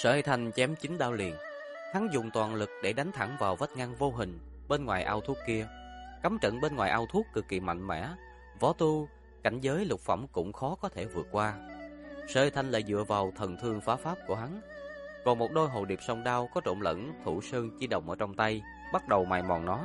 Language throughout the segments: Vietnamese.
Sở Hy Thanh chém 9 đao liền. Hắn dùng toàn lực để đánh thẳng vào vách ngăn vô hình bên ngoài ao thuốc kia. Cấm trận bên ngoài ao thuốc cực kỳ mạnh mẽ, võ tu cảnh giới lục phẩm cũng khó có thể vượt qua. Sở Hy Thanh lại dựa vào thần thương phá pháp của hắn, còn một đôi hồ điệp song đao có trộn lẫn thủ sơn chi đồng ở trong tay, bắt đầu mài mòn nó.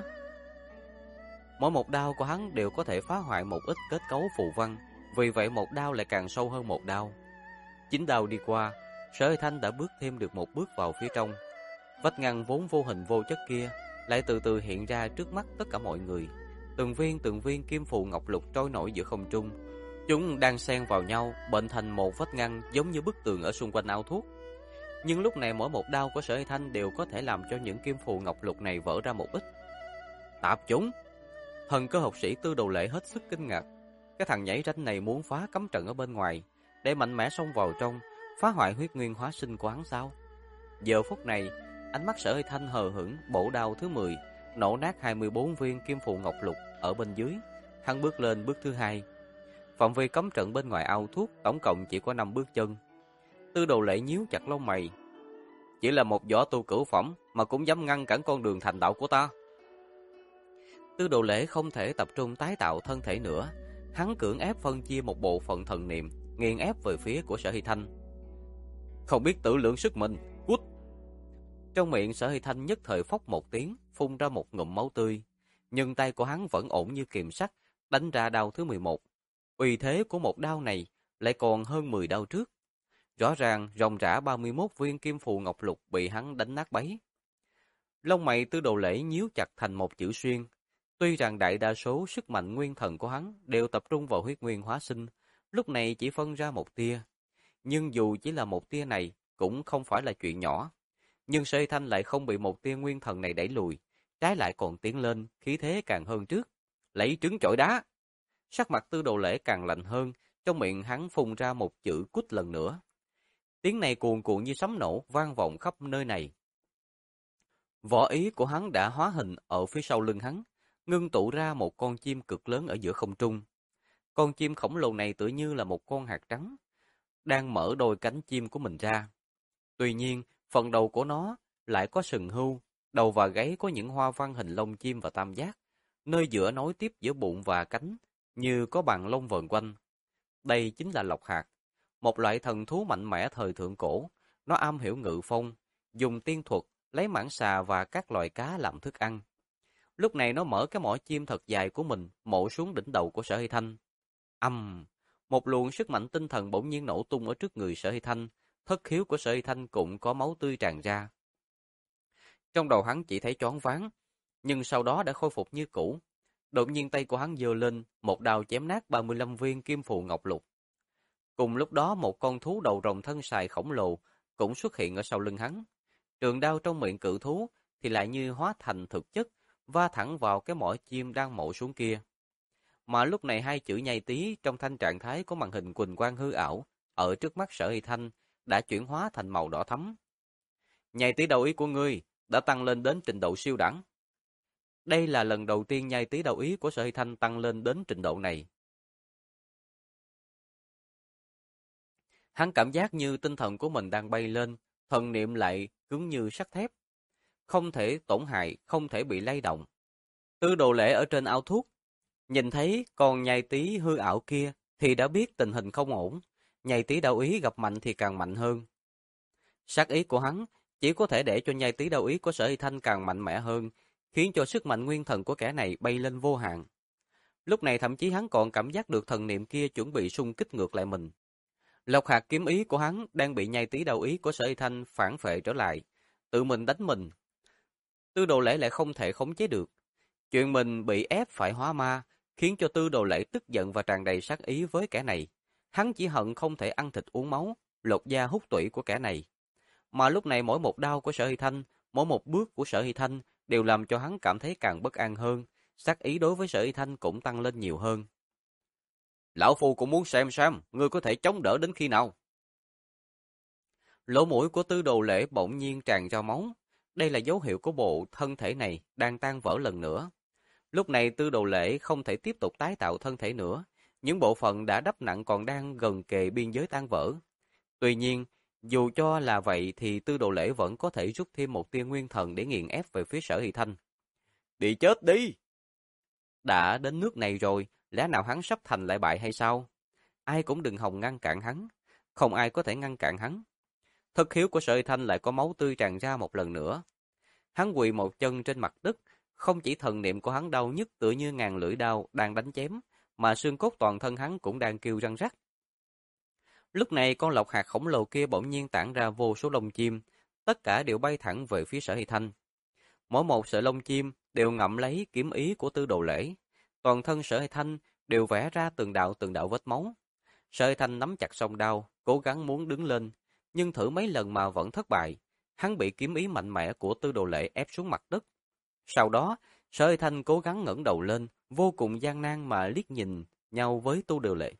Mỗi một đao của hắn đều có thể phá hoại một ít kết cấu phù văn, vì vậy một đao lại càng sâu hơn một đao. 9 đao đi qua, Sở Hy Thanh đã bước thêm được một bước vào phía trong. Vách ngăn vốn vô hình vô chất kia lại từ từ hiện ra trước mắt tất cả mọi người. Từng viên kim phù ngọc lục trôi nổi giữa không trung. Chúng đang xen vào nhau, bệnh thành một vách ngăn giống như bức tường ở xung quanh ao thuốc. Nhưng lúc này mỗi một đao của Sở Hy Thanh đều có thể làm cho những kim phù ngọc lục này vỡ ra một ít. Tạp chúng! Thần cơ học sĩ Tư Đồ Lễ hết sức kinh ngạc. Cái thằng nhảy ranh này muốn phá cấm trận ở bên ngoài, để mạnh mẽ xông vào trong, phá hoại huyết nguyên hóa sinh của hắn sao? Giờ phút này, ánh mắt Sở Hy Thanh hờ hững bổ đao thứ 10, nổ nát 24 viên kim phù ngọc lục ở bên dưới. Hắn bước lên bước thứ 2. Phạm vi cấm trận bên ngoài ao thuốc tổng cộng chỉ có 5 bước chân. Tư Đồ Lễ nhíu chặt lông mày. Chỉ là một võ tu cửu phẩm mà cũng dám ngăn cản con đường thành đạo của ta. Tư Đồ Lễ không thể tập trung tái tạo thân thể nữa. Hắn cưỡng ép phân chia một bộ phận thần niệm, nghiền ép về phía của Sở Hy Thanh. Không biết tự lượng sức mình, cút! Trong miệng Sở Hy Thanh nhất thời phốc một tiếng, phun ra một ngụm máu tươi. Nhưng tay của hắn vẫn ổn như kiềm sắt, đánh ra đao thứ 11. Uy thế của một đao này lại còn hơn 10 đao trước. Rõ ràng ròng rã 31 viên kim phù ngọc lục bị hắn đánh nát bấy. Lông mày Tư Đồ Lễ nhíu chặt thành một chữ xuyên. Tuy rằng đại đa số sức mạnh nguyên thần của hắn đều tập trung vào huyết nguyên hóa sinh, lúc này chỉ phân ra một tia. Nhưng dù chỉ là một tia này cũng không phải là chuyện nhỏ. Nhưng Sở Hy Thanh lại không bị một tia nguyên thần này đẩy lùi, trái lại còn tiến lên, khí thế càng hơn trước. Lấy trứng chọi đá! Sắc mặt Tư Đồ Lễ càng lạnh hơn, trong miệng hắn phun ra một chữ cút lần nữa. Tiếng này cuồn cuộn như sấm nổ, vang vọng khắp nơi này. Võ ý của hắn đã hóa hình ở phía sau lưng hắn, ngưng tụ ra một con chim cực lớn ở giữa không trung. Con chim khổng lồ này tựa như là một con hạt trắng, đang mở đôi cánh chim của mình ra. Tuy nhiên, phần đầu của nó lại có sừng hưu, đầu và gáy có những hoa văn hình lông chim và tam giác, nơi giữa nối tiếp giữa bụng và cánh, như có bàn lông vờn quanh. Đây chính là lộc hạt, một loại thần thú mạnh mẽ thời thượng cổ. Nó am hiểu ngự phong, dùng tiên thuật, lấy mãng xà và các loài cá làm thức ăn. Lúc này nó mở cái mỏ chim thật dài của mình, mổ xuống đỉnh đầu của Sở Hy Thanh. Một luồng sức mạnh tinh thần bỗng nhiên nổ tung ở trước người Sở Hy Thanh, thất khiếu của Sở Hy Thanh cũng có máu tươi tràn ra. Trong đầu hắn chỉ thấy choáng váng, nhưng sau đó đã khôi phục như cũ. Đột nhiên tay của hắn giơ lên, một đao chém nát 35 viên kim phù ngọc lục. Cùng lúc đó một con thú đầu rồng thân sài khổng lồ cũng xuất hiện ở sau lưng hắn. Trường đao trong miệng cự thú thì lại như hóa thành thực chất, va thẳng vào cái mỏ chim đang mổ xuống kia. Mà lúc này hai chữ nhai tí trong thanh trạng thái của màn hình quỳnh quang hư ảo ở trước mắt Sở Hy Thanh đã chuyển hóa thành màu đỏ thắm. Nhai tí đầu ý của ngươi đã tăng lên đến trình độ siêu đẳng. Đây là lần đầu tiên nhai tí đầu ý của Sở Hy Thanh tăng lên đến trình độ này. Hắn cảm giác như tinh thần của mình đang bay lên, thần niệm lại cứng như sắt thép. Không thể tổn hại, không thể bị lay động. Tư Đồ Lễ ở trên ao thuốc, nhìn thấy con nhai tí hư ảo kia thì đã biết tình hình không ổn. Nhai tí đau ý gặp mạnh thì càng mạnh hơn. Sát ý của hắn chỉ có thể để cho nhai tí đau ý của Sở Hy Thanh càng mạnh mẽ hơn, khiến cho sức mạnh nguyên thần của kẻ này bay lên vô hạn. Lúc này thậm chí hắn còn cảm giác được thần niệm kia chuẩn bị xung kích ngược lại mình. Lộc hạt kiếm ý của hắn đang bị nhai tí đau ý của Sở Hy Thanh phản phệ trở lại, tự mình đánh mình. Tư Đồ Lễ lại không thể khống chế được. Chuyện mình bị ép phải hóa ma, khiến cho Tư Đồ Lễ tức giận và tràn đầy sát ý với kẻ này. Hắn chỉ hận không thể ăn thịt uống máu, lột da hút tủy của kẻ này. Mà lúc này mỗi một đao của Sở Hy Thanh, mỗi một bước của Sở Hy Thanh đều làm cho hắn cảm thấy càng bất an hơn, sát ý đối với Sở Hy Thanh cũng tăng lên nhiều hơn. Lão Phu cũng muốn xem ngươi có thể chống đỡ đến khi nào. Lỗ mũi của Tư Đồ Lễ bỗng nhiên tràn ra máu. Đây là dấu hiệu của bộ thân thể này đang tan vỡ lần nữa. Lúc này Tư Đồ Lễ không thể tiếp tục tái tạo thân thể nữa. Những bộ phận đã đắp nặng còn đang gần kề biên giới tan vỡ. Tuy nhiên, Dù cho là vậy thì Tư Đồ Lễ vẫn có thể rút thêm một tia nguyên thần để nghiền ép về phía Sở Hy Thanh. Đi chết đi! Đã đến nước này rồi, lẽ nào hắn sắp thành lại bại hay sao? Ai cũng đừng hòng ngăn cản hắn. Không ai có thể ngăn cản hắn. Thất khiếu của Sở Hy Thanh lại có máu tươi tràn ra một lần nữa. Hắn quỳ một chân trên mặt đất, không chỉ thần niệm của hắn đau nhức tựa như ngàn lưỡi đao đang đánh chém, mà xương cốt toàn thân hắn cũng đang kêu răng rắc. Lúc này con lộc hạt khổng lồ kia bỗng nhiên tản ra vô số lông chim, tất cả đều bay thẳng về phía Sở Hy Thanh. Mỗi một sợi lông chim đều ngậm lấy kiếm ý của Tư Đồ Lễ, toàn thân Sở Hy Thanh đều vẽ ra từng đạo vết máu. Sở Hy Thanh nắm chặt song đao, cố gắng muốn đứng lên, nhưng thử mấy lần mà vẫn thất bại. Hắn bị kiếm ý mạnh mẽ của Tư Đồ Lễ ép xuống mặt đất. Sau đó, Sở Hy Thanh cố gắng ngẩng đầu lên, vô cùng gian nan mà liếc nhìn nhau với Tư Đồ Lễ.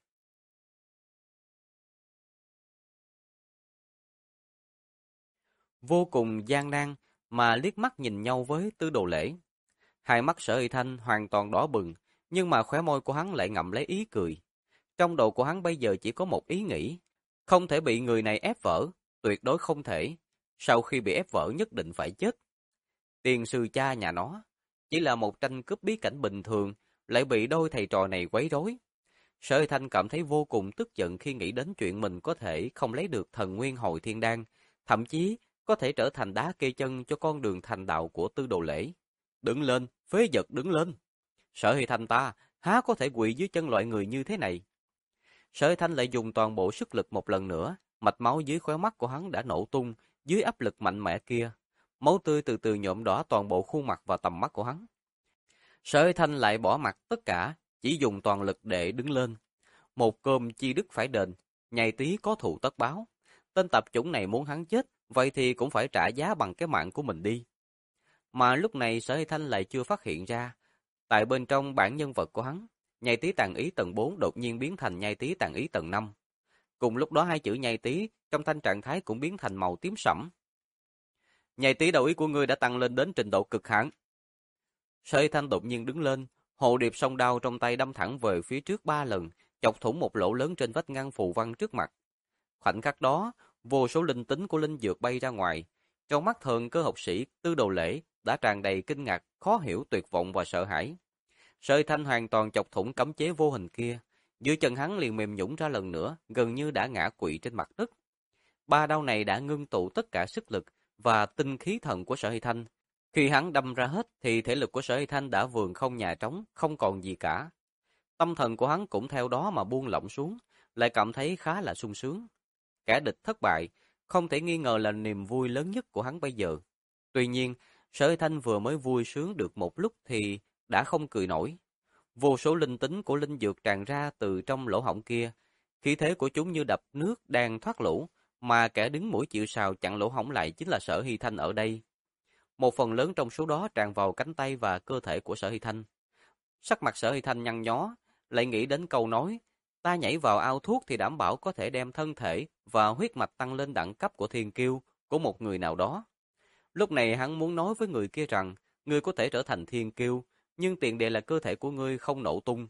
Vô cùng gian nan mà liếc mắt nhìn nhau với Tư Đồ Lễ. Hai mắt Sở Hy Thanh hoàn toàn đỏ bừng, nhưng mà khóe môi của hắn lại ngậm lấy ý cười. Trong đầu của hắn bây giờ chỉ có một ý nghĩ, không thể bị người này ép vỡ, tuyệt đối không thể. Sau khi bị ép vỡ nhất định phải chết. Tiền sư cha nhà nó, chỉ là một tranh cướp bí cảnh bình thường, lại bị đôi thầy trò này quấy rối. Sở Hy Thanh cảm thấy vô cùng tức giận khi nghĩ đến chuyện mình có thể không lấy được thần nguyên hồi thiên đan, thậm chí có thể trở thành đá kê chân cho con đường thành đạo của Tư Đồ Lễ. Đứng lên, phế vật đứng lên. Sở Hy Thanh ta, há có thể quỳ dưới chân loại người như thế này. Sở Hy Thanh lại dùng toàn bộ sức lực một lần nữa, mạch máu dưới khóe mắt của hắn đã nổ tung, dưới áp lực mạnh mẽ kia. Máu tươi từ từ nhuộm đỏ toàn bộ khuôn mặt và tầm mắt của hắn. Sở Hy Thanh lại bỏ mặc tất cả, chỉ dùng toàn lực để đứng lên. Một cơm chi đức phải đền, nhai tí có thù tất báo. Tên tập chủng này muốn hắn chết, vậy thì cũng phải trả giá bằng cái mạng của mình đi. Mà lúc này Sở Hy Thanh lại chưa phát hiện ra, tại bên trong bản nhân vật của hắn, nhai tí tàn ý tầng 4 đột nhiên biến thành nhai tí tàn ý tầng 5. Cùng lúc đó hai chữ nhai tí trong thanh trạng thái cũng biến thành màu tím sẫm. Nhai tí đầu ý của ngươi đã tăng lên đến trình độ cực hạn. Sở Hy Thanh đột nhiên đứng lên, hồ điệp song đao trong tay đâm thẳng về phía trước 3 lần, chọc thủng một lỗ lớn trên vách ngăn phù văn trước mặt. Khoảnh khắc đó, vô số linh tính của linh dược bay ra ngoài. Trong mắt Thần Cơ học sĩ Tư Đồ Lễ đã tràn đầy kinh ngạc, khó hiểu, tuyệt vọng và sợ hãi. Sở Hy Thanh hoàn toàn chọc thủng cấm chế vô hình kia, dưới chân hắn liền mềm nhũn ra lần nữa, gần như đã ngã quỵ trên mặt đất. Ba đao này đã ngưng tụ tất cả sức lực và tinh khí thần của Sở Hy Thanh. Khi hắn đâm ra hết thì thể lực của Sở Hy Thanh đã vườn không nhà trống, không còn gì cả. Tâm thần của hắn cũng theo đó mà buông lỏng xuống, lại cảm thấy khá là sung sướng. Kẻ địch thất bại, không thể nghi ngờ là niềm vui lớn nhất của hắn bây giờ. Tuy nhiên, Sở Hy Thanh vừa mới vui sướng được một lúc thì đã không cười nổi. Vô số linh tính của linh dược tràn ra từ trong lỗ hổng kia, khí thế của chúng như đập nước đang thoát lũ, mà kẻ đứng mũi chịu sào chặn lỗ hổng lại chính là Sở Hy Thanh ở đây. Một phần lớn trong số đó tràn vào cánh tay và cơ thể của Sở Hy Thanh. Sắc mặt Sở Hy Thanh nhăn nhó, lại nghĩ đến câu nói, ta nhảy vào ao thuốc thì đảm bảo có thể đem thân thể và huyết mạch tăng lên đẳng cấp của thiên kiêu của một người nào đó. Lúc này hắn muốn nói với người kia rằng, ngươi có thể trở thành thiên kiêu, nhưng tiền đề là cơ thể của ngươi không nổ tung.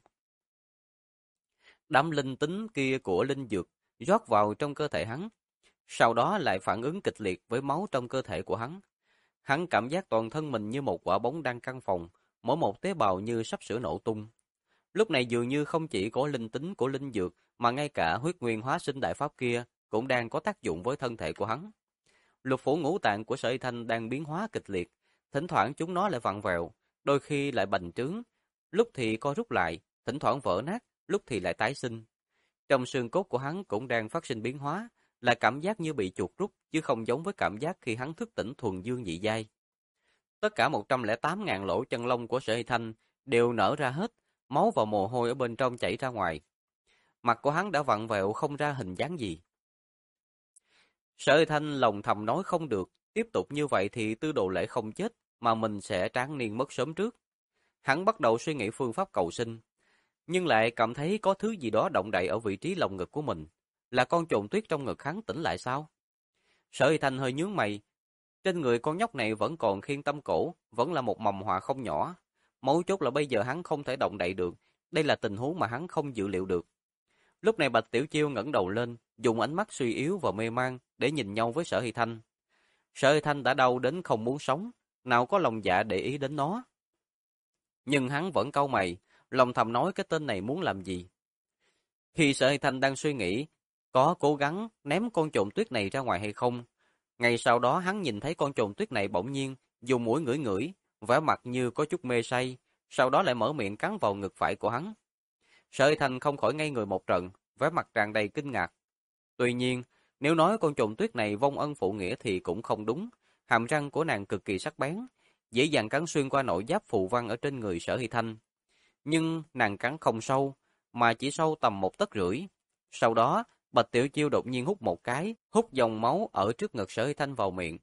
Đám linh tính kia của linh dược rót vào trong cơ thể hắn, sau đó lại phản ứng kịch liệt với máu trong cơ thể của hắn. Hắn cảm giác toàn thân mình như một quả bóng đang căng phòng, mỗi một tế bào như sắp sửa nổ tung. Lúc này dường như không chỉ có linh tính của linh dược, mà ngay cả huyết nguyên hóa sinh đại pháp kia cũng đang có tác dụng với thân thể của hắn. Lục phủ ngũ tạng của Sở Hy Thanh đang biến hóa kịch liệt, thỉnh thoảng chúng nó lại vặn vẹo, đôi khi lại bành trướng, lúc thì co rút lại, thỉnh thoảng vỡ nát, lúc thì lại tái sinh. Trong xương cốt của hắn cũng đang phát sinh biến hóa, là cảm giác như bị chuột rút, chứ không giống với cảm giác khi hắn thức tỉnh thuần dương nhị giai. Tất cả 108.000 lỗ chân lông của Sở Hy Thanh đều nở ra hết, máu và mồ hôi ở bên trong chảy ra ngoài. Mặt của hắn đã vặn vẹo không ra hình dáng gì. Sở Hy Thanh lòng thầm nói không được, tiếp tục như vậy thì Tư Đồ Lễ không chết, mà mình sẽ tráng niên mất sớm trước. Hắn bắt đầu suy nghĩ phương pháp cầu sinh, nhưng lại cảm thấy có thứ gì đó động đậy ở vị trí lồng ngực của mình. Là con trồn tuyết trong ngực hắn tỉnh lại sao? Sở Hy Thanh hơi nhướng mày. Trên người con nhóc này vẫn còn khiên tâm cổ, vẫn là một mầm họa không nhỏ. Mấu chốt là bây giờ hắn không thể động đậy được. Đây là tình huống mà hắn không dự liệu được. Lúc này Bạch Tiểu Chiêu ngẩng đầu lên, dùng ánh mắt suy yếu và mê man để nhìn nhau với Sở Hy Thanh. Sở Hy Thanh đã đau đến không muốn sống, nào có lòng dạ để ý đến nó. Nhưng hắn vẫn cau mày, lòng thầm nói cái tên này muốn làm gì. Khi Sở Hy Thanh đang suy nghĩ, có cố gắng ném con trồn tuyết này ra ngoài hay không, ngay sau đó hắn nhìn thấy con trồn tuyết này bỗng nhiên dùng mũi ngửi ngửi, vẻ mặt như có chút mê say, sau đó lại mở miệng cắn vào ngực phải của hắn. Sở Hy Thanh không khỏi ngây người một trận, vẻ mặt tràn đầy kinh ngạc. Tuy nhiên, nếu nói con trồn tuyết này vong ân phụ nghĩa thì cũng không đúng, hàm răng của nàng cực kỳ sắc bén, dễ dàng cắn xuyên qua nội giáp phù văn ở trên người Sở Hy Thanh. Nhưng nàng cắn không sâu, mà chỉ sâu tầm 1,5 tấc. Sau đó, Bạch Tiểu Chiêu đột nhiên hút một cái, hút dòng máu ở trước ngực Sở Hy Thanh vào miệng.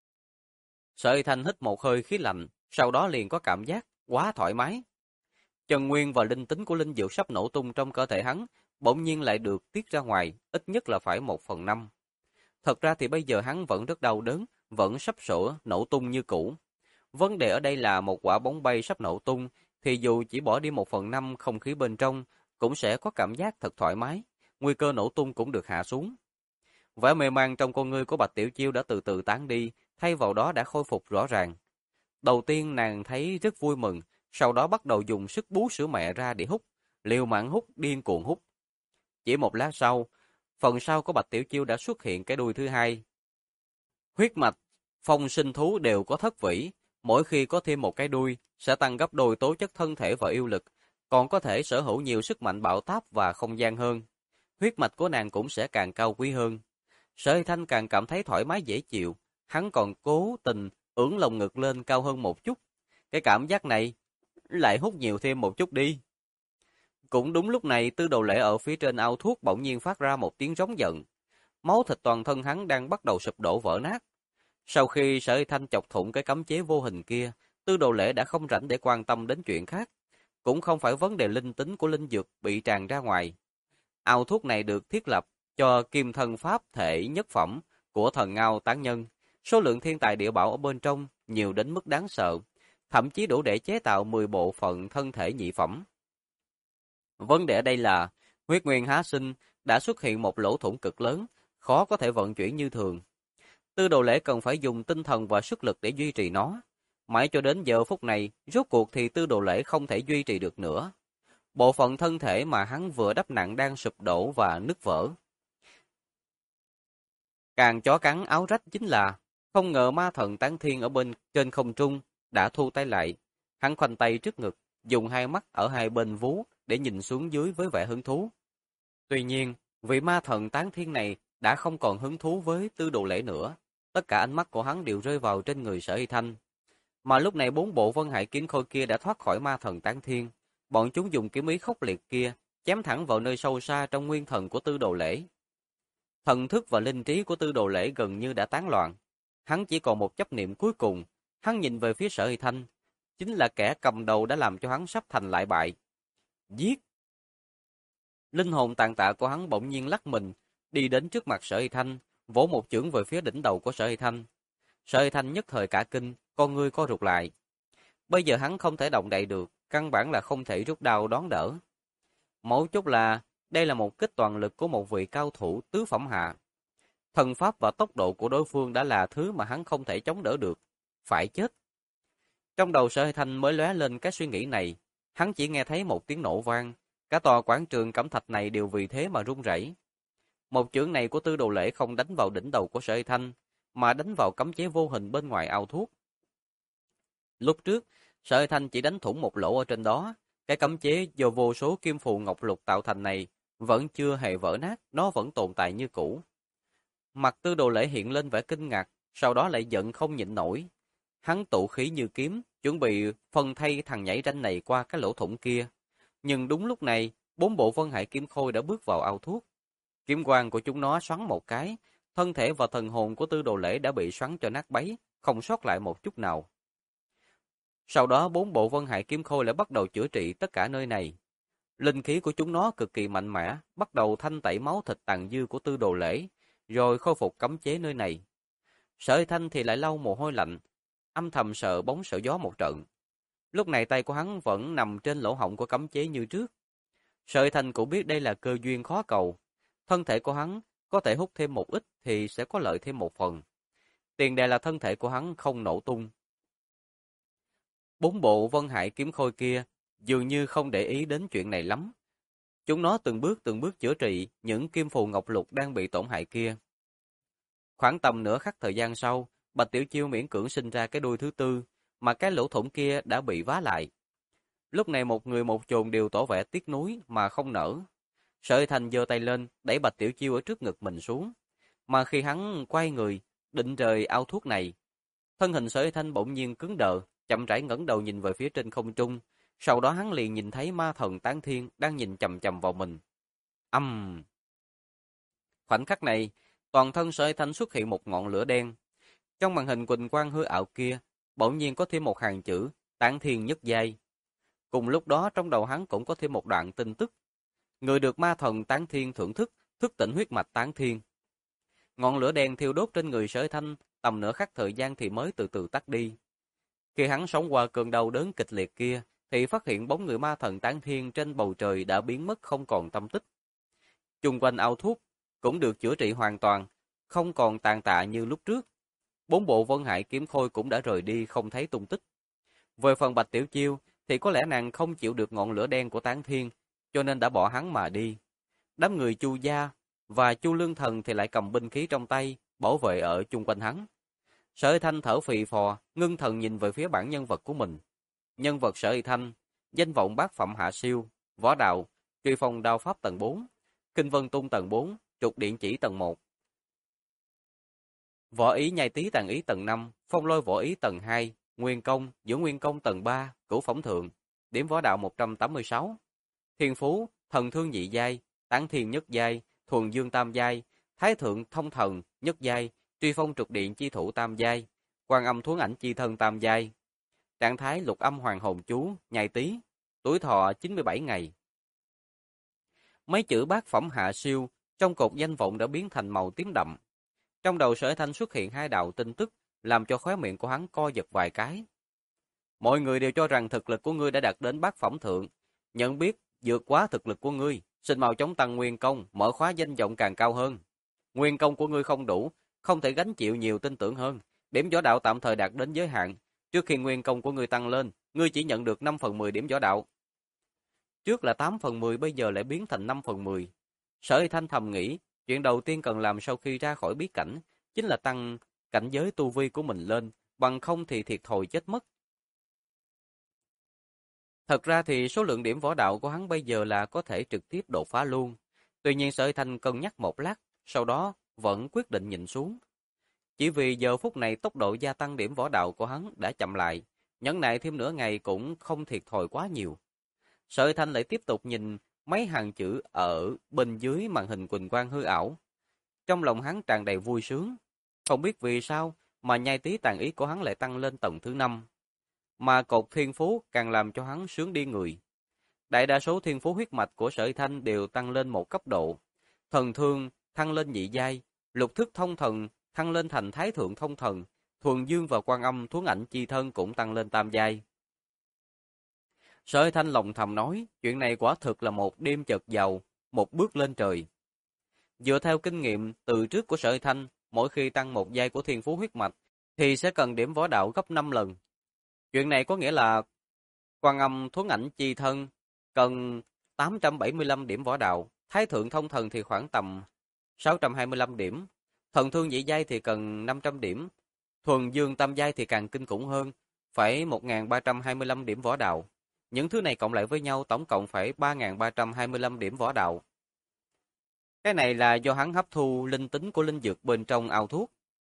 Sở Hy Thanh hít một hơi khí lạnh, sau đó liền có cảm giác quá thoải mái. Chân nguyên và linh tính của linh dược sắp nổ tung trong cơ thể hắn, bỗng nhiên lại được tiết ra ngoài, ít nhất là phải 1/5. Thật ra thì bây giờ hắn vẫn rất đau đớn, vẫn sắp sửa nổ tung như cũ. Vấn đề ở đây là một quả bóng bay sắp nổ tung, thì dù chỉ bỏ đi 1/5 không khí bên trong, cũng sẽ có cảm giác thật thoải mái, nguy cơ nổ tung cũng được hạ xuống. Vẻ mê man trong con ngươi của Bạch Tiểu Chiêu đã từ từ tán đi, thay vào đó đã khôi phục rõ ràng. Đầu tiên nàng thấy rất vui mừng, sau đó bắt đầu dùng sức bú sữa mẹ ra để hút, liều mạng hút, điên cuồng hút. Chỉ một lát sau, phần sau của Bạch Tiểu Chiêu đã xuất hiện cái đuôi thứ hai. Huyết mạch, phong sinh thú đều có thất vĩ, mỗi khi có thêm một cái đuôi, sẽ tăng gấp đôi tố chất thân thể và yêu lực, còn có thể sở hữu nhiều sức mạnh bạo táp và không gian hơn. Huyết mạch của nàng cũng sẽ càng cao quý hơn. Sở Hy Thanh càng cảm thấy thoải mái dễ chịu, hắn còn cố tình ưỡn lồng ngực lên cao hơn một chút. Cái cảm giác này, lại hút nhiều thêm một chút đi. Cũng đúng lúc này, Tư Đồ Lễ ở phía trên ao thuốc bỗng nhiên phát ra một tiếng rống giận. Máu thịt toàn thân hắn đang bắt đầu sụp đổ vỡ nát. Sau khi Sở Hy Thanh chọc thủng cái cấm chế vô hình kia, Tư Đồ Lễ đã không rảnh để quan tâm đến chuyện khác. Cũng không phải vấn đề linh tính của linh dược bị tràn ra ngoài. Ao thuốc này được thiết lập cho kim thân pháp thể nhất phẩm của thần Ngao Tán Nhân. Số lượng thiên tài địa bảo ở bên trong nhiều đến mức đáng sợ, thậm chí đủ để chế tạo 10 bộ phận thân thể nhị phẩm. Vấn đề ở đây là, huyết nguyên há sinh đã xuất hiện một lỗ thủng cực lớn, khó có thể vận chuyển như thường. Tư Đồ Lễ cần phải dùng tinh thần và sức lực để duy trì nó. Mãi cho đến giờ phút này, rốt cuộc thì Tư Đồ Lễ không thể duy trì được nữa. Bộ phận thân thể mà hắn vừa đắp nặng đang sụp đổ và nứt vỡ. Càng chó cắn áo rách chính là, không ngờ ma thần Tán Thiên ở bên trên không trung đã thu tay lại. Hắn khoanh tay trước ngực, dùng hai mắt ở hai bên vú để nhìn xuống dưới với vẻ hứng thú. Tuy nhiên, vị ma thần Tán Thiên này đã không còn hứng thú với Tư Đồ Lễ nữa. Tất cả ánh mắt của hắn đều rơi vào trên người Sở Hy Thanh. Mà lúc này 4 bộ Vân Hải Kiếm Khôi kia đã thoát khỏi ma thần Tán Thiên. Bọn chúng dùng kiếm ý khốc liệt kia chém thẳng vào nơi sâu xa trong nguyên thần của Tư Đồ Lễ. Thần thức và linh trí của Tư Đồ Lễ gần như đã tán loạn. Hắn chỉ còn một chấp niệm cuối cùng. Hắn nhìn về phía Sở Hy Thanh, chính là kẻ cầm đầu đã làm cho hắn sắp thành lại bại. Giết! Linh hồn tàn tạ của hắn bỗng nhiên lắc mình, đi đến trước mặt Sở Hy Thanh, vỗ một chưởng về phía đỉnh đầu của Sở Hy Thanh. Sở Hy Thanh nhất thời cả kinh, con ngươi co rụt lại. Bây giờ hắn không thể động đậy được, căn bản là không thể rút đao đón đỡ. Mấu chốt là, đây là một kích toàn lực của một vị cao thủ tứ phẩm hạ. Thần pháp và tốc độ của đối phương đã là thứ mà hắn không thể chống đỡ được. Phải chết. Trong đầu Sở Hy Thanh mới lóe lên cái suy nghĩ này, hắn chỉ nghe thấy một tiếng nổ vang, cả tòa quảng trường cẩm thạch này đều vì thế mà rung rẩy. Một chưởng này của Tư Đồ Lễ không đánh vào đỉnh đầu của Sở Hy Thanh, mà đánh vào cấm chế vô hình bên ngoài ao thuốc. Lúc trước, Sở Hy Thanh chỉ đánh thủng một lỗ ở trên đó, cái cấm chế do vô số kim phù ngọc lục tạo thành này vẫn chưa hề vỡ nát, nó vẫn tồn tại như cũ. Mặt Tư Đồ Lễ hiện lên vẻ kinh ngạc, sau đó lại giận không nhịn nổi. Hắn tụ khí như kiếm, chuẩn bị phân thay thằng nhảy ranh này qua cái lỗ thủng kia. Nhưng đúng lúc này, 4 bộ Vân Hải Kiếm Khôi đã bước vào ao thuốc. Kiếm quang của chúng nó xoắn một cái, thân thể và thần hồn của Tư Đồ Lễ đã bị xoắn cho nát bấy, không sót lại một chút nào. Sau đó 4 bộ Vân Hải Kiếm Khôi lại bắt đầu chữa trị tất cả nơi này. Linh khí của chúng nó cực kỳ mạnh mẽ, bắt đầu thanh tẩy máu thịt tàn dư của Tư Đồ Lễ, rồi khôi phục cấm chế nơi này. Sở Hy Thanh thì lại lau mồ hôi lạnh, âm thầm sợ bóng sợ gió một trận. Lúc này tay của hắn vẫn nằm trên lỗ hổng của cấm chế như trước. Sở Hy Thanh cũng biết đây là cơ duyên khó cầu. Thân thể của hắn có thể hút thêm một ít thì sẽ có lợi thêm một phần. Tiền đề là thân thể của hắn không nổ tung. Bốn bộ Vân Hải kiếm khôi kia dường như không để ý đến chuyện này lắm. Chúng nó từng bước chữa trị những kim phù ngọc lục đang bị tổn hại kia. Khoảng tầm nửa khắc thời gian sau, Bạch Tiểu Chiêu miễn cưỡng sinh ra cái đuôi thứ tư, mà cái lỗ thủng kia đã bị vá lại. Lúc này một người một chồn đều tỏ vẻ tiếc nuối mà không nở. Sở Thành giơ tay lên, đẩy Bạch Tiểu Chiêu ở trước ngực mình xuống. Mà khi hắn quay người, định rời ao thuốc này, thân hình Sở Thanh bỗng nhiên cứng đờ, chậm rãi ngẩng đầu nhìn về phía trên không trung. Sau đó hắn liền nhìn thấy ma thần Tán Thiên đang nhìn chằm chằm vào mình. Khoảnh khắc này, toàn thân Sở Thanh xuất hiện một ngọn lửa đen. Trong màn hình quỳnh quang hư ảo kia, bỗng nhiên có thêm một hàng chữ Tán Thiên nhất giai. Cùng lúc đó trong đầu hắn cũng có thêm một đoạn tin tức. Người được ma thần Tán Thiên thưởng thức, thức tỉnh huyết mạch Tán Thiên. Ngọn lửa đen thiêu đốt trên người Sở Thanh tầm nửa khắc thời gian thì mới từ từ tắt đi. Khi hắn sống qua cơn đau đớn kịch liệt kia, thì phát hiện bóng người ma thần Tán Thiên trên bầu trời đã biến mất không còn tâm tích. Chung quanh ao thuốc cũng được chữa trị hoàn toàn, không còn tàn tạ như lúc trước. Bốn bộ Vân Hải kiếm khôi cũng đã rời đi không thấy tung tích. Về phần Bạch Tiểu Chiêu thì có lẽ nàng không chịu được ngọn lửa đen của Tán Thiên, cho nên đã bỏ hắn mà đi. Đám người Chu gia và Chu Lương Thần thì lại cầm binh khí trong tay, bảo vệ ở chung quanh hắn. Sở Thanh thở phì phò, ngưng thần nhìn về phía bản nhân vật của mình. Nhân vật Sở Thanh, danh vọng bát phẩm hạ siêu, võ đạo, truy phong đao pháp tầng 4, kinh vân tung tầng 4, trục điện chỉ tầng 1. Võ ý nhai tí tàn ý tầng 5, phong lôi võ ý tầng 2, nguyên công, dưỡng nguyên công tầng 3, cửu phỏng thượng, điểm võ đạo 186. Thiên phú, thần thương nhị giai, tán thiên nhất giai, thuần dương tam giai, thái thượng thông thần nhất giai, truy phong trục điện chi thủ tam giai, quan âm thuấn ảnh chi thân tam giai. Trạng thái lục âm hoàng hồn chú, nhai tí, tuổi thọ 97 ngày. Mấy chữ bát phẩm hạ siêu trong cột danh vọng đã biến thành màu tím đậm. Trong đầu Sở Thanh xuất hiện hai đạo tin tức, làm cho khóe miệng của hắn co giật vài cái. Mọi người đều cho rằng thực lực của ngươi đã đạt đến bát phẩm thượng, nhận biết vượt quá thực lực của ngươi, xin mau chóng tăng nguyên công, mở khóa danh vọng càng cao hơn. Nguyên công của ngươi không đủ, không thể gánh chịu nhiều tin tưởng hơn, điểm võ đạo tạm thời đạt đến giới hạn, trước khi nguyên công của ngươi tăng lên, ngươi chỉ nhận được 5/10 điểm võ đạo. Trước là 8/10, bây giờ lại biến thành 5/10. Sở Thanh thầm nghĩ, chuyện đầu tiên cần làm sau khi ra khỏi bí cảnh chính là tăng cảnh giới tu vi của mình lên, bằng không thì thiệt thòi chết mất. Thật ra thì số lượng điểm võ đạo của hắn bây giờ là có thể trực tiếp đột phá luôn. Tuy nhiên Sở Thanh cân nhắc một lát, sau đó vẫn quyết định nhìn xuống. Chỉ vì giờ phút này tốc độ gia tăng điểm võ đạo của hắn đã chậm lại, nhẫn nại thêm nửa ngày cũng không thiệt thòi quá nhiều. Sở Thanh lại tiếp tục nhìn mấy hàng chữ ở bên dưới màn hình quỳnh quang hư ảo. Trong lòng hắn tràn đầy vui sướng. Không biết vì sao mà nhai tí tàn ý của hắn lại tăng lên tầng thứ 5. Mà cột thiên phú càng làm cho hắn sướng đi người. Đại đa số thiên phú huyết mạch của Sở Thanh đều tăng lên một cấp độ. Thần thương thăng lên nhị giai, lục thức thông thần thăng lên thành thái thượng thông thần, thuần dương và quan âm thuấn ảnh chi thân cũng tăng lên tam giai. Sở Thanh lòng thầm nói, chuyện này quả thực là một đêm chợt giàu, một bước lên trời. Dựa theo kinh nghiệm từ trước của Sở Thanh, mỗi khi tăng một giai của thiên phú huyết mạch, thì sẽ cần điểm võ đạo gấp 5 lần. Chuyện này có nghĩa là quan âm thuấn ảnh chi thân cần 875 điểm võ đạo, thái thượng thông thần thì khoảng tầm 625 điểm, thần thương nhị giai thì cần 500 điểm, thuần dương tam giai thì càng kinh khủng hơn, phải 1325 điểm võ đạo. Những thứ này cộng lại với nhau tổng cộng phải 3325 điểm võ đạo. Cái này là do hắn hấp thu linh tính của linh dược bên trong ao thuốc.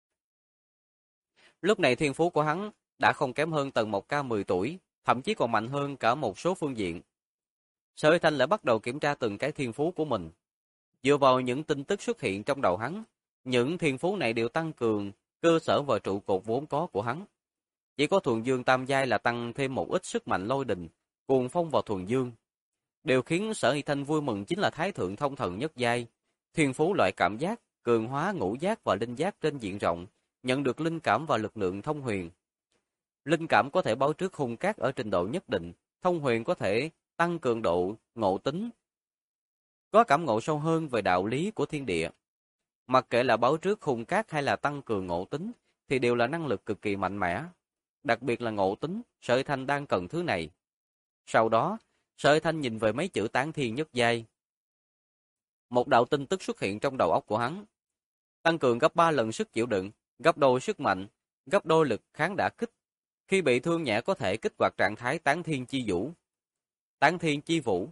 Lúc này thiên phú của hắn đã không kém hơn tầng 1K 10 tuổi, thậm chí còn mạnh hơn cả một số phương diện. Sở Thanh lại bắt đầu kiểm tra từng cái thiên phú của mình. Dựa vào những tin tức xuất hiện trong đầu hắn, những thiên phú này đều tăng cường cơ sở và trụ cột vốn có của hắn. Chỉ có thuần dương tam giai là tăng thêm một ít sức mạnh lôi đình, cuồng phong vào thuần dương. Điều khiến Sở Thanh vui mừng chính là thái thượng thông thần nhất giai, thiên phú loại cảm giác, cường hóa ngũ giác và linh giác trên diện rộng, nhận được linh cảm và lực lượng thông huyền. Linh cảm có thể báo trước hung cát ở trình độ nhất định, thông huyền có thể tăng cường độ ngộ tính, có cảm ngộ sâu hơn về đạo lý của thiên địa. Mặc kệ là báo trước hung cát hay là tăng cường ngộ tính, thì đều là năng lực cực kỳ mạnh mẽ. Đặc biệt là ngộ tính, Sở Hy Thanh đang cần thứ này. Sau đó, Sở Hy Thanh nhìn về mấy chữ tán thiên nhất giai. Một đạo tin tức xuất hiện trong đầu óc của hắn. Tăng cường gấp 3 lần sức chịu đựng, gấp đôi sức mạnh, gấp đôi lực kháng đả kích. Khi bị thương nhẹ có thể kích hoạt trạng thái tán thiên chi vũ. Tán thiên chi vũ.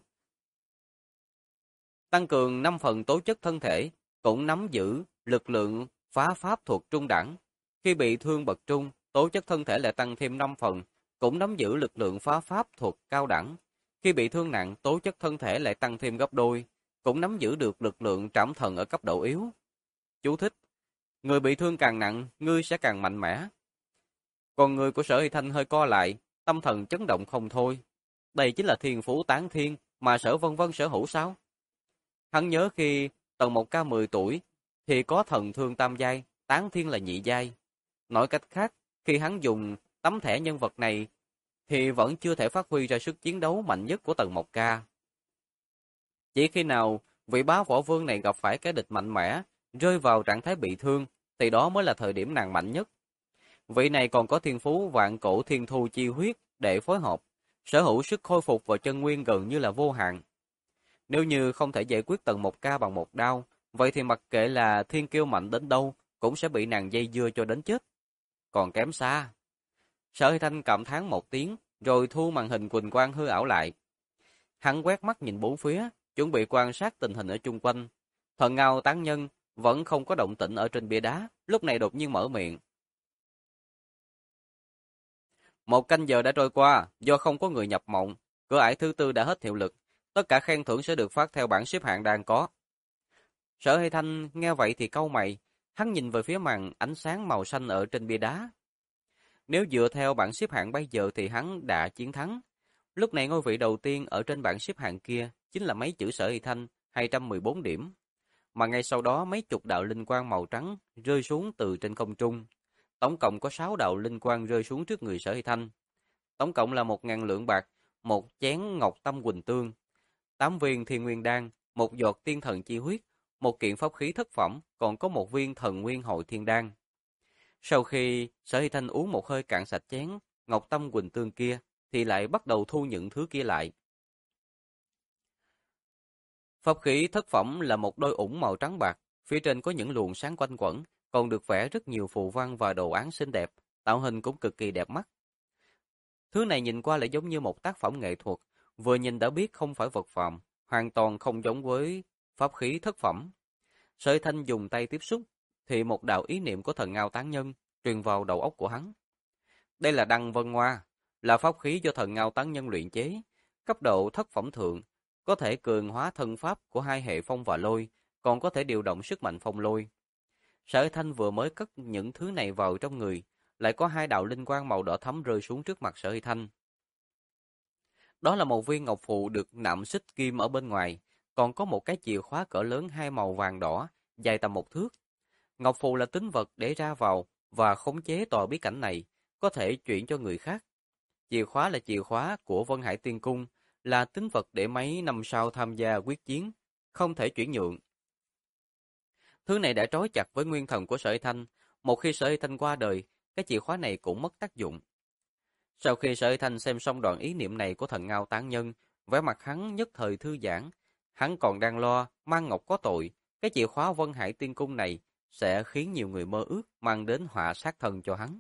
Tăng cường 5 phần tố chất thân thể, cũng nắm giữ lực lượng phá pháp thuộc trung đẳng. Khi bị thương bậc trung, tố chất thân thể lại tăng thêm 5 phần, cũng nắm giữ lực lượng phá pháp thuộc cao đẳng. Khi bị thương nặng, tố chất thân thể lại tăng thêm gấp đôi, cũng nắm giữ được lực lượng trảm thần ở cấp độ yếu. Chú thích: người bị thương càng nặng, ngươi sẽ càng mạnh mẽ. Còn người của Sở Hy Thanh hơi co lại, tâm thần chấn động không thôi. Đây chính là thiên phú tán thiên mà Sở Vân Vân sở hữu sao? Hắn nhớ khi Tần Mộc Ca 10 tuổi thì có thần thương tam giai, tán thiên là nhị giai. Nói cách khác, khi hắn dùng tấm thẻ nhân vật này thì vẫn chưa thể phát huy ra sức chiến đấu mạnh nhất của Tần Mộc Ca. Chỉ khi nào vị bá võ vương này gặp phải cái địch mạnh mẽ, rơi vào trạng thái bị thương, thì đó mới là thời điểm nàng mạnh nhất. Vị này còn có thiên phú vạn cổ thiên thu chi huyết để phối hợp, sở hữu sức khôi phục và chân nguyên gần như là vô hạn. Nếu như không thể giải quyết Tần Mộc Ca bằng một đao, vậy thì mặc kệ là thiên kiêu mạnh đến đâu, cũng sẽ bị nàng dây dưa cho đến chết. Còn kém xa. Sở Hy Thanh cảm thán một tiếng, rồi thu màn hình quỳnh quang hư ảo lại. Hắn quét mắt nhìn bốn phía, chuẩn bị quan sát tình hình ở chung quanh. Thần Ngao tán nhân vẫn không có động tĩnh ở trên bia đá, lúc này đột nhiên mở miệng. Một canh giờ đã trôi qua, do không có người nhập mộng, cửa ải thứ tư đã hết hiệu lực. Tất cả khen thưởng sẽ được phát theo bảng xếp hạng đang có. Sở Hy Thanh nghe vậy thì cau mày, hắn nhìn về phía màn ánh sáng màu xanh ở trên bia đá. Nếu dựa theo bảng xếp hạng bây giờ thì hắn đã chiến thắng. Lúc này ngôi vị đầu tiên ở trên bảng xếp hạng kia chính là mấy chữ Sở Hy Thanh, 214 điểm. Mà ngay sau đó mấy chục đạo linh quang màu trắng rơi xuống từ trên không trung. Tổng cộng có 6 đạo linh quang rơi xuống trước người Sở Hy Thanh. Tổng cộng là 1.000 lượng bạc, một chén ngọc tâm quỳnh tương, 8 viên thiên nguyên đan, một giọt tiên thần chi huyết, một kiện pháp khí thất phẩm, còn có một viên thần nguyên hội thiên đan. Sau khi Sở Hy Thanh uống một hơi cạn sạch chén ngọc tâm quỳnh tương kia, thì lại bắt đầu thu những thứ kia lại. Pháp khí thất phẩm là một đôi ủng màu trắng bạc, phía trên có những luồng sáng quanh quẩn, còn được vẽ rất nhiều phù văn và đồ án xinh đẹp, tạo hình cũng cực kỳ đẹp mắt. Thứ này nhìn qua lại giống như một tác phẩm nghệ thuật, vừa nhìn đã biết không phải vật phàm, hoàn toàn không giống với pháp khí thất phẩm. Sở Hy Thanh dùng tay tiếp xúc, thì một đạo ý niệm của thần Ngao tán nhân truyền vào đầu óc của hắn. Đây là Đăng Vân Hoa, là pháp khí do thần Ngao tán nhân luyện chế, cấp độ thất phẩm thượng, có thể cường hóa thân pháp của hai hệ phong và lôi, còn có thể điều động sức mạnh phong lôi. Sở Hy Thanh vừa mới cất những thứ này vào trong người, lại có hai đạo linh quang màu đỏ thẫm rơi xuống trước mặt Sở Hy Thanh. Đó là một viên ngọc phù được nạm xích kim ở bên ngoài, còn có một cái chìa khóa cỡ lớn hai màu vàng đỏ, dài tầm 1 thước. Ngọc phù là tín vật để ra vào và khống chế tòa bí cảnh này, có thể chuyển cho người khác. Chìa khóa là chìa khóa của Vân Hải Tiên Cung, là tín vật để mấy năm sau tham gia quyết chiến, không thể chuyển nhượng. Thứ này đã trói chặt với nguyên thần của Sở Hy Thanh, một khi Sở Hy Thanh qua đời, cái chìa khóa này cũng mất tác dụng. Sau khi Sở Hy Thanh xem xong đoạn ý niệm này của thần Ngao tán nhân, vẻ mặt hắn nhất thời thư giãn, hắn còn đang lo mang ngọc có tội, cái chìa khóa Vân Hải Tiên Cung này sẽ khiến nhiều người mơ ước mang đến họa sát thân cho hắn.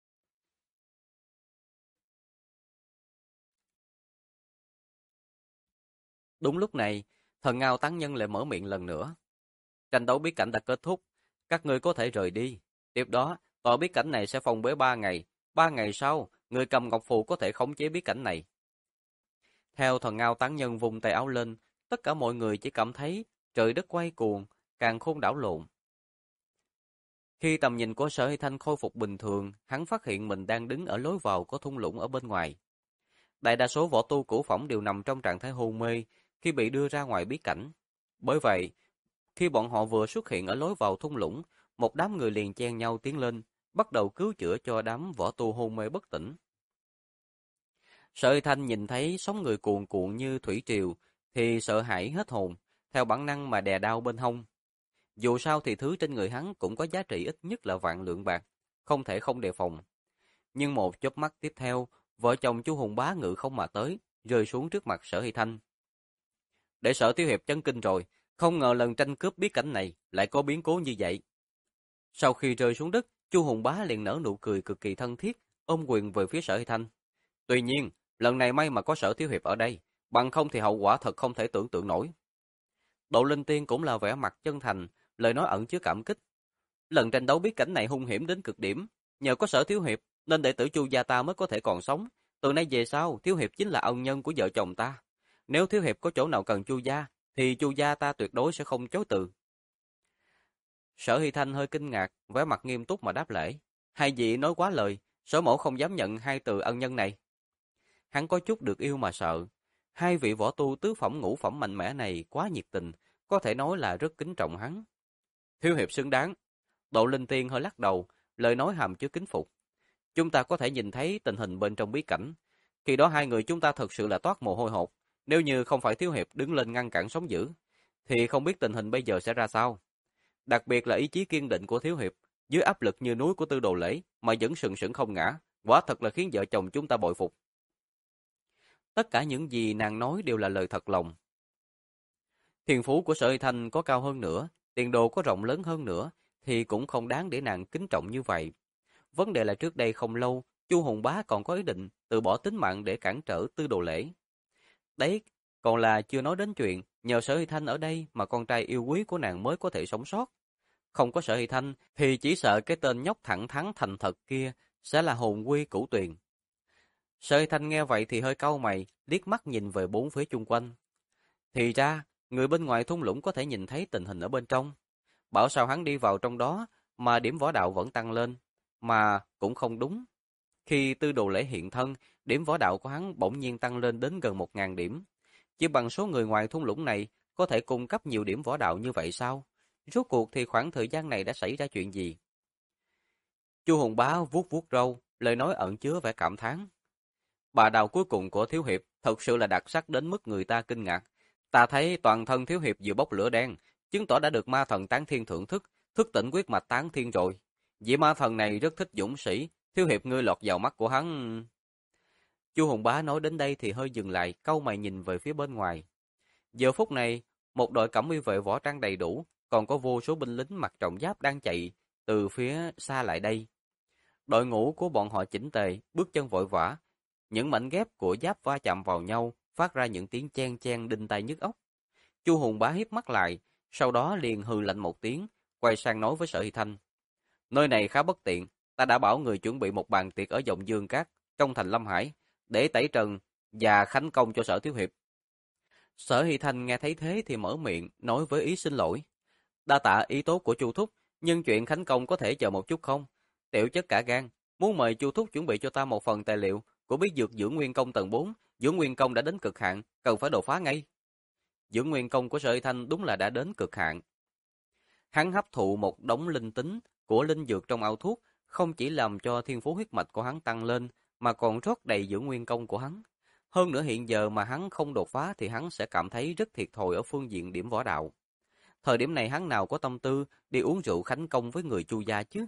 Đúng lúc này, thần Ngao tán nhân lại mở miệng lần nữa. Tranh đấu bí cảnh đã kết thúc, các ngươi có thể rời đi. Tiếp đó, tòa bí cảnh này sẽ phong bế 3 ngày. 3 ngày sau, người cầm ngọc phù có thể khống chế bí cảnh này. Theo thần Ngao tán nhân vùng tay áo lên, tất cả mọi người chỉ cảm thấy trời đất quay cuồng, càn khôn đảo lộn. Khi tầm nhìn của Sở Hy Thanh khôi phục bình thường, hắn phát hiện mình đang đứng ở lối vào của thung lũng ở bên ngoài. Đại đa số võ tu cửu phẩm đều nằm trong trạng thái hôn mê khi bị đưa ra ngoài bí cảnh. Bởi vậy, khi bọn họ vừa xuất hiện ở lối vào thung lũng, một đám người liền chen nhau tiến lên, bắt đầu cứu chữa cho đám võ tu hôn mê bất tỉnh. Sở Hy Thanh nhìn thấy sóng người cuồn cuộn như thủy triều, thì sợ hãi hết hồn, theo bản năng mà đè đau bên hông. Dù sao thì thứ trên người hắn cũng có giá trị ít nhất là vạn lượng bạc, không thể không đề phòng. Nhưng một chớp mắt tiếp theo, vợ chồng Chu Hùng Bá ngự không mà tới, rơi xuống trước mặt Sở Hy Thanh. Để Sở Thiếu Hiệp chấn kinh rồi, không ngờ lần tranh cướp bí cảnh này lại có biến cố như vậy. Sau khi rơi xuống đất, Chu Hùng Bá liền nở nụ cười cực kỳ thân thiết, ôm quyền về phía Sở Hy Thanh. Tuy nhiên, lần này may mà có Sở Thiếu Hiệp ở đây, bằng không thì hậu quả thật không thể tưởng tượng nổi. Độ Linh Tiên cũng là vẻ mặt chân thành, lời nói ẩn chứa cảm kích. Lần tranh đấu bí cảnh này hung hiểm đến cực điểm, nhờ có Sở Thiếu Hiệp nên đệ tử Chu gia ta mới có thể còn sống. Từ nay về sau, Thiếu Hiệp chính là ân nhân của vợ chồng ta. Nếu Thiếu Hiệp có chỗ nào cần Chu gia, thì Chu gia ta tuyệt đối sẽ không chối từ. Sở Hy Thanh hơi kinh ngạc, vẻ mặt nghiêm túc mà đáp lễ. Hai vị nói quá lời, Sở mẫu không dám nhận hai từ ân nhân này. Hắn có chút được yêu mà sợ. Hai vị võ tu tứ phẩm ngũ phẩm mạnh mẽ này quá nhiệt tình, có thể nói là rất kính trọng hắn. Thiếu hiệp xứng đáng. Độ Linh Tiên hơi lắc đầu, lời nói hàm chứa kính phục. Chúng ta có thể nhìn thấy tình hình bên trong bí cảnh. Khi đó hai người chúng ta thật sự là toát mồ hôi hột. Nếu như không phải Thiếu hiệp đứng lên ngăn cản sóng dữ, thì không biết tình hình bây giờ sẽ ra sao. Đặc biệt là ý chí kiên định của Thiếu hiệp, dưới áp lực như núi của Tư Đồ Lễ mà vẫn sừng sững không ngã, quả thật là khiến vợ chồng chúng ta bội phục. Tất cả những gì nàng nói đều là lời thật lòng. Thiên phú của Sở Hy Thanh có cao hơn nữa, tiền đồ có rộng lớn hơn nữa, thì cũng không đáng để nàng kính trọng như vậy. Vấn đề là trước đây không lâu, Chu Hùng Bá còn có ý định từ bỏ tính mạng để cản trở Tư Đồ Lễ. Đấy, còn là chưa nói đến chuyện, nhờ Sở Hy Thanh ở đây mà con trai yêu quý của nàng mới có thể sống sót. Không có Sở Hy Thanh thì chỉ sợ cái tên nhóc thẳng thắn thành thật kia sẽ là hồn quy cửu tuyền. Sở Hy Thanh nghe vậy thì hơi cau mày, liếc mắt nhìn về bốn phía chung quanh. Thì ra, người bên ngoài thung lũng có thể nhìn thấy tình hình ở bên trong. Bảo sao hắn đi vào trong đó mà điểm võ đạo vẫn tăng lên, mà cũng không đúng. Khi Tư Đồ Lễ hiện thân, điểm võ đạo của hắn bỗng nhiên tăng lên đến gần 1000 điểm. Chỉ bằng số người ngoài thung lũng này có thể cung cấp nhiều điểm võ đạo như vậy sao? Rốt cuộc thì khoảng thời gian này đã xảy ra chuyện gì? Chu Hùng Bá vuốt vuốt râu, lời nói ẩn chứa vẻ cảm thán. Bà đào cuối cùng của Thiếu hiệp thật sự là đặc sắc đến mức người ta kinh ngạc. Ta thấy toàn thân Thiếu hiệp vừa bốc lửa đen, chứng tỏ đã được ma thần Tán Thiên thưởng thức, thức tỉnh quyết mạch Tán Thiên rồi. Vị ma thần này rất thích dũng sĩ, Thiếu hiệp ngươi lọt vào mắt của hắn. Chu Hùng Bá nói đến đây thì hơi dừng lại, cau mày nhìn về phía bên ngoài. Giờ phút này, một đội cẩm y vệ võ trang đầy đủ, còn có vô số binh lính mặc trọng giáp đang chạy từ phía xa lại đây. Đội ngũ của bọn họ chỉnh tề, bước chân vội vã. Những mảnh ghép của giáp va chạm vào nhau, phát ra những tiếng chen chen đinh tai nhức óc. Chu Hùng Bá hiếp mắt lại, sau đó liền hừ lạnh một tiếng, quay sang nói với Sở Hy Thanh. Nơi này khá bất tiện, ta đã bảo người chuẩn bị một bàn tiệc ở Dòng Dương Cát, trong thành Lâm Hải, để tẩy trần và khánh công cho Sở Thiếu hiệp. Sở Hy Thanh nghe thấy thế thì mở miệng, nói với ý xin lỗi. Đa tạ ý tốt của Chu Thúc, nhưng chuyện khánh công có thể chờ một chút không? Tiểu chất cả gan, muốn mời Chu Thúc chuẩn bị cho ta một phần tài liệu của bí dược dưỡng nguyên công tầng 4, dưỡng nguyên công đã đến cực hạn, cần phải đột phá ngay. Dưỡng nguyên công của Sở Hy Thanh đúng là đã đến cực hạn. Hắn hấp thụ một đống linh tính của linh dược trong ao thuốc, không chỉ làm cho thiên phú huyết mạch của hắn tăng lên, mà còn rót đầy dưỡng nguyên công của hắn. Hơn nữa hiện giờ mà hắn không đột phá thì hắn sẽ cảm thấy rất thiệt thòi ở phương diện điểm võ đạo. Thời điểm này hắn nào có tâm tư đi uống rượu khánh công với người Chu gia chứ?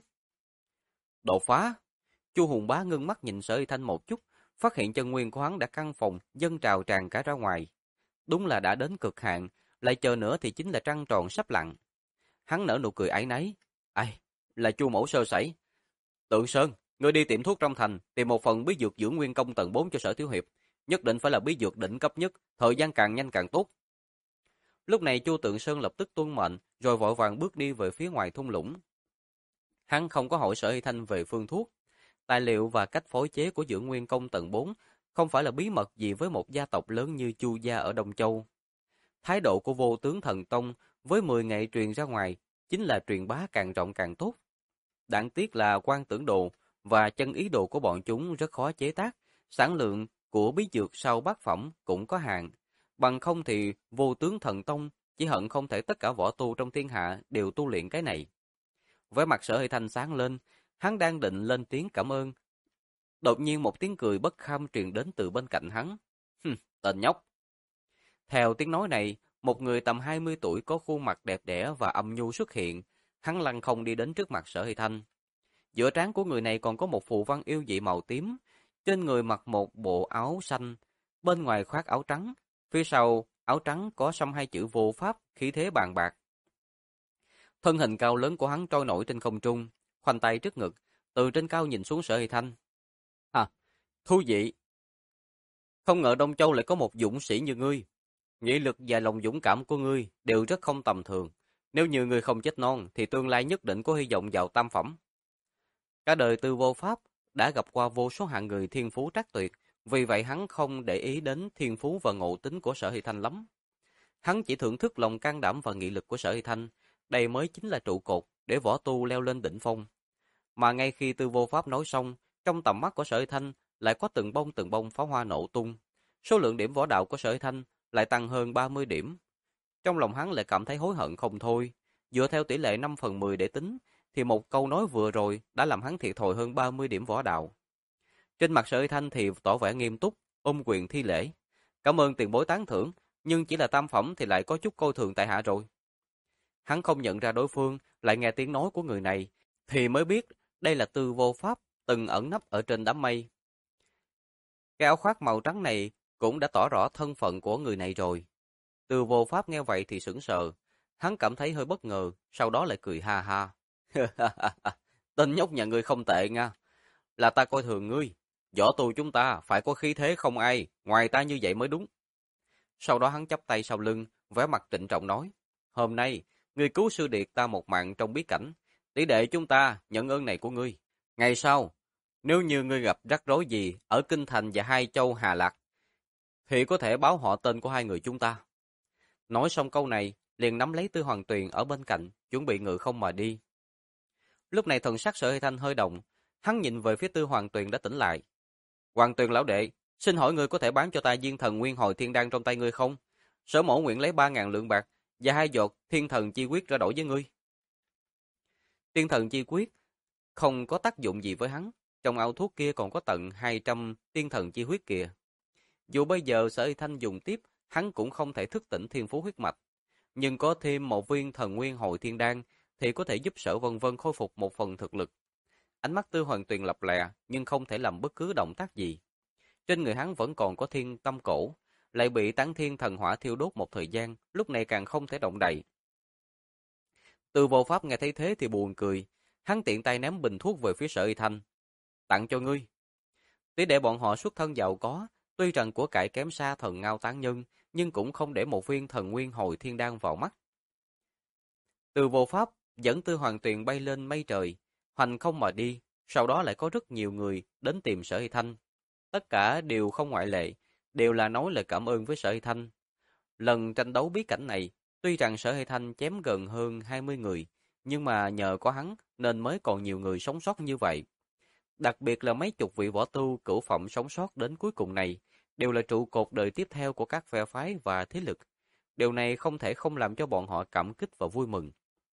Đột phá? Chu Hùng Bá ngưng mắt nhìn Sở Hy Thanh một chút, phát hiện chân nguyên của hắn đã căng phòng, dâng trào tràn cả ra ngoài. Đúng là đã đến cực hạn, lại chờ nữa thì chính là trăng tròn sắp lặn. Hắn nở nụ cười áy náy. Ai, là Chu mẫu sơ sẩy. Tượng Sơn, ngươi đi tiệm thuốc trong thành, tìm một phần bí dược dưỡng nguyên công tầng 4 cho Sở Thiếu hiệp. Nhất định phải là bí dược đỉnh cấp nhất, thời gian càng nhanh càng tốt. Lúc này Chu Tượng Sơn lập tức tuân mệnh, rồi vội vàng bước đi về phía ngoài thung lũng. Hắn không có hỏi Sở Hy Thanh về phương thuốc. Tài liệu và cách phối chế của dưỡng nguyên công tầng 4 không phải là bí mật gì với một gia tộc lớn như Chu gia ở Đông Châu. Thái độ của Vô Tướng Thần Tông với 10 ngày truyền ra ngoài chính là truyền bá càng rộng càng tốt. Đáng tiếc là quan tưởng đồ và chân ý đồ của bọn chúng rất khó chế tác, sản lượng của bí dược sau bát phẩm cũng có hạn. Bằng không thì Vô Tướng Thần Tông chỉ hận không thể tất cả võ tu trong thiên hạ đều tu luyện cái này. Với mặt Sở Hy Thanh sáng lên, hắn đang định lên tiếng cảm ơn. Đột nhiên một tiếng cười bất kham truyền đến từ bên cạnh hắn. Tên nhóc. Theo tiếng nói này, một người tầm 20 tuổi có khuôn mặt đẹp đẽ và âm nhu xuất hiện. Hắn lăng không đi đến trước mặt Sở Hy Thanh. Giữa trán của người này còn có một phù văn yêu dị màu tím, trên người mặc một bộ áo xanh, bên ngoài khoác áo trắng, phía sau áo trắng có xăm hai chữ vô pháp, khí thế bàn bạc. Thân hình cao lớn của hắn trôi nổi trên không trung, khoanh tay trước ngực, từ trên cao nhìn xuống Sở Hy Thanh. À, thú vị. Không ngờ Đông Châu lại có một dũng sĩ như ngươi. Nghị lực và lòng dũng cảm của ngươi đều rất không tầm thường. Nếu như ngươi không chết non, thì tương lai nhất định có hy vọng vào tam phẩm. Cả đời Tư Vô Pháp đã gặp qua vô số hạng người thiên phú trác tuyệt, vì vậy hắn không để ý đến thiên phú và ngộ tính của Sở Hy Thanh lắm. Hắn chỉ thưởng thức lòng can đảm và nghị lực của Sở Hy Thanh, đây mới chính là trụ cột để võ tu leo lên đỉnh phong. Mà ngay khi Tư Vô Pháp nói xong, trong tầm mắt của Sở Hy Thanh lại có từng bông pháo hoa nổ tung. Số lượng điểm võ đạo của Sở Hy Thanh lại tăng hơn 30 điểm. Trong lòng hắn lại cảm thấy hối hận không thôi. Dựa theo tỷ lệ 5/10 để tính, thì một câu nói vừa rồi đã làm hắn thiệt thòi hơn 30 điểm võ đạo. Trên mặt Sở Hy Thanh thì tỏ vẻ nghiêm túc, ôm quyền thi lễ. Cảm ơn tiền bối tán thưởng, nhưng chỉ là tam phẩm thì lại có chút coi thường tại hạ rồi. Hắn không nhận ra đối phương, lại nghe tiếng nói của người này, thì mới biết đây là Tư Vô Pháp, từng ẩn nấp ở trên đám mây. Cái áo khoác màu trắng này cũng đã tỏ rõ thân phận của người này rồi. Tư Vô Pháp nghe vậy thì sững sờ, hắn cảm thấy hơi bất ngờ, sau đó lại cười ha ha. Tên nhóc nhà ngươi không tệ nha, là ta coi thường ngươi. Võ tu chúng ta phải có khí thế không ai, ngoài ta như vậy mới đúng. Sau đó hắn chắp tay sau lưng, vẻ mặt trịnh trọng nói, hôm nay, ngươi cứu sư điệt ta một mạng trong bí cảnh, tỷ đệ chúng ta nhận ơn này của ngươi. Ngày sau, nếu như ngươi gặp rắc rối gì ở Kinh Thành và Hai Châu Hà Lạc, thì có thể báo họ tên của hai người chúng ta. Nói xong câu này, liền nắm lấy Tư Hoàng Tuyền ở bên cạnh, chuẩn bị ngự không mà đi. Lúc này thần sắc Sở Hy Thanh hơi động, hắn nhìn về phía Tư Hoàng Tuyền đã tỉnh lại. Hoàng Tuyền lão đệ, xin hỏi ngươi có thể bán cho ta viên thần nguyên hồi thiên đan trong tay ngươi không? Sở mẫu nguyện lấy 3.000 lượng bạc và 2 giọt thiên thần chi quyết ra đổi với ngươi. Thiên thần chi quyết không có tác dụng gì với hắn, trong ao thuốc kia còn có tận 200 thiên thần chi huyết kìa. Dù bây giờ Sở Hy Thanh dùng tiếp, hắn cũng không thể thức tỉnh thiên phú huyết mạch, nhưng có thêm một viên thần nguyên hồi thiên đan thì có thể giúp Sở Vân Vân khôi phục một phần thực lực. Ánh mắt Tư Hoàng Tuyền lập lè, nhưng không thể làm bất cứ động tác gì. Trên người hắn vẫn còn có thiên tâm cổ, lại bị tán thiên thần hỏa thiêu đốt một thời gian, lúc này càng không thể động đậy. Tư Vô Pháp nghe thấy thế thì buồn cười, hắn tiện tay ném bình thuốc về phía Sở Hy Thanh. Tặng cho ngươi. Tỷ đệ bọn họ xuất thân giàu có, tuy rằng của cải kém xa thần Ngao Tán Nhân, nhưng cũng không để một viên thần nguyên hồi thiên đan vào mắt. Tư Vô Pháp dẫn Tư Hoàng Tuyền bay lên mây trời, hoành không mà đi, sau đó lại có rất nhiều người đến tìm Sở Hy Thanh. Tất cả đều không ngoại lệ, đều là nói lời cảm ơn với Sở Hy Thanh. Lần tranh đấu bí cảnh này, tuy rằng Sở Hy Thanh chém gần hơn 20 người, nhưng mà nhờ có hắn nên mới còn nhiều người sống sót như vậy. Đặc biệt là mấy chục vị võ tu cửu phẩm sống sót đến cuối cùng này, đều là trụ cột đời tiếp theo của các phe phái và thế lực. Điều này không thể không làm cho bọn họ cảm kích và vui mừng.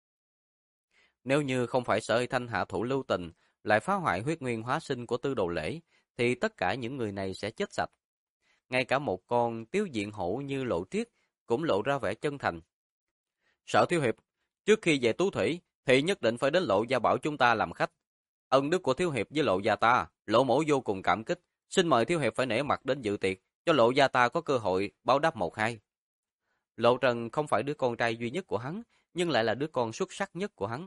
Nếu như không phải Sở Hy Thanh hạ thủ lưu tình, lại phá hoại huyết nguyên hóa sinh của Tư Đồ Lễ, thì tất cả những người này sẽ chết sạch. Ngay cả một con Tiếu Diện Hổ như Lộ Triết cũng lộ ra vẻ chân thành. Sở thiếu hiệp, trước khi về Tú Thủy thì nhất định phải đến Lộ Gia bảo chúng ta làm khách. Ân đức của thiếu hiệp với Lộ Gia ta, Lộ mẫu vô cùng cảm kích. Xin mời thiếu hiệp phải nể mặt đến dự tiệc, cho Lộ Gia ta có cơ hội báo đáp một hai. Lộ Trần không phải đứa con trai duy nhất của hắn, nhưng lại là đứa con xuất sắc nhất của hắn.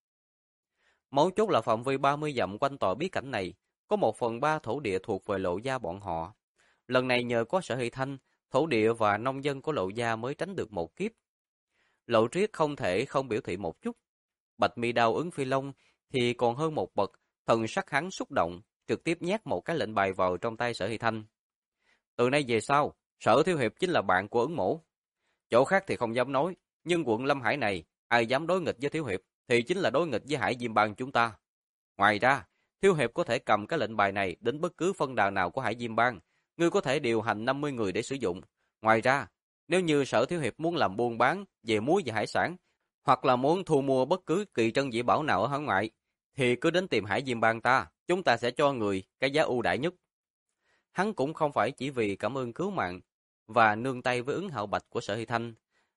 Mấu chốt là phạm vi 30 dặm quanh tòa bí cảnh này, có 1/3 thổ địa thuộc về Lộ Gia bọn họ. Lần này nhờ có Sở Hy Thanh, thổ địa và nông dân của Lộ Gia mới tránh được một kiếp. Lộ Triết không thể không biểu thị một chút. Bạch Mi Đao ứng Phi Long thì còn hơn một bậc, thần sắc hắn xúc động, trực tiếp nhét một cái lệnh bài vào trong tay Sở Hy Thanh. Từ nay về sau, Sở thiếu hiệp chính là bạn của ứng mổ. Chỗ khác thì không dám nói, nhưng quận Lâm Hải này, ai dám đối nghịch với thiếu hiệp thì chính là đối nghịch với Hải Diêm Bang chúng ta. Ngoài ra, thiếu hiệp có thể cầm cái lệnh bài này đến bất cứ phân đà nào của Hải Diêm Bang, ngươi có thể điều hành 50 người để sử dụng. Ngoài ra, nếu như Sở thiếu hiệp muốn làm buôn bán về muối và hải sản, hoặc là muốn thu mua bất cứ kỳ trân dị bảo nào ở hải ngoại, thì cứ đến tìm Hải Diêm Bang ta, chúng ta sẽ cho người cái giá ưu đãi nhất. Hắn cũng không phải chỉ vì cảm ơn cứu mạng và nương tay với ứng hạo bạch của Sở Hy Thanh,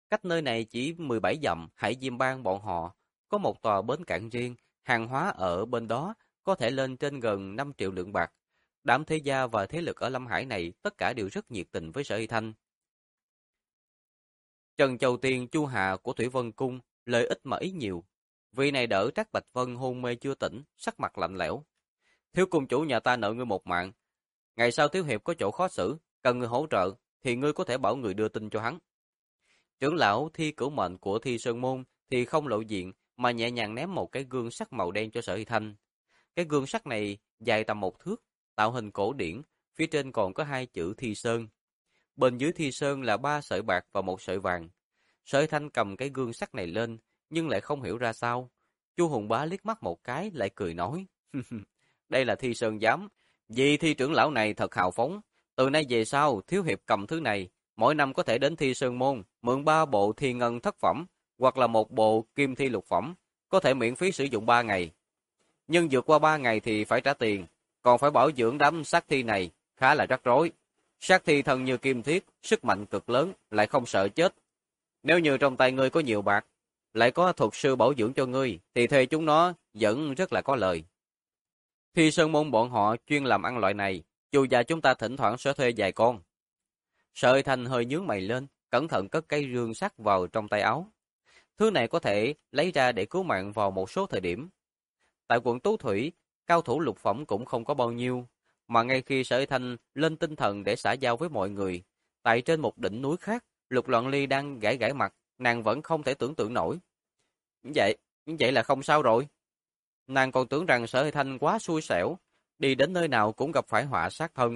Cách nơi này chỉ 17 dặm, Hải Diêm Bang bọn họ có một tòa bến cảng riêng, hàng hóa ở bên đó có thể lên trên gần 5 triệu lượng bạc. Đám thế gia và thế lực ở Lâm Hải này tất cả đều rất nhiệt tình với Sở Hy Thanh. Trần Châu Tiên, Chu Hà của Thủy Vân Cung, lợi ích mà ý nhiều. Vị này đỡ Trác Bạch Vân hôn mê chưa tỉnh, sắc mặt lạnh lẽo. Thiếu cung chủ nhà ta nợ ngươi một mạng. Ngày sau thiếu hiệp có chỗ khó xử, cần người hỗ trợ, thì ngươi có thể bảo người đưa tin cho hắn. Trưởng lão Thi Cửu Mệnh của Thi Sơn Môn thì không lộ diện, mà nhẹ nhàng ném một cái gương sắt màu đen cho Sở Hy Thanh. Cái gương sắt này dài tầm 1 thước, tạo hình cổ điển, phía trên còn có 2 chữ Thi Sơn. Bên dưới Thi Sơn là 3 sợi bạc và 1 sợi vàng. Sở Hy Thanh cầm cái gương sắt này lên, nhưng lại không hiểu ra sao. Chu Hùng Bá liếc mắt một cái, lại cười nói, đây là Thi Sơn giám, vì Thi trưởng lão này thật hào phóng. Từ nay về sau, thiếu hiệp cầm thứ này, mỗi năm có thể đến Thi Sơn Môn, mượn 3 bộ thi ngân thất phẩm, hoặc là 1 bộ kim thi lục phẩm, có thể miễn phí sử dụng 3 ngày. Nhưng vượt qua 3 ngày thì phải trả tiền, còn phải bảo dưỡng đám sát thi này, khá là rắc rối. Sát thi thân như kim thiết, sức mạnh cực lớn, lại không sợ chết. Nếu như trong tay ngươi có nhiều bạc, lại có thuật sư bảo dưỡng cho ngươi, thì thuê chúng nó vẫn rất là có lời. Thi Sơn Môn bọn họ chuyên làm ăn loại này, dù già chúng ta thỉnh thoảng sẽ thuê vài con. Sở Hy Thanh hơi nhướng mày lên, cẩn thận cất cây rương sắt vào trong tay áo. Thứ này có thể lấy ra để cứu mạng vào một số thời điểm. Tại quận Tú Thủy, cao thủ lục phẩm cũng không có bao nhiêu, mà ngay khi Sở Hy Thanh lên tinh thần để xã giao với mọi người, tại trên một đỉnh núi khác, Lục Loạn Ly đang gãi gãi mặt, nàng vẫn không thể tưởng tượng nổi. Như vậy là không sao rồi. Nàng còn tưởng rằng Sở Hy Thanh quá xui xẻo, đi đến nơi nào cũng gặp phải họa sát thân.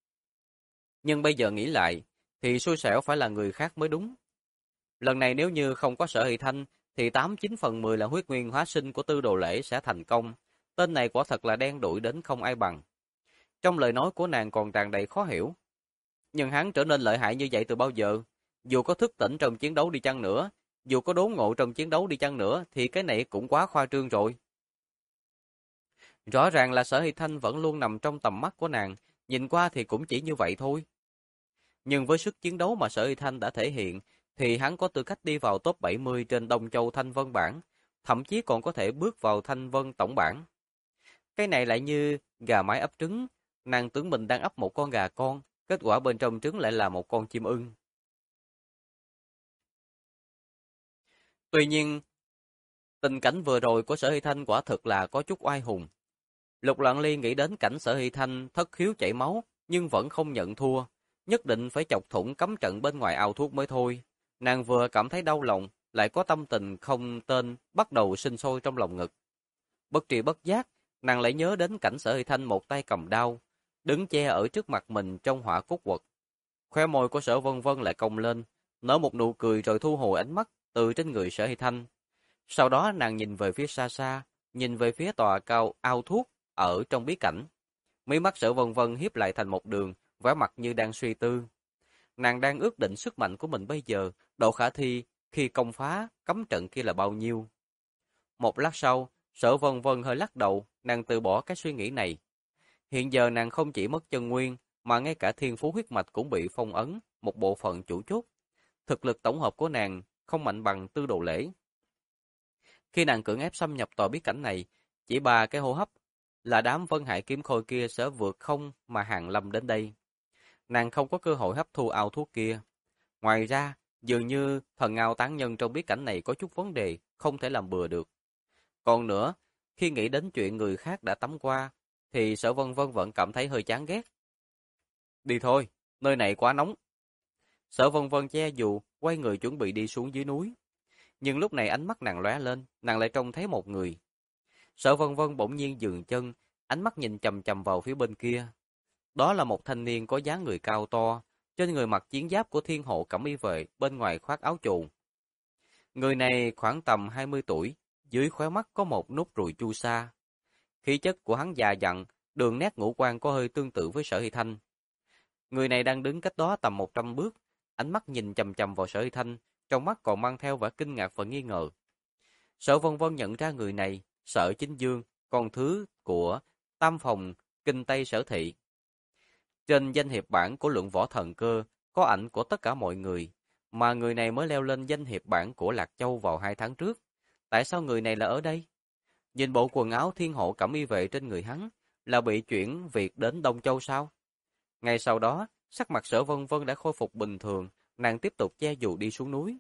Nhưng bây giờ nghĩ lại, thì xui xẻo phải là người khác mới đúng. Lần này nếu như không có Sở Hy Thanh, thì 89 phần 10 là huyết nguyên hóa sinh của Tư Đồ Lễ sẽ thành công. Tên này quả thật là đen đủi đến không ai bằng. Trong lời nói của nàng còn tràn đầy khó hiểu. Nhưng hắn trở nên lợi hại như vậy từ bao giờ? Dù có thức tỉnh trong chiến đấu đi chăng nữa, dù có đốn ngộ trong chiến đấu đi chăng nữa, thì cái này cũng quá khoa trương rồi. Rõ ràng là Sở Hy Thanh vẫn luôn nằm trong tầm mắt của nàng, nhìn qua thì cũng chỉ như vậy thôi. Nhưng với sức chiến đấu mà Sở Hy Thanh đã thể hiện, thì hắn có tư cách đi vào top 70 trên Đông Châu Thanh Vân bảng, thậm chí còn có thể bước vào Thanh Vân tổng bảng. Cái này lại như gà mái ấp trứng, nàng tưởng mình đang ấp một con gà con, kết quả bên trong trứng lại là một con chim ưng. Tuy nhiên, tình cảnh vừa rồi của Sở Hy Thanh quả thực là có chút oai hùng. Lục Loạn Ly nghĩ đến cảnh Sở Hy Thanh thất khiếu chảy máu, nhưng vẫn không nhận thua, nhất định phải chọc thủng cấm trận bên ngoài ao thuốc mới thôi. Nàng vừa cảm thấy đau lòng, lại có tâm tình không tên bắt đầu sinh sôi trong lòng ngực. Bất tri bất giác, nàng lại nhớ đến cảnh Sở Hy Thanh một tay cầm đao, đứng che ở trước mặt mình trong hỏa cốt quật. Khóe môi của Sở Vân Vân lại cong lên, nở một nụ cười rồi thu hồi ánh mắt từ trên người Sở Hy Thanh. Sau đó nàng nhìn về phía xa xa, nhìn về phía tòa cao ao thuốc ở trong bí cảnh. Mí mắt Sở Vân Vân hiếp lại thành một đường, vẻ mặt như đang suy tư. Nàng đang ước định sức mạnh của mình bây giờ, độ khả thi khi công phá cấm trận kia là bao nhiêu. Một lát sau, Sở Vân Vân hơi lắc đầu, nàng từ bỏ cái suy nghĩ này. Hiện giờ nàng không chỉ mất chân nguyên, mà ngay cả thiên phú huyết mạch cũng bị phong ấn, một bộ phận chủ chốt. Thực lực tổng hợp của nàng không mạnh bằng Tư Đồ Lễ. Khi nàng cưỡng ép xâm nhập tòa bí cảnh này, chỉ 3 cái hô hấp là đám Vân Hải kiếm khôi kia sẽ vượt không mà hàng lâm đến đây. Nàng không có cơ hội hấp thu ao thuốc kia. Ngoài ra, dường như thần ngao tán nhân trong bí cảnh này có chút vấn đề, không thể làm bừa được. Còn nữa, khi nghĩ đến chuyện người khác đã tắm qua, thì Sở Vân Vân vẫn cảm thấy hơi chán ghét. Đi thôi, nơi này quá nóng. Sở Vân Vân che dù, quay người chuẩn bị đi xuống dưới núi. Nhưng lúc này ánh mắt nàng lóe lên, nàng lại trông thấy một người. Sở Vân Vân bỗng nhiên dừng chân, ánh mắt nhìn chằm chằm vào phía bên kia. Đó là một thanh niên có dáng người cao to, trên người mặc chiến giáp của Thiên Hộ Cẩm Y Vệ, bên ngoài khoác áo choàng. Người này khoảng tầm 20 tuổi, dưới khóe mắt có một nốt ruồi chu sa. Khí chất của hắn già dặn, đường nét ngũ quan có hơi tương tự với Sở Hy Thanh. Người này đang đứng cách đó tầm 100 bước, ánh mắt nhìn chằm chằm vào Sở Hy Thanh, trong mắt còn mang theo vẻ kinh ngạc và nghi ngờ. Sở Vân Vân nhận ra người này, Sở Chính Dương, con thứ của Tam Phòng Kinh Tây Sở Thị. Trên danh hiệp bản của Luận Võ Thần Cơ có ảnh của tất cả mọi người, Mà người này mới leo lên danh hiệp bảng của Lạc Châu vào 2 tháng trước. Tại sao người này là ở đây? Nhìn bộ quần áo thiên hộ cẩm y vệ trên người hắn, là bị chuyển việc đến Đông Châu sao? Ngay sau đó, sắc mặt Sở Vân Vân đã khôi phục bình thường, nàng tiếp tục che dù đi xuống núi.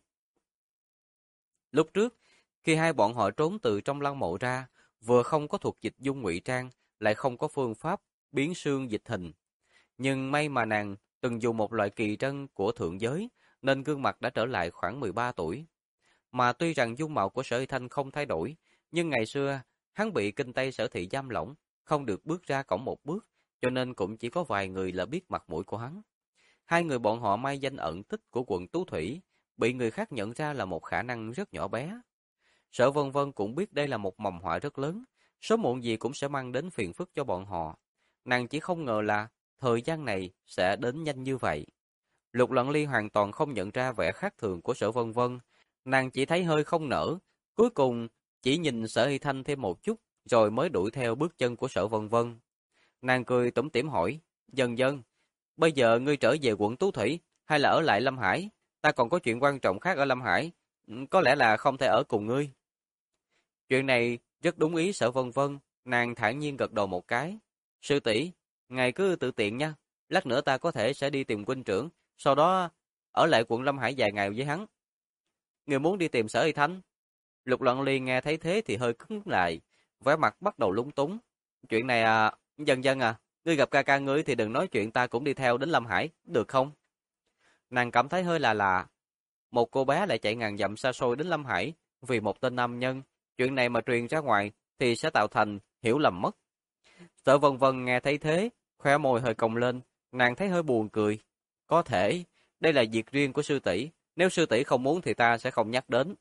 Lúc trước, khi hai bọn họ trốn từ trong lăng mộ ra, vừa không có thuộc dịch dung ngụy trang, lại không có phương pháp biến xương dịch hình. Nhưng may mà nàng từng dùng một loại kỳ trân của thượng giới, nên gương mặt đã trở lại khoảng 13 tuổi. Mà tuy rằng dung mạo của Sở Y Thanh không thay đổi, nhưng ngày xưa, hắn bị kinh Tây Sở Thị giam lỏng, không được bước ra cổng một bước, cho nên cũng chỉ có vài người là biết mặt mũi của hắn. Hai người bọn họ mai danh ẩn tích của quận Tú Thủy, bị người khác nhận ra là một khả năng rất nhỏ bé. Sở Vân Vân cũng biết đây là một mầm họa rất lớn, sớm muộn gì cũng sẽ mang đến phiền phức cho bọn họ. Nàng chỉ không ngờ là thời gian này sẽ đến nhanh như vậy. Lục Lận Ly hoàn toàn không nhận ra vẻ khác thường của Sở Vân Vân, nàng chỉ thấy hơi không nỡ, cuối cùng chỉ nhìn Sở Hy Thanh thêm một chút, rồi mới đuổi theo bước chân của Sở Vân Vân. Nàng cười tủm tỉm hỏi, Dần Dần, bây giờ ngươi trở về quận Tú Thủy, hay là ở lại Lâm Hải? Ta còn có chuyện quan trọng khác ở Lâm Hải, có lẽ là không thể ở cùng ngươi. Chuyện này rất đúng ý Sở Vân Vân, nàng thản nhiên gật đầu một cái. Sư tỷ, ngài cứ tự tiện nha, lát nữa ta có thể sẽ đi tìm huynh trưởng, sau đó ở lại quận Lâm Hải vài ngày với hắn. Người muốn đi tìm Sở Y Thanh? Lục Lận Ly nghe thấy thế thì hơi cứng lại, vẻ mặt bắt đầu lúng túng. Chuyện này Dần Dần ngươi gặp ca ca ngươi thì đừng nói chuyện ta cũng đi theo đến Lâm Hải, được không? Nàng cảm thấy hơi là lạ. Một cô bé lại chạy ngàn dặm xa xôi đến Lâm Hải vì một tên nam nhân, chuyện này mà truyền ra ngoài thì sẽ tạo thành hiểu lầm mất. Sở Vân Vân nghe thấy thế, khóe môi hơi cong lên, nàng thấy hơi buồn cười. Có thể, đây là việc riêng của sư tỷ, nếu sư tỷ không muốn thì ta sẽ không nhắc đến.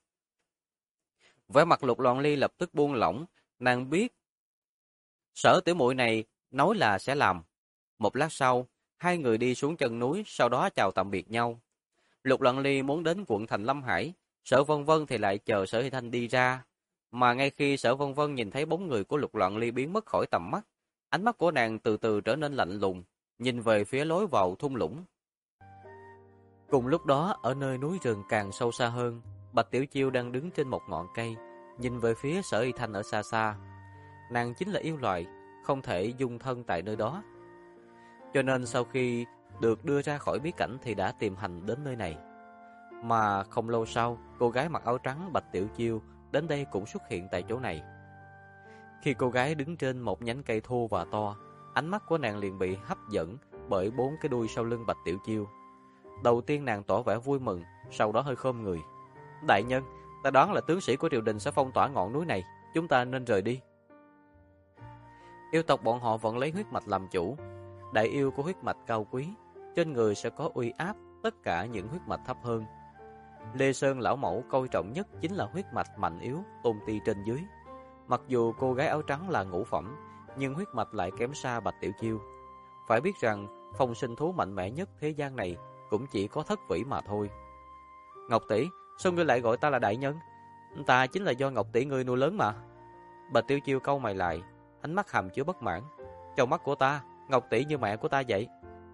Vẻ mặt Lục Loan Ly lập tức buông lỏng, nàng biết Sở tiểu muội này nói là sẽ làm. Một lát sau, hai người đi xuống chân núi, sau đó chào tạm biệt nhau. Lục Lận Ly muốn đến quận thành Lâm Hải, Sở Vân Vân thì lại chờ Sở Hy Thanh đi ra. Mà ngay khi Sở Vân Vân nhìn thấy bóng người của Lục Lận Ly biến mất khỏi tầm mắt, ánh mắt của nàng từ từ trở nên lạnh lùng, nhìn về phía lối vào thung lũng. Cùng lúc đó, ở nơi núi rừng càng sâu xa hơn, Bạch Tiểu Chiêu đang đứng trên một ngọn cây, nhìn về phía Sở Y Thanh ở xa xa. Nàng chính là yêu loài, không thể dung thân tại nơi đó. Cho nên sau khi được đưa ra khỏi bí cảnh thì đã tìm hành đến nơi này. Mà không lâu sau, cô gái mặc áo trắng Bạch Tiểu Chiêu đến đây cũng xuất hiện tại chỗ này. Khi cô gái đứng trên một nhánh cây thô và to, ánh mắt của nàng liền bị hấp dẫn bởi 4 cái đuôi sau lưng Bạch Tiểu Chiêu. Đầu tiên nàng tỏ vẻ vui mừng, sau đó hơi khom người. Đại nhân, ta đoán là tướng sĩ của triều đình sẽ phong tỏa ngọn núi này, chúng ta nên rời đi. Yêu tộc bọn họ vẫn lấy huyết mạch làm chủ. Đại yêu của huyết mạch cao quý, trên người sẽ có uy áp tất cả những huyết mạch thấp hơn. Lê Sơn lão mẫu coi trọng nhất chính là huyết mạch mạnh yếu, tôn ti trên dưới. Mặc dù cô gái áo trắng là ngũ phẩm, nhưng huyết mạch lại kém xa Bạch Tiểu Chiêu. Phải biết rằng, phong sinh thú mạnh mẽ nhất thế gian này cũng chỉ có Thất Vĩ mà thôi. Ngọc tỷ, sao ngươi lại gọi ta là đại nhân? Ta chính là do Ngọc tỷ ngươi nuôi lớn mà. Bạch Tiểu Chiêu cau mày lại, ánh mắt hàm chứa bất mãn. Trong mắt của ta, Ngọc tỷ như mẹ của ta vậy.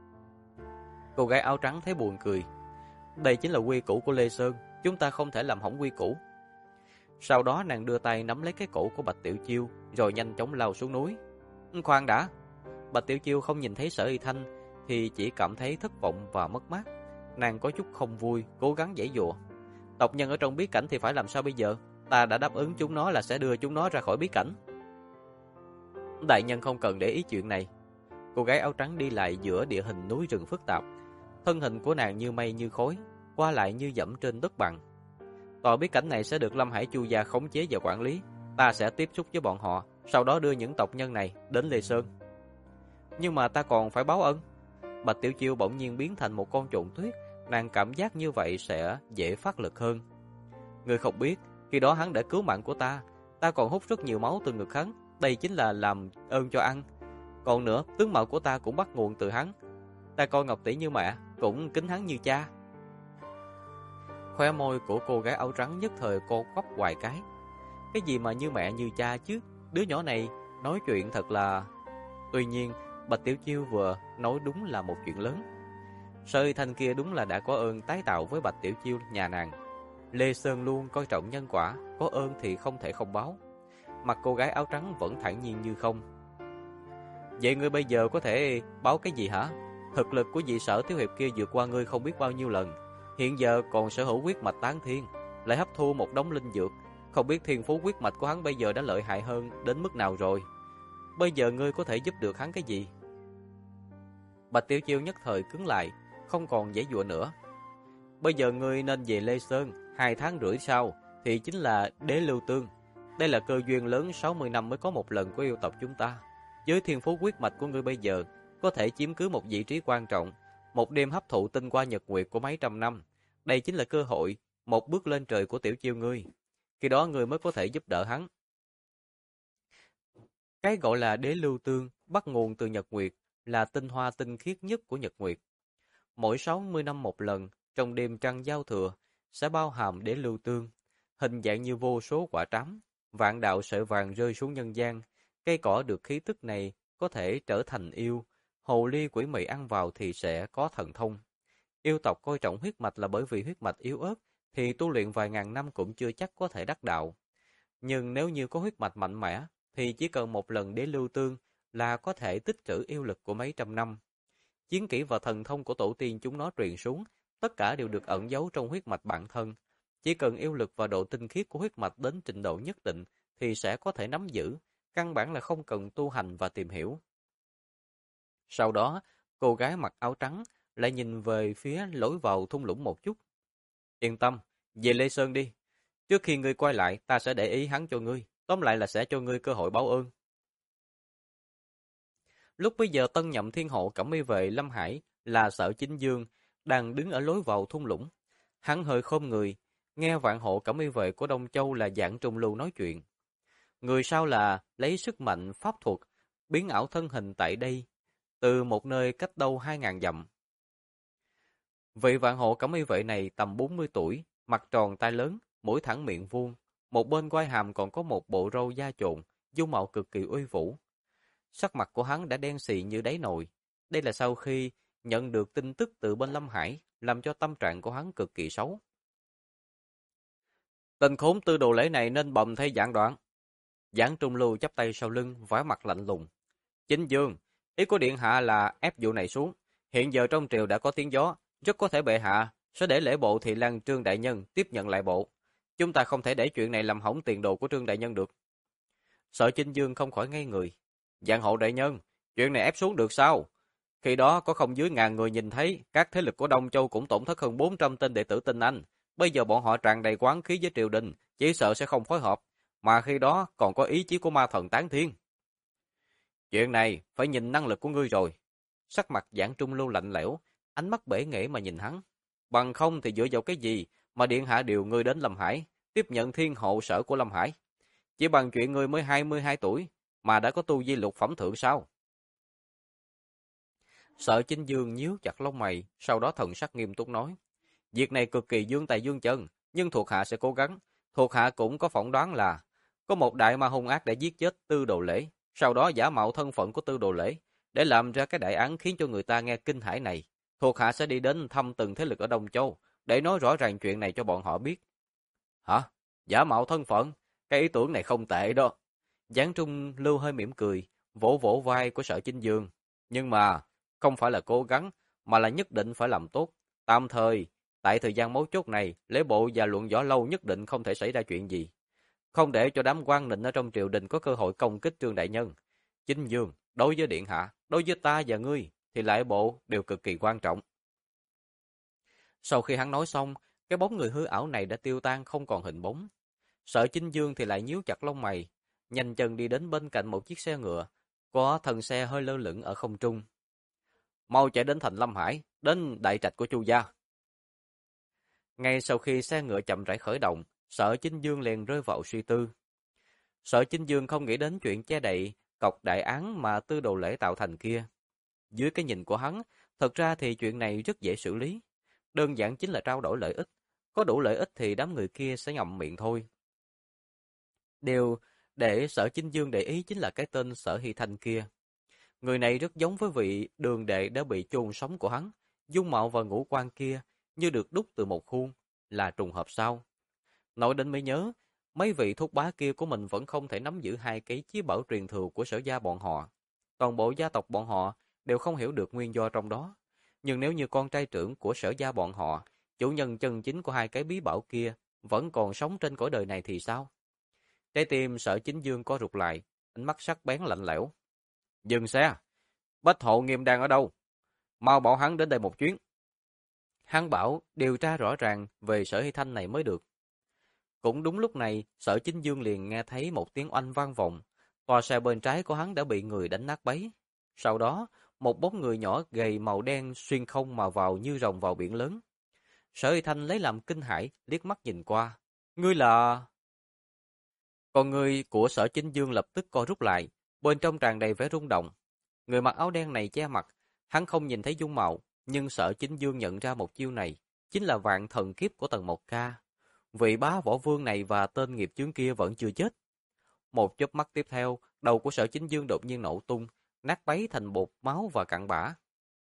Cô gái áo trắng thấy buồn cười. Đây chính là quy củ của Lê Sơn, chúng ta không thể làm hỏng quy củ. Sau đó nàng đưa tay nắm lấy cái cổ của Bạch Tiểu Chiêu, rồi nhanh chóng lao xuống núi. Khoan đã. Bạch Tiểu Chiêu không nhìn thấy Sở Y Thanh thì chỉ cảm thấy thất vọng và mất mát. Nàng có chút không vui, cố gắng giãy giụa. Tộc nhân ở trong bí cảnh thì phải làm sao bây giờ? Ta đã đáp ứng chúng nó là sẽ đưa chúng nó ra khỏi bí cảnh. Đại nhân không cần để ý chuyện này. Cô gái áo trắng đi lại giữa địa hình núi rừng phức tạp. Thân hình của nàng như mây như khói, qua lại như dẫm trên đất bằng. Tòa bí cảnh này sẽ được Lâm Hải Chu gia khống chế và quản lý. Ta sẽ tiếp xúc với bọn họ, sau đó đưa những tộc nhân này đến Lê Sơn. Nhưng mà ta còn phải báo ân. Bạch Tiểu Chiêu bỗng nhiên biến thành một con trộn tuyết. Nàng cảm giác như vậy sẽ dễ phát lực hơn. Người không biết, khi đó hắn đã cứu mạng của ta. Ta còn hút rất nhiều máu từ ngực hắn. Đây chính là làm ơn cho ăn. Còn nữa, tướng mạo của ta cũng bắt nguồn từ hắn. Ta coi Ngọc tỷ như mẹ, cũng kính hắn như cha. Khoe môi của cô gái áo trắng nhất thời co quắp hoài cái. Cái gì mà như mẹ như cha chứ? Đứa nhỏ này nói chuyện thật là... Tuy nhiên, Bạch Tiểu Chiêu vừa nói đúng là một chuyện lớn. Sở Hy Thanh kia đúng là đã có ơn tái tạo với Bạch Tiểu Chiêu nhà nàng. Lê Sơn luôn coi trọng nhân quả, có ơn thì không thể không báo. Mặt cô gái áo trắng vẫn thản nhiên như không. Vậy ngươi bây giờ có thể báo cái gì hả? Thực lực của vị Sở thiếu hiệp kia vượt qua ngươi không biết bao nhiêu lần. Hiện giờ còn sở hữu huyết mạch tán thiên, lại hấp thu một đống linh dược. Không biết thiên phú huyết mạch của hắn bây giờ đã lợi hại hơn đến mức nào rồi. Bây giờ ngươi có thể giúp được hắn cái gì? Bạch Tiểu Chiêu nhất thời cứng lại, không còn giãy giụa nữa. Bây giờ ngươi nên về Lê Sơn, 2 tháng rưỡi sau thì chính là Đế Lưu Tương. Đây là cơ duyên lớn 60 năm mới có một lần của yêu tộc chúng ta. Với thiên phú huyết mạch của ngươi bây giờ, có thể chiếm cứ một vị trí quan trọng, một đêm hấp thụ tinh qua nhật nguyệt của mấy trăm năm. Đây chính là cơ hội, một bước lên trời của Tiểu Chiêu ngươi. Khi đó ngươi mới có thể giúp đỡ hắn. Cái gọi là Đế Lưu Tương bắt nguồn từ nhật nguyệt, là tinh hoa tinh khiết nhất của nhật nguyệt. Mỗi 60 năm một lần, trong đêm trăng giao thừa, sẽ bao hàm Đế Lưu Tương, hình dạng như vô số quả trắm, vạn đạo sợi vàng rơi xuống nhân gian. Cây cỏ được khí tức này có thể trở thành yêu, hồ ly quỷ mị ăn vào thì sẽ có thần thông. Yêu tộc coi trọng huyết mạch là bởi vì huyết mạch yếu ớt, thì tu luyện vài ngàn năm cũng chưa chắc có thể đắc đạo. Nhưng nếu như có huyết mạch mạnh mẽ, thì chỉ cần một lần Đế Lưu Tương là có thể tích trữ yêu lực của mấy trăm năm. Chiến kỹ và thần thông của tổ tiên chúng nó truyền xuống, tất cả đều được ẩn giấu trong huyết mạch bản thân. Chỉ cần yêu lực và độ tinh khiết của huyết mạch đến trình độ nhất định thì sẽ có thể nắm giữ, căn bản là không cần tu hành và tìm hiểu. Sau đó, cô gái mặc áo trắng lại nhìn về phía lối vào thung lũng một chút. Yên tâm, về Lê Sơn đi. Trước khi ngươi quay lại, ta sẽ để ý hắn cho ngươi. Tóm lại là sẽ cho ngươi cơ hội báo ơn. Lúc bây giờ tân nhậm thiên hộ cẩm y vệ Lâm Hải là Sở Chính Dương đang đứng ở lối vào thung lũng. Hắn hơi khom người, nghe vạn hộ cẩm y vệ của Đông Châu là Dạng Trung Lưu nói chuyện. Người sau là lấy sức mạnh pháp thuật biến ảo thân hình tại đây từ một nơi cách đâu 2000 dặm. Vị vạn hộ cẩm y vệ này tầm 40 tuổi, mặt tròn tai lớn, mũi thẳng miệng vuông, một bên quai hàm còn có một bộ râu da trộn, dung mạo cực kỳ uy vũ. Sắc mặt của hắn đã đen xì như đáy nồi. Đây là sau khi nhận được tin tức từ bên Lâm Hải, làm cho tâm trạng của hắn cực kỳ xấu. Tên khốn Tư Đồ Lễ này nên bầm thay Giảng Đoạn. Giảng Trung Lưu chắp tay sau lưng, vẻ mặt lạnh lùng. Chính Dương, ý của điện hạ là ép vụ này xuống. Hiện giờ trong triều đã có tiếng gió, rất có thể bệ hạ sẽ để lễ bộ Thị Lang Trương đại nhân tiếp nhận lại bộ. Chúng ta không thể để chuyện này làm hỏng tiền đồ của Trương đại nhân được. Sở Chính Dương không khỏi ngây người. Giang hộ đại nhân, chuyện này ép xuống được sao? Khi đó có không dưới 1000 người nhìn thấy, các thế lực của Đông Châu cũng tổn thất hơn 400 tên đệ tử tinh anh. Bây giờ bọn họ tràn đầy quán khí với triều đình, chỉ sợ sẽ không phối hợp, mà khi đó còn có ý chí của ma thần tán thiên. Chuyện này phải nhìn năng lực của ngươi rồi. Sắc mặt Giảng Trung Lưu lạnh lẽo, ánh mắt bể nghễ mà nhìn hắn. Bằng không thì dựa vào cái gì mà điện hạ điều ngươi đến Lâm Hải, tiếp nhận thiên hộ sở của Lâm Hải? Chỉ bằng chuyện ngươi mới 22 tuổi, mà đã có tu vi lục phẩm thượng sao? Sở Chính Dương nhíu chặt lông mày, sau đó thần sắc nghiêm túc nói. Việc này cực kỳ dương tài dương chân, nhưng thuộc hạ sẽ cố gắng. Thuộc hạ cũng có phỏng đoán là có một đại ma hung ác đã giết chết Tư Đồ Lễ, sau đó giả mạo thân phận của Tư Đồ Lễ, để làm ra cái đại án khiến cho người ta nghe kinh hãi này. Thuộc hạ sẽ đi đến thăm từng thế lực ở Đông Châu, để nói rõ ràng chuyện này cho bọn họ biết. Hả? Giả mạo thân phận? Cái ý tưởng này không tệ đó. Giáng Trung Lưu hơi mỉm cười, vỗ vỗ vai của Sở Chính Dương. Nhưng mà, không phải là cố gắng, mà là nhất định phải làm tốt. Tạm thời, tại thời gian mấu chốt này, lễ bộ và luận võ lâu nhất định không thể xảy ra chuyện gì. Không để cho đám quan nịnh ở trong triều đình có cơ hội công kích Trương đại nhân. Chính Dương, đối với điện hạ, đối với ta và ngươi, thì lại bộ đều cực kỳ quan trọng. Sau khi hắn nói xong, cái bóng người hư ảo này đã tiêu tan không còn hình bóng. Sở Chính Dương thì lại nhíu chặt lông mày, nhanh chân đi đến bên cạnh một chiếc xe ngựa, có thân xe hơi lơ lửng ở không trung. Mau chạy đến thành Lâm Hải, đến đại trạch của Chu gia. Ngay sau khi xe ngựa chậm rãi khởi động, Sở Chính Dương liền rơi vào suy tư. Sở Chính Dương không nghĩ đến chuyện che đậy cọc đại án mà Tư Đồ Lễ tạo thành kia. Dưới cái nhìn của hắn, thật ra thì chuyện này rất dễ xử lý. Đơn giản chính là trao đổi lợi ích. Có đủ lợi ích thì đám người kia sẽ ngậm miệng thôi. Điều để Sở Chính Dương để ý chính là cái tên Sở Hy Thanh kia. Người này rất giống với vị đường đệ đã bị chôn sống của hắn, dung mạo và ngũ quan kia như được đúc từ một khuôn, là trùng hợp sao? Nói đến mới nhớ, mấy vị thúc bá kia của mình vẫn không thể nắm giữ hai cái chí bảo truyền thừa của Sở gia bọn họ. Toàn bộ gia tộc bọn họ đều không hiểu được nguyên do trong đó. Nhưng nếu như con trai trưởng của Sở gia bọn họ, chủ nhân chân chính của hai cái bí bảo kia, vẫn còn sống trên cõi đời này thì sao? Trái tim Sở Chính Dương co rụt lại, ánh mắt sắc bén lạnh lẽo. Dừng xe! Bách Hộ Nghiêm đang ở đâu? Mau bảo hắn đến đây một chuyến. Hắn bảo điều tra rõ ràng về Sở Hy Thanh này mới được. Cũng đúng lúc này, Sở Chính Dương liền nghe thấy một tiếng oanh vang vọng. Tòa xe bên trái của hắn đã bị người đánh nát bấy. Sau đó, một bóng người nhỏ gầy màu đen xuyên không mà vào như rồng vào biển lớn. Sở Hy Thanh lấy làm kinh hãi, liếc mắt nhìn qua. Ngươi là... Còn người của Sở Chính Dương lập tức co rút lại, bên trong tràn đầy vẻ rung động. Người mặc áo đen này che mặt, hắn không nhìn thấy dung mạo, nhưng Sở Chính Dương nhận ra một chiêu này, chính là vạn thần kiếp của tầng 1K. Vị bá võ vương này và tên nghiệp chướng kia vẫn chưa chết. Một chớp mắt tiếp theo, đầu của Sở Chính Dương đột nhiên nổ tung, nát bấy thành bột máu và cặn bã.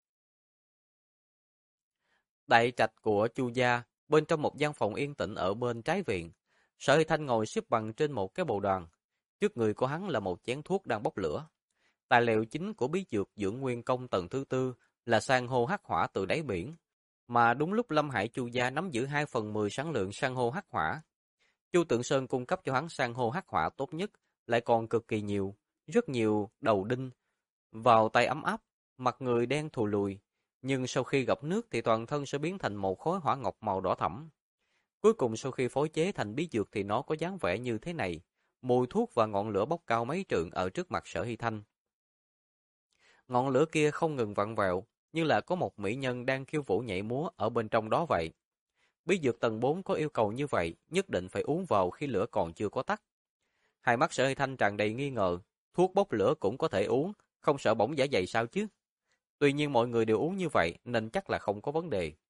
Đại trạch của Chu gia, bên trong một gian phòng yên tĩnh ở bên trái viện, Sở Hy Thanh ngồi xếp bằng trên một cái bồ đoàn. Trước người của hắn là một chén thuốc đang bốc lửa. Tài liệu chính của bí dược dưỡng nguyên công tầng thứ tư là san hô hắc hỏa từ đáy biển, mà đúng lúc Lâm Hải Chu gia nắm giữ 2/10 sản lượng san hô hắc hỏa. Chu Tượng Sơn cung cấp cho hắn san hô hắc hỏa tốt nhất, lại còn cực kỳ nhiều, rất nhiều đầu đinh vào tay ấm áp, mặt người đen thùi lùi, nhưng sau khi gặp nước thì toàn thân sẽ biến thành một khối hỏa ngọc màu đỏ thẫm. Cuối cùng sau khi phối chế thành bí dược thì nó có dáng vẻ như thế này, mùi thuốc và ngọn lửa bốc cao mấy trượng ở trước mặt Sở Hy Thanh. Ngọn lửa kia không ngừng vặn vẹo, như là có một mỹ nhân đang khiêu vũ nhảy múa ở bên trong đó vậy. Bí dược tầng 4 có yêu cầu như vậy, nhất định phải uống vào khi lửa còn chưa có tắt. Hai mắt Sở Hy Thanh tràn đầy nghi ngờ, thuốc bốc lửa cũng có thể uống, không sợ bỏng dạ dày sao chứ? Tuy nhiên mọi người đều uống như vậy nên chắc là không có vấn đề.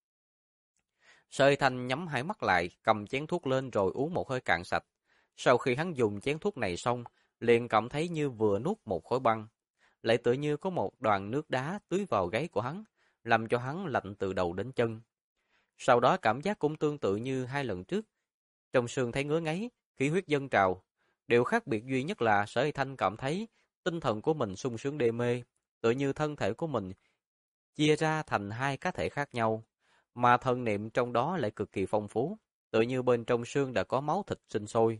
Sở Hy Thanh nhắm hai mắt lại, cầm chén thuốc lên rồi uống một hơi cạn sạch. Sau khi hắn dùng chén thuốc này xong, liền cảm thấy như vừa nuốt một khối băng. Lại tự như có một đoàn nước đá tưới vào gáy của hắn, làm cho hắn lạnh từ đầu đến chân. Sau đó cảm giác cũng tương tự như hai lần trước. Trong xương thấy ngứa ngáy, khí huyết dâng trào. Điều khác biệt duy nhất là Sở Hy Thanh cảm thấy tinh thần của mình sung sướng đê mê, tự như thân thể của mình chia ra thành hai cá thể khác nhau, mà thần niệm trong đó lại cực kỳ phong phú, tự như bên trong xương đã có máu thịt sinh sôi.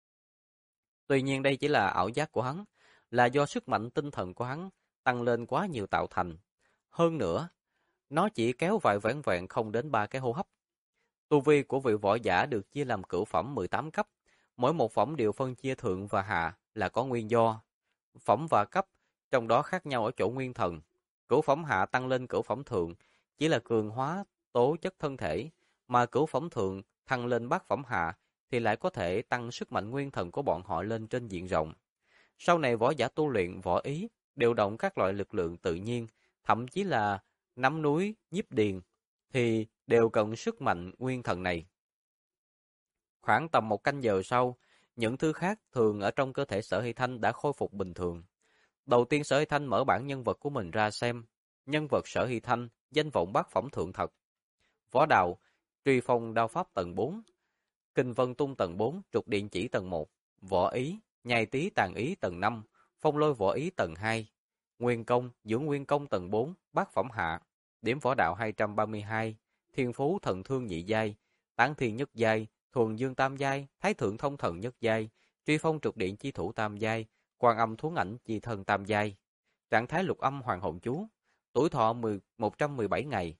Tuy nhiên đây chỉ là ảo giác của hắn, là do sức mạnh tinh thần của hắn tăng lên quá nhiều tạo thành. Hơn nữa, nó chỉ kéo vẹn vẹn không đến 3 cái hô hấp. Tu vi của vị võ giả được chia làm cửu phẩm 18 cấp, mỗi một phẩm đều phân chia thượng và hạ là có nguyên do. Phẩm và cấp trong đó khác nhau ở chỗ nguyên thần. Cửu phẩm hạ tăng lên cửu phẩm thượng chỉ là cường hóa tố chất thân thể, mà cửu phẩm thượng thăng lên bát phẩm hạ thì lại có thể tăng sức mạnh nguyên thần của bọn họ lên trên diện rộng. Sau này võ giả tu luyện võ ý, điều động các loại lực lượng tự nhiên, thậm chí là nắm núi, nhiếp điền, thì đều cần sức mạnh nguyên thần này. Khoảng tầm 1 canh giờ sau, những thứ khác thường ở trong cơ thể Sở Hy Thanh đã khôi phục bình thường. Đầu tiên Sở Hy Thanh mở bản nhân vật của mình ra xem. Nhân vật Sở Hy Thanh, danh vọng bát phẩm thượng thật. Võ đạo, truy phong đao pháp tầng 4, kinh vân tung tầng 4, trục điện chỉ tầng 1, võ ý, nhai tí tàn ý tầng 5, phong lôi võ ý tầng 2, nguyên công, dưỡng nguyên công tầng 4, bát phẩm hạ, điểm võ đạo 232, thiên phú thần thương nhị giai, tán thiên nhất giai, thuần dương tam giai, thái thượng thông thần nhất giai, truy phong trục điện chi thủ tam giai, quan âm thuấn ảnh chi thần tam giai, trạng thái lục âm hoàng hồn chú, tuổi thọ 117 ngày.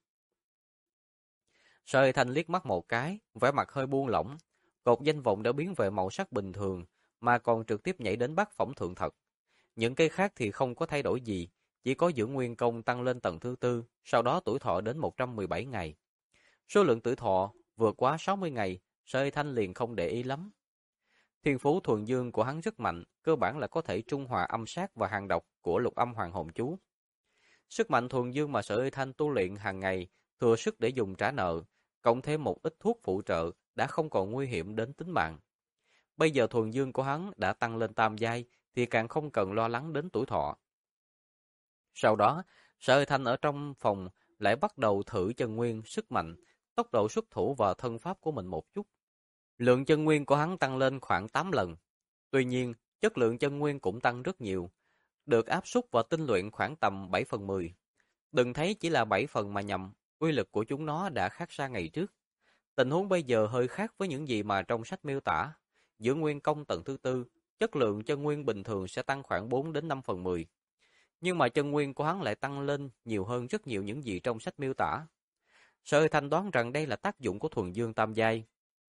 Sở Hy Thanh liếc mắt một cái, vẻ mặt hơi buông lỏng, cột danh vọng đã biến về màu sắc bình thường, mà còn trực tiếp nhảy đến bát phẩm thượng thật. Những cây khác thì không có thay đổi gì, chỉ có dưỡng nguyên công tăng lên tầng thứ tư, sau đó tuổi thọ đến 117 ngày. Số lượng tuổi thọ vượt quá 60 ngày, Sở Hy Thanh liền không để ý lắm. Thiên phú thuần dương của hắn rất mạnh, cơ bản là có thể trung hòa âm sát và hàng độc của lục âm hoàng hồn chú. Sức mạnh thuần dương mà Sở Hy Thanh tu luyện hàng ngày, thừa sức để dùng trả nợ, cộng thêm một ít thuốc phụ trợ đã không còn nguy hiểm đến tính mạng. Bây giờ thuần dương của hắn đã tăng lên tam giai thì càng không cần lo lắng đến tuổi thọ. Sau đó, Sở Hy Thanh ở trong phòng lại bắt đầu thử chân nguyên, sức mạnh, tốc độ xuất thủ và thân pháp của mình một chút. Lượng chân nguyên của hắn tăng lên khoảng 8 lần. Tuy nhiên, chất lượng chân nguyên cũng tăng rất nhiều, được áp suất và tinh luyện khoảng tầm 7/10. Đừng thấy chỉ là 7 phần mà nhầm, uy lực của chúng nó đã khác xa ngày trước. Tình huống bây giờ hơi khác với những gì mà trong sách miêu tả. Giữa nguyên công tầng thứ tư, chất lượng chân nguyên bình thường sẽ tăng khoảng 4 đến 5/10. Nhưng mà chân nguyên của hắn lại tăng lên nhiều hơn rất nhiều những gì trong sách miêu tả. Sở Hơi Thanh đoán rằng đây là tác dụng của thuần dương tam giai.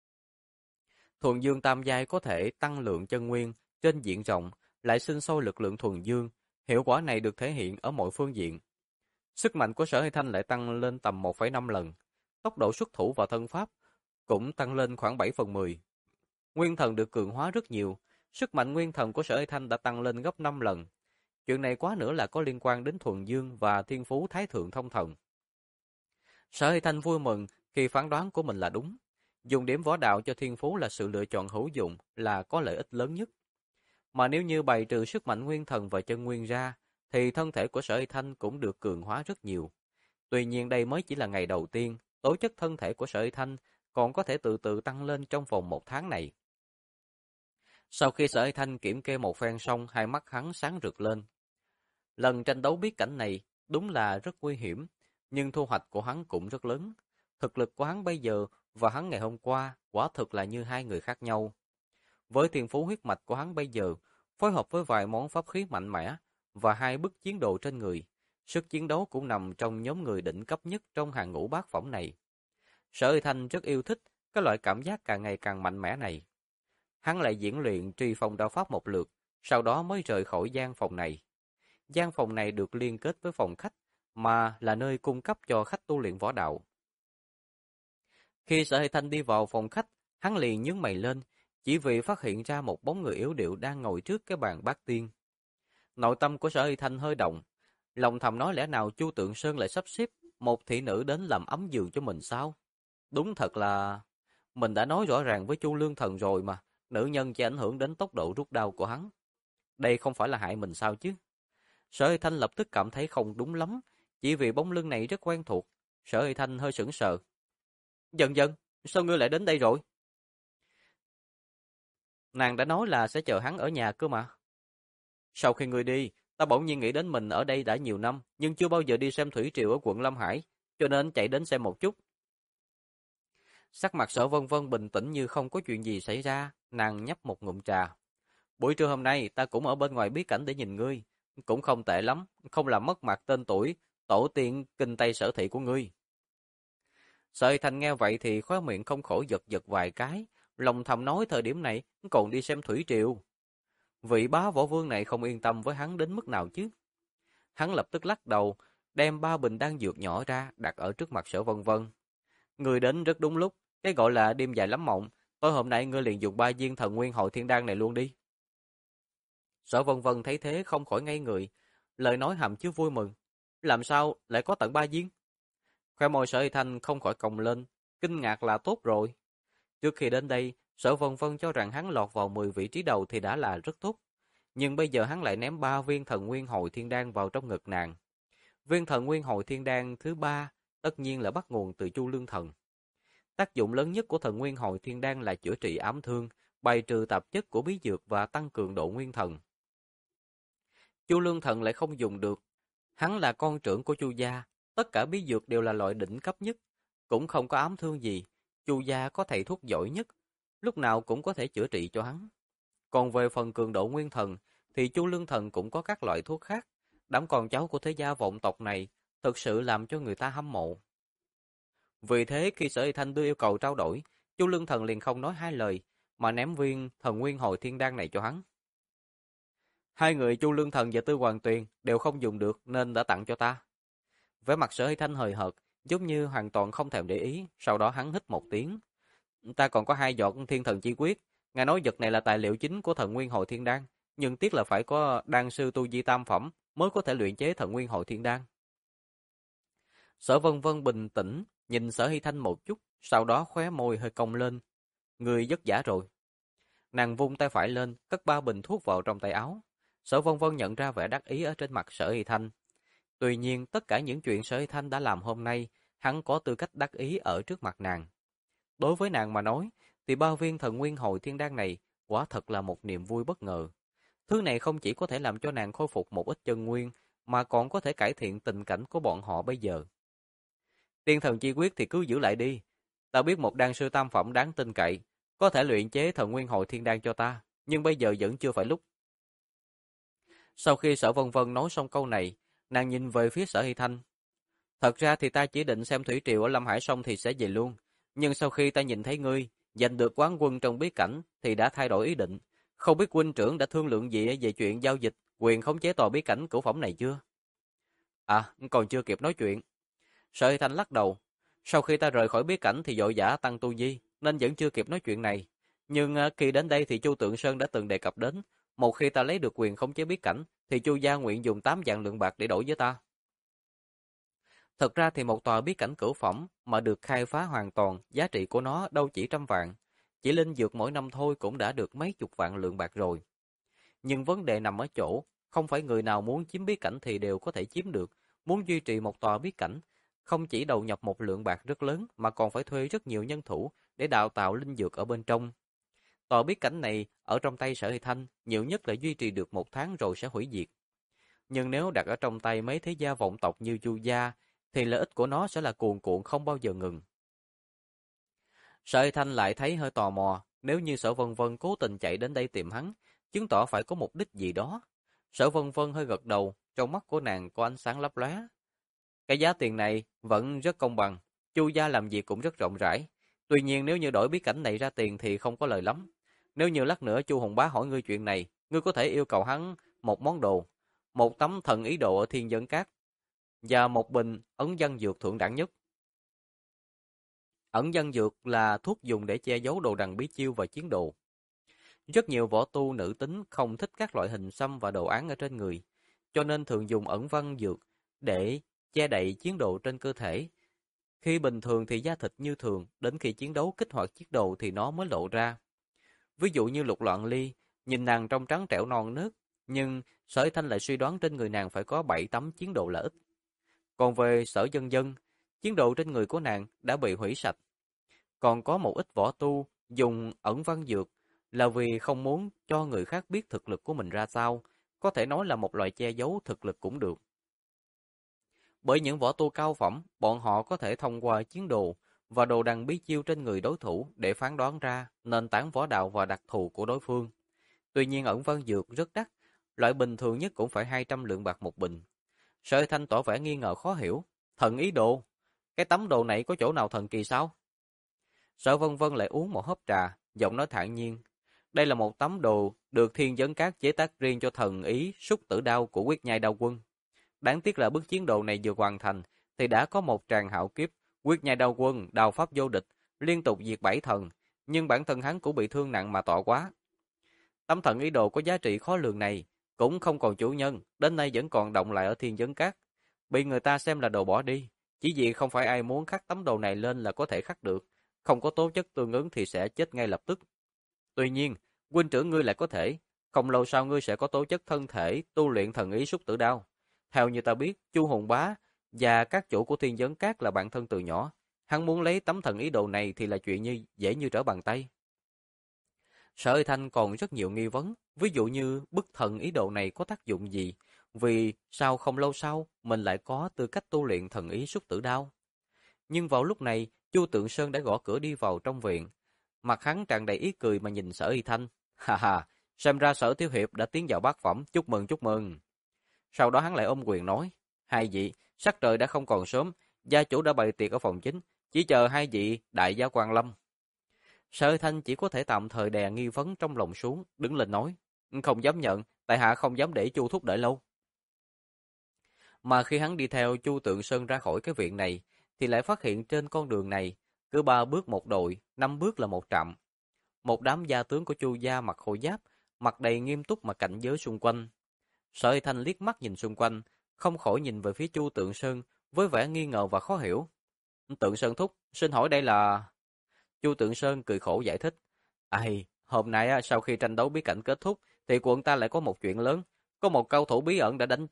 Thuần dương tam giai có thể tăng lượng chân nguyên trên diện rộng, lại sinh sôi lực lượng thuần dương. Hiệu quả này được thể hiện ở mọi phương diện. Sức mạnh của Sở Hơi Thanh lại tăng lên tầm 1,5 lần. Tốc độ xuất thủ và thân pháp cũng tăng lên khoảng 7/10. Nguyên thần được cường hóa rất nhiều. Sức mạnh nguyên thần của Sở Hơi Thanh đã tăng lên gấp 5 lần. Chuyện này quá nữa là có liên quan đến thuần dương và thiên phú thái thượng thông thần. Sở Hơi Thanh vui mừng khi phán đoán của mình là đúng. Dùng điểm võ đạo cho thiên phú là sự lựa chọn hữu dụng, là có lợi ích lớn nhất. Mà nếu như bày trừ sức mạnh nguyên thần và chân nguyên ra, thì thân thể của Sở Hơi Thanh cũng được cường hóa rất nhiều. Tuy nhiên đây mới chỉ là ngày đầu tiên, tố chất thân thể của Sở Hơi Thanh còn có thể từ từ tăng lên trong vòng 1 tháng này. Sau khi Sở Hơi Thanh kiểm kê một phen xong, hai mắt hắn sáng rực lên. Lần tranh đấu bí cảnh này đúng là rất nguy hiểm, nhưng thu hoạch của hắn cũng rất lớn. Thực lực của hắn bây giờ và hắn ngày hôm qua quả thực là như hai người khác nhau. Với thiên phú huyết mạch của hắn bây giờ, phối hợp với vài món pháp khí mạnh mẽ và hai bức chiến đồ trên người, sức chiến đấu cũng nằm trong nhóm người đỉnh cấp nhất trong hàng ngũ bát phẩm này. Sở Hơi Thanh rất yêu thích cái loại cảm giác càng ngày càng mạnh mẽ này. Hắn lại diễn luyện truy phong đao pháp một lượt, sau đó mới rời khỏi gian phòng này. Gian phòng này được liên kết với phòng khách, mà là nơi cung cấp cho khách tu luyện võ đạo. Khi Sở Hơi Thanh đi vào phòng khách, hắn liền nhướng mày lên, chỉ vì phát hiện ra một bóng người yếu điệu đang ngồi trước cái bàn bát tiên. Nội tâm của Sở Hơi Thanh hơi động, lòng thầm nói lẽ nào Chu Tượng Sơn lại sắp xếp một thị nữ đến làm ấm giường cho mình sao? Đúng thật là... Mình đã nói rõ ràng với Chu Lương Thần rồi mà, nữ nhân chỉ ảnh hưởng đến tốc độ rút đau của hắn. Đây không phải là hại mình sao chứ? Sở Hơi Thanh lập tức cảm thấy không đúng lắm, chỉ vì bóng lưng này rất quen thuộc. Sở Hơi Thanh hơi sững sờ. Dần dần, sao ngươi lại đến đây rồi? Nàng đã nói là sẽ chờ hắn ở nhà cơ mà. Sau khi ngươi đi, ta bỗng nhiên nghĩ đến mình ở đây đã nhiều năm, nhưng chưa bao giờ đi xem thủy triều ở quận Lâm Hải, cho nên chạy đến xem một chút. Sắc mặt Sở Vân Vân bình tĩnh như không có chuyện gì xảy ra, nàng nhấp một ngụm trà. Buổi trưa hôm nay ta cũng ở bên ngoài bí cảnh để nhìn ngươi, cũng không tệ lắm, không làm mất mặt tên tuổi, tổ tiên kinh Tây Sở thị của ngươi. Sở Hơi Thanh nghe vậy thì khóe miệng không khỏi giật giật vài cái, lòng thầm nói thời điểm này còn đi xem thủy triều. Vị bá võ vương này không yên tâm với hắn đến mức nào chứ? Hắn lập tức lắc đầu, đem 3 bình đan dược nhỏ ra đặt ở trước mặt Sở Vân Vân. Ngươi đến rất đúng lúc, cái gọi là đêm dài lắm mộng, tối hôm nay ngươi liền dùng 3 viên thần nguyên hội thiên đan này luôn đi. Sở Vân Vân thấy thế không khỏi ngây người, lời nói hàm chứa vui mừng. Làm sao lại có tận 3 viên? Khoe môi Sở Hơi Thanh không khỏi cong lên, kinh ngạc là tốt rồi. Trước khi đến đây, Sở Vân Vân cho rằng hắn lọt vào 10 vị trí đầu thì đã là rất tốt. Nhưng bây giờ hắn lại ném 3 viên thần nguyên hồi thiên đan vào trong ngực nàng. Viên thần nguyên hồi thiên đan thứ 3 tất nhiên là bắt nguồn từ Chu Lương Thần. Tác dụng lớn nhất của thần nguyên hồi thiên đan là chữa trị ám thương, bài trừ tạp chất của bí dược và tăng cường độ nguyên thần. Chu Lương Thần lại không dùng được. Hắn là con trưởng của Chu gia, tất cả bí dược đều là loại đỉnh cấp nhất, cũng không có ám thương gì. Chu gia có thầy thuốc giỏi nhất, lúc nào cũng có thể chữa trị cho hắn. Còn về phần cường độ nguyên thần, thì Chu Lương Thần cũng có các loại thuốc khác. Đám con cháu của thế gia vọng tộc này thực sự làm cho người ta hâm mộ. Vì thế khi Sở Hy Thanh đưa yêu cầu trao đổi, Chu Lương Thần liền không nói hai lời, mà ném viên thần nguyên hồi thiên đan này cho hắn. Hai người Chu Lương Thần và Tư Hoàng Tuyền đều không dùng được nên đã tặng cho ta. Vẻ mặt Sở Hy Thanh hời hợt, giống như hoàn toàn không thèm để ý, sau đó hắn hít một tiếng. Ta còn có 2 giọt thiên thần chi quyết, ngài nói vật này là tài liệu chính của thần nguyên hội thiên đan, nhưng tiếc là phải có đan sư tu vi tam phẩm mới có thể luyện chế thần nguyên hội thiên đan. Sở Vân Vân bình tĩnh nhìn Sở Hy Thanh một chút, sau đó khóe môi hơi cong lên. Người vất vả rồi. Nàng vung tay phải lên, cất 3 bình thuốc vào trong tay áo. Sở Vân Vân nhận ra vẻ đắc ý ở trên mặt Sở Hy Thanh. Tuy nhiên, tất cả những chuyện Sở Hy Thanh đã làm hôm nay, hắn có tư cách đắc ý ở trước mặt nàng. Đối với nàng mà nói, thì 3 viên thần nguyên hồi thiên đan này quả thật là một niềm vui bất ngờ. Thứ này không chỉ có thể làm cho nàng khôi phục một ít chân nguyên, mà còn có thể cải thiện tình cảnh của bọn họ bây giờ. Tiên thần chi quyết thì cứ giữ lại đi. Ta biết một đan sư tam phẩm đáng tin cậy, có thể luyện chế thần nguyên hồi thiên đan cho ta, nhưng bây giờ vẫn chưa phải lúc. Sau khi Sở Vân Vân nói xong câu này, nàng nhìn về phía Sở Hy Thanh. Thật ra thì ta chỉ định xem thủy triều ở Lâm Hải xong thì sẽ về luôn, nhưng sau khi ta nhìn thấy ngươi giành được quán quân trong bí cảnh thì đã thay đổi ý định. Không biết huynh trưởng đã thương lượng gì về chuyện giao dịch quyền khống chế tòa bí cảnh cửu phẩm này chưa? À, còn chưa kịp nói chuyện. Sở Hy Thanh lắc đầu. Sau khi ta rời khỏi bí cảnh thì vội vã tăng tu vi, nên vẫn chưa kịp nói chuyện này. Nhưng khi đến đây thì Chu Tượng Sơn đã từng đề cập đến, một khi ta lấy được quyền khống chế bí cảnh thì Chu gia nguyện dùng 8 vạn lượng bạc để đổi với ta. Thật ra thì một tòa bí cảnh cửu phẩm mà được khai phá hoàn toàn, giá trị của nó đâu chỉ trăm vạn. Chỉ linh dược mỗi năm thôi cũng đã được mấy chục vạn lượng bạc rồi. Nhưng vấn đề nằm ở chỗ, không phải người nào muốn chiếm bí cảnh thì đều có thể chiếm được. Muốn duy trì một tòa bí cảnh, không chỉ đầu nhập một lượng bạc rất lớn mà còn phải thuê rất nhiều nhân thủ để đào tạo linh dược ở bên trong. Tòa bí cảnh này ở trong tay Sở Hy Thanh, nhiều nhất là duy trì được 1 tháng rồi sẽ hủy diệt. Nhưng nếu đặt ở trong tay mấy thế gia vọng tộc như Chu gia, thì lợi ích của nó sẽ là cuồn cuộn không bao giờ ngừng. Sở Hy Thanh lại thấy hơi tò mò, nếu như Sở Vân Vân cố tình chạy đến đây tìm hắn, chứng tỏ phải có mục đích gì đó. Sở Vân Vân hơi gật đầu, trong mắt của nàng có ánh sáng lấp lóe. Cái giá tiền này vẫn rất công bằng, Chu gia làm việc cũng rất rộng rãi. Tuy nhiên nếu như đổi bí cảnh này ra tiền thì không có lời lắm. Nếu như lát nữa Chu Hùng Bá hỏi ngươi chuyện này, ngươi có thể yêu cầu hắn một món đồ, một tấm thần ý đồ ở Thiên Dân Cát và một bình ấn dân dược thượng đẳng nhất. Ẩn dân dược là thuốc dùng để che giấu đồ đằng bí chiêu và chiến đồ. Rất nhiều võ tu nữ tính không thích các loại hình xăm và đồ án ở trên người, cho nên thường dùng ẩn văn dược để che đậy chiến đồ trên cơ thể. Khi bình thường thì da thịt như thường, đến khi chiến đấu kích hoạt chiến đồ thì nó mới lộ ra. Ví dụ như Lục Loạn Ly, nhìn nàng trong trắng trẻo non nớt, nhưng Sở Hy Thanh lại suy đoán trên người nàng phải có 7 tấm chiến đồ là ít. Còn về Sở Dân Dân, chiến đồ trên người của nàng đã bị hủy sạch. Còn có một ít võ tu dùng ẩn văn dược là vì không muốn cho người khác biết thực lực của mình ra sao, có thể nói là một loại che giấu thực lực cũng được. Bởi những võ tu cao phẩm, bọn họ có thể thông qua chiến đồ và đồ đằng bí chiêu trên người đối thủ để phán đoán ra nền tảng võ đạo và đặc thù của đối phương. Tuy nhiên ẩn văn dược rất đắt, loại bình thường nhất cũng phải 200 lượng bạc một bình. Sở Thanh tỏ vẻ nghi ngờ khó hiểu. Thần ý đồ? Cái tấm đồ này có chỗ nào thần kỳ sao? Sở Vân Vân lại uống một hớp trà, giọng nói thản nhiên. Đây là một tấm đồ được Thiên Vấn Các chế tác riêng cho thần ý Súc Tử Đao của Quyết Nhai Đao Quân. Đáng tiếc là bức chiến đồ này vừa hoàn thành thì đã có một tràng hạo kiếp, Quyết Nhai Đao Quân đao pháp vô địch, liên tục diệt 7 thần, nhưng bản thân hắn cũng bị thương nặng mà tọa quá. Tấm thần ý đồ có giá trị khó lường này cũng không còn chủ nhân, đến nay vẫn còn động lại ở Thiên Vấn Các, bị người ta xem là đồ bỏ đi, chỉ vì không phải ai muốn khắc tấm đồ này lên là có thể khắc được, không có tố chất tương ứng thì sẽ chết ngay lập tức. Tuy nhiên, huynh trưởng ngươi lại có thể, không lâu sau ngươi sẽ có tố chất thân thể tu luyện thần ý Súc Tử Đao. Theo như ta biết, Chu Hùng Bá và các chủ của Thiên Vấn Các là bạn thân từ nhỏ, hắn muốn lấy tấm thần ý đồ này thì là chuyện như dễ như trở bàn tay. Sở Hy Thanh còn rất nhiều nghi vấn, ví dụ như bức thần ý đồ này có tác dụng gì, vì sao không lâu sau mình lại có tư cách tu luyện thần ý Súc Tử Đao. Nhưng vào lúc này, Chu Tượng Sơn đã gõ cửa đi vào trong viện. Mặt hắn tràn đầy ý cười mà nhìn Sở Hy Thanh. Ha ha, xem ra Sở Thiếu Hiệp đã tiến vào bát phẩm, chúc mừng chúc mừng. Sau đó hắn lại ôm quyền nói, hai vị, sắc trời đã không còn sớm, gia chủ đã bày tiệc ở phòng chính, chỉ chờ hai vị đại gia quan lâm. Sở Hy Thanh chỉ có thể tạm thời đè nghi vấn trong lòng xuống, đứng lên nói, không dám nhận, tại hạ không dám để Chu thúc đợi lâu. Mà khi hắn đi theo Chu Tượng Sơn ra khỏi cái viện này, thì lại phát hiện trên con đường này, cứ 3 bước một đội, 5 bước là một trạm. Một đám gia tướng của Chu gia mặc khôi giáp, mặt đầy nghiêm túc mà cảnh giới xung quanh. Sở Hy Thanh liếc mắt nhìn xung quanh, không khỏi nhìn về phía Chu Tượng Sơn với vẻ nghi ngờ và khó hiểu. Tượng Sơn thúc, xin hỏi đây là... Chu Tượng Sơn cười khổ giải thích. Ai, hôm nay sau khi tranh đấu bí cảnh kết thúc, thì quận ta lại có một chuyện lớn. Có một cao thủ bí ẩn đã đánh chết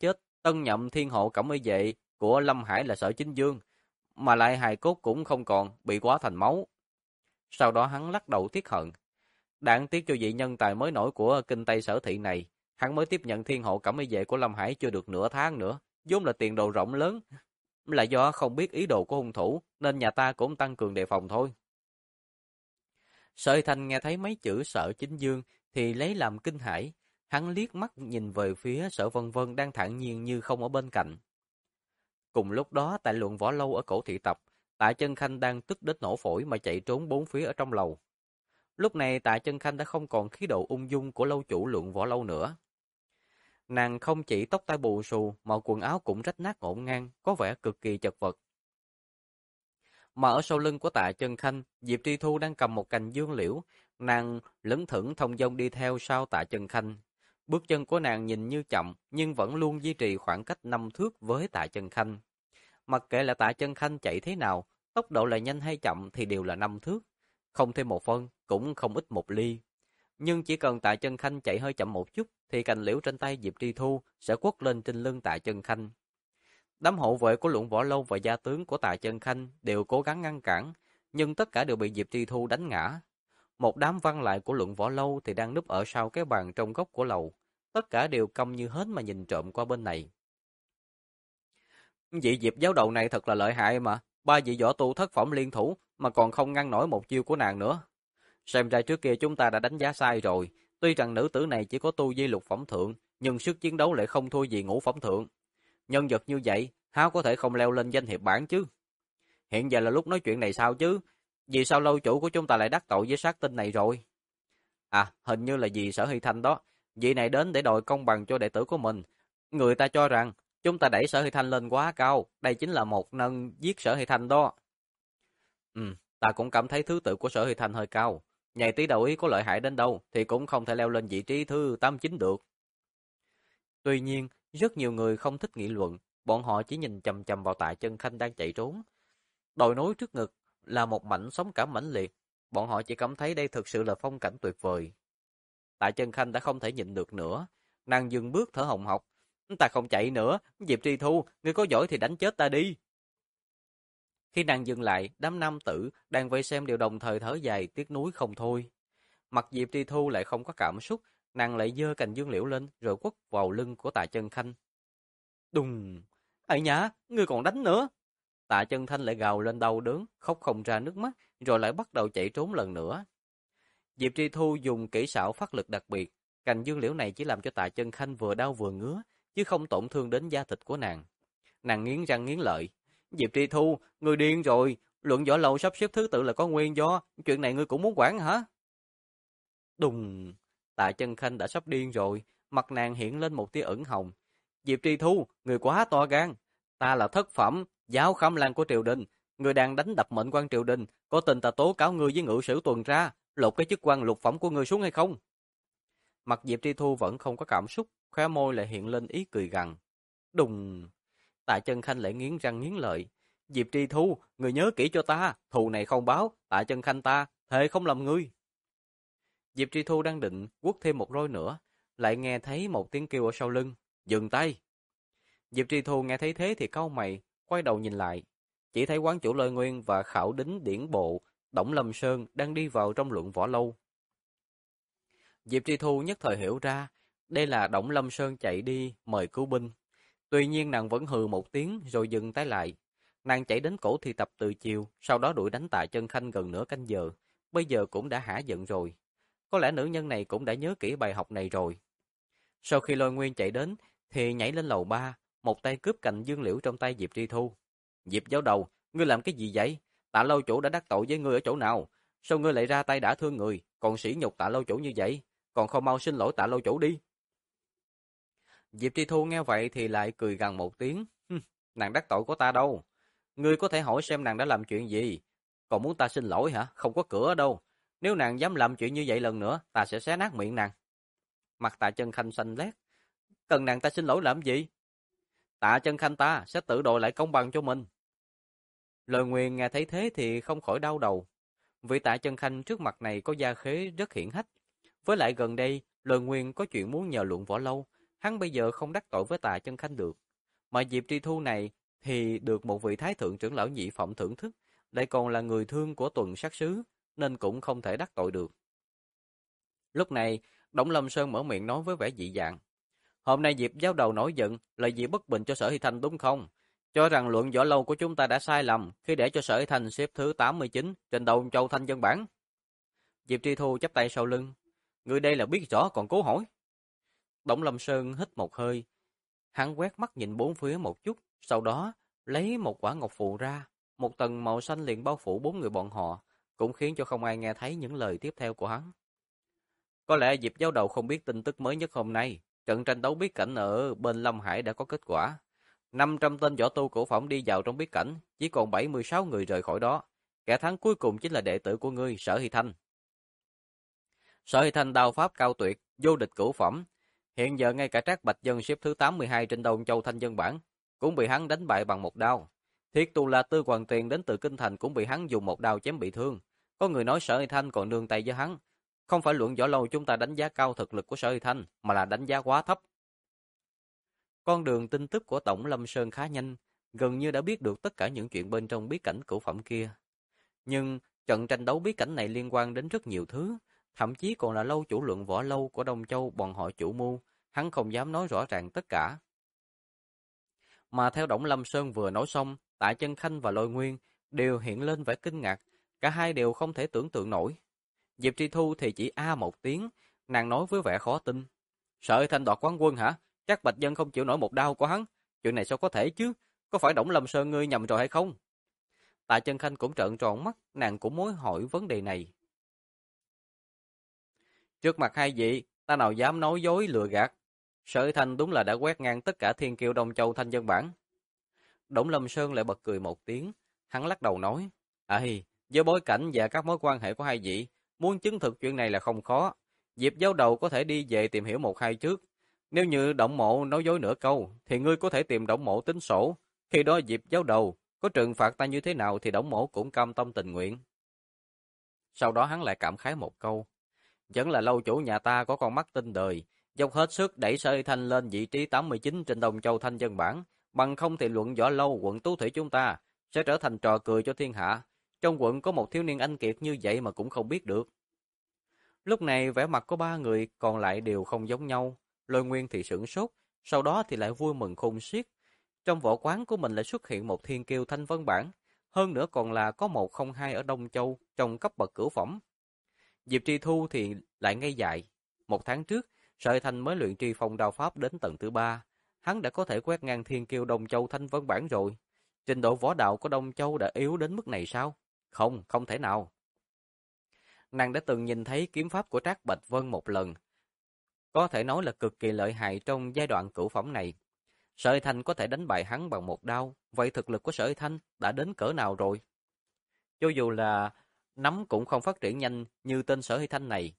Tân nhậm thiên hộ cẩm y vệ của Lâm Hải là Sở Chính Dương, mà lại hài cốt cũng không còn, bị quá thành máu. Sau đó hắn lắc đầu tiếc hận. Đáng tiếc cho vị nhân tài mới nổi của kinh Tây Sở Thị này, hắn mới tiếp nhận thiên hộ cẩm y vệ của Lâm Hải chưa được nửa tháng nữa, vốn là tiền đồ rộng lớn. Là do không biết ý đồ của hung thủ, nên nhà ta cũng tăng cường đề phòng thôi. Sở Hy Thanh nghe thấy mấy chữ Sở Chính Dương thì lấy làm kinh hãi, hắn liếc mắt nhìn về phía Sở Vân Vân đang thản nhiên như không ở bên cạnh. Cùng lúc đó tại luận võ lâu ở cổ thị tập, Tạ Chân Khanh đang tức đến nổ phổi mà chạy trốn bốn phía ở trong lầu. Lúc này Tạ Chân Khanh đã không còn khí độ ung dung của lâu chủ luận võ lâu nữa. Nàng không chỉ tóc tai bù xù mà quần áo cũng rách nát ngổn ngang, có vẻ cực kỳ chật vật. Mà ở sau lưng của Tạ Chân Khanh, Diệp Tri Thu đang cầm một cành dương liễu, nàng lững thững thong dong đi theo sau Tạ Chân Khanh. Bước chân của nàng nhìn như chậm, nhưng vẫn luôn duy trì khoảng cách 5 thước với Tạ Chân Khanh. Mặc kệ là Tạ Chân Khanh chạy thế nào, tốc độ là nhanh hay chậm thì đều là 5 thước, không thêm một phân, cũng không ít một ly. Nhưng chỉ cần Tạ Chân Khanh chạy hơi chậm một chút, thì cành liễu trên tay Diệp Tri Thu sẽ quất lên trên lưng Tạ Chân Khanh. Đám hộ vệ của Luận Võ Lâu và gia tướng của Tạ Chân Khanh đều cố gắng ngăn cản, nhưng tất cả đều bị Diệp Tri Thu đánh ngã. Một đám văn lại của Luận Võ Lâu thì đang núp ở sau cái bàn trong góc của lầu, tất cả đều câm như hến mà nhìn trộm qua bên này. Vị Diệp giáo đầu này thật là lợi hại mà, ba vị võ tu thất phẩm liên thủ mà còn không ngăn nổi một chiêu của nàng nữa. Xem ra trước kia chúng ta đã đánh giá sai rồi, tuy rằng nữ tử này chỉ có tu vi lục phẩm thượng, nhưng sức chiến đấu lại không thua gì ngũ phẩm thượng. Nhân vật như vậy, háo có thể không leo lên danh hiệp bảng chứ? Hiện giờ là lúc nói chuyện này sao chứ? Vì sao lâu chủ của chúng ta lại đắc tội với sát tinh này rồi? À, hình như là vì Sở Hy Thanh đó. Vị này đến để đòi công bằng cho đệ tử của mình. Người ta cho rằng chúng ta đẩy Sở Hy Thanh lên quá cao, đây chính là một nâng giết Sở Hy Thanh đó. Ta cũng cảm thấy thứ tự của Sở Hy Thanh hơi cao. Nhảy tí đầu ý có lợi hại đến đâu thì cũng không thể leo lên vị trí thứ 89 được. Tuy nhiên, rất nhiều người không thích nghị luận, bọn họ chỉ nhìn chằm chằm vào Tạ Chân Khanh đang chạy trốn. Đồi núi trước ngực là một mảnh sóng cảm mãnh liệt, bọn họ chỉ cảm thấy đây thực sự là phong cảnh tuyệt vời. Tạ Chân Khanh đã không thể nhịn được nữa, nàng dừng bước thở hồng hộc. Ta không chạy nữa, Diệp Tri Thu, ngươi có giỏi thì đánh chết ta đi. Khi nàng dừng lại, đám nam tử đang vây xem đều đồng thời thở dài tiếc nuối không thôi. Mặt Diệp Tri Thu lại không có cảm xúc, nàng lại giơ cành dương liễu lên rồi quất vào lưng của Tạ Chân Khanh. Đùng! Ấy nhá, ngươi còn đánh nữa. Tạ Chân Khanh lại gào lên đau đớn, khóc không ra nước mắt, rồi lại bắt đầu chạy trốn lần nữa. Diệp Tri Thu dùng kỹ xảo phát lực đặc biệt, cành dương liễu này chỉ làm cho Tạ Chân Khanh vừa đau vừa ngứa, chứ không tổn thương đến da thịt của nàng. Nàng nghiến răng nghiến lợi. Diệp Tri Thu, ngươi điên rồi, luận võ lầu sắp xếp thứ tự là có nguyên do, chuyện này ngươi cũng muốn quản hả? Đùng! Tạ Chân Khanh đã sắp điên rồi, mặt nàng hiện lên một tia ửng hồng. Diệp Tri Thu, người quá to gan. Ta là thất phẩm, giáo khâm lan của triều đình. Người đang đánh đập mệnh quan triều đình, có tình ta tố cáo ngươi với ngự sử tuần tra, lột cái chức quan lục phẩm của ngươi xuống hay không? Mặt Diệp Tri Thu vẫn không có cảm xúc, khóe môi lại hiện lên ý cười gằn. Đùng! Tạ Chân Khanh lại nghiến răng nghiến lợi. Diệp Tri Thu, người nhớ kỹ cho ta, thù này không báo, Tạ Chân Khanh ta, thề không làm ngươi. Diệp Tri Thu đang định quất thêm một roi nữa, lại nghe thấy một tiếng kêu ở sau lưng. Dừng tay! Diệp Tri Thu nghe thấy thế thì cau mày, quay đầu nhìn lại. Chỉ thấy quán chủ Lôi Nguyên và khảo đính điển bộ, Đổng Lâm Sơn đang đi vào trong luận võ lâu. Diệp Tri Thu nhất thời hiểu ra, đây là Đổng Lâm Sơn chạy đi mời cứu binh. Tuy nhiên nàng vẫn hừ một tiếng rồi dừng tay lại. Nàng chạy đến cổ thi tập từ chiều, sau đó đuổi đánh Tạ Chân Khanh gần nửa canh giờ. Bây giờ cũng đã hả giận rồi. Có lẽ nữ nhân này cũng đã nhớ kỹ bài học này rồi. Sau khi Lôi Nguyên chạy đến, thì nhảy lên lầu 3, một tay cướp cành dương liễu trong tay Diệp Tri Thu. Diệp giáo đầu, ngươi làm cái gì vậy? Tạ lâu chủ đã đắc tội với ngươi ở chỗ nào? Sao ngươi lại ra tay đả thương người, còn sỉ nhục Tạ lâu chủ như vậy? Còn không mau xin lỗi Tạ lâu chủ đi. Diệp Tri Thu nghe vậy thì lại cười gằn một tiếng. Nàng đắc tội của ta đâu? Ngươi có thể hỏi xem nàng đã làm chuyện gì? Còn muốn ta xin lỗi hả? Không có cửa đâu. Nếu nàng dám làm chuyện như vậy lần nữa, ta sẽ xé nát miệng nàng. Mặt Tạ Chân Khanh xanh lét. Cần nàng ta xin lỗi làm gì? Tạ Chân Khanh ta sẽ tự đòi lại công bằng cho mình. Lời Nguyên nghe thấy thế thì không khỏi đau đầu. Vị Tạ Chân Khanh trước mặt này có gia khế rất hiển hách. Với lại gần đây, Lời Nguyên có chuyện muốn nhờ luận võ lâu. Hắn bây giờ không đắc tội với Tạ Chân Khanh được. Mà Diệp Tri Thu này thì được một vị thái thượng trưởng lão nhị phẩm thưởng thức, lại còn là người thương của Tuần sát sứ, nên cũng không thể đắc tội được. Lúc này, Đổng Lâm Sơn mở miệng nói với vẻ dị dạng. Hôm nay Diệp giáo đầu nổi giận, là gì bất bình cho Sở Hy Thanh đúng không? Cho rằng luận võ lâu của chúng ta đã sai lầm khi để cho Sở Hy Thanh xếp thứ 89 trên đầu châu Thanh dân bản. Diệp Tri Thu chắp tay sau lưng. Người đây là biết rõ còn cố hỏi. Đổng Lâm Sơn hít một hơi. Hắn quét mắt nhìn bốn phía một chút, sau đó lấy một quả ngọc phù ra. Một tầng màu xanh liền bao phủ bốn người bọn họ, cũng khiến cho không ai nghe thấy những lời tiếp theo của hắn. Có lẽ Diệp giáo đầu không biết tin tức mới nhất hôm nay. Trận tranh đấu bí cảnh ở bên Lâm Hải đã có kết quả. 500 tên võ tu cổ phẩm đi vào trong bí cảnh, chỉ còn 76 người rời khỏi đó. Kẻ thắng cuối cùng chính là đệ tử của ngươi, Sở Hy Thanh. Sở Hy Thanh đao pháp cao tuyệt, vô địch cửu phẩm. Hiện giờ ngay cả Trác Bạch Dân xếp thứ 82 trên Đông Châu Thanh dân bản, cũng bị hắn đánh bại bằng một đao. Thiết Tu La Tư Hoàng Tiền đến từ Kinh Thành cũng bị hắn dùng một đao chém bị thương. Có người nói Sở Hy Thanh còn nương tay với hắn. Không phải luận võ lâu chúng ta đánh giá cao thực lực của Sở Hy Thanh, mà là đánh giá quá thấp. Con đường tin tức của Tổng Lâm Sơn khá nhanh, gần như đã biết được tất cả những chuyện bên trong bí cảnh cửu phẩm kia. Nhưng trận tranh đấu bí cảnh này liên quan đến rất nhiều thứ, thậm chí còn là lâu chủ luận võ lâu của Đông Châu bọn họ chủ mưu, hắn không dám nói rõ ràng tất cả. Mà theo Đổng Lâm Sơn vừa nói xong, Tạ Chân Khanh và Lôi Nguyên đều hiện lên vẻ kinh ngạc, cả hai đều không thể tưởng tượng nổi. Diệp Tri Thu thì chỉ a một tiếng, nàng nói với vẻ khó tin. Sở Hy Thanh đoạt quán quân hả? Chắc Bạch Dân không chịu nổi một đao của hắn. Chuyện này sao có thể chứ? Có phải Đổng Lâm Sơn ngươi nhầm rồi hay không? Tạ Chân Khanh cũng trợn tròn mắt, nàng cũng muốn hỏi vấn đề này. Trước mặt hai vị, ta nào dám nói dối lừa gạt. Sở Hy Thanh đúng là đã quét ngang tất cả thiên kiêu Đông Châu Thanh dân bản. Đổng Lâm Sơn lại bật cười một tiếng, hắn lắc đầu nói. Với bối cảnh và các mối quan hệ của hai vị, muốn chứng thực chuyện này là không khó. Diệp giáo đầu có thể đi về tìm hiểu một hai trước. Nếu như Động Mộ nói dối nửa câu, thì ngươi có thể tìm Động Mộ tính sổ. Khi đó Diệp giáo đầu có trừng phạt ta như thế nào thì Động Mộ cũng cam tâm tình nguyện. Sau đó hắn lại cảm khái một câu. Vẫn là lâu chủ nhà ta có con mắt tinh đời, dốc hết sức đẩy Sở Hy Thanh lên vị trí 89 trên Đông Châu Thanh dân bản. Bằng không thì luận võ lâu quận Tú Thủy chúng ta sẽ trở thành trò cười cho thiên hạ. Trong quận có một thiếu niên anh kiệt như vậy mà cũng không biết được. Lúc này vẻ mặt của ba người còn lại đều không giống nhau. Lôi Nguyên thì sửng sốt, sau đó thì lại vui mừng khôn xiết. Trong võ quán của mình lại xuất hiện một thiên kiêu thanh vân bản, hơn nữa còn là có 102 ở Đông Châu trong cấp bậc cửu phẩm. Diệp Tri Thu thì lại ngây dại. Một tháng trước, Sở Hy Thanh mới luyện tri phong đao pháp đến tầng thứ 3, hắn đã có thể quét ngang thiên kiêu Đông Châu thanh vân bản rồi. Trình độ võ đạo của Đông Châu đã yếu đến mức này sao? Không, không thể nào. Nàng đã từng nhìn thấy kiếm pháp của Trác Bạch Vân một lần. Có thể nói là cực kỳ lợi hại trong giai đoạn cửu phẩm này. Sở Hy Thanh có thể đánh bại hắn bằng một đao, vậy thực lực của Sở Hy Thanh đã đến cỡ nào rồi? Cho dù là nắm cũng không phát triển nhanh như tên Sở Hy Thanh này.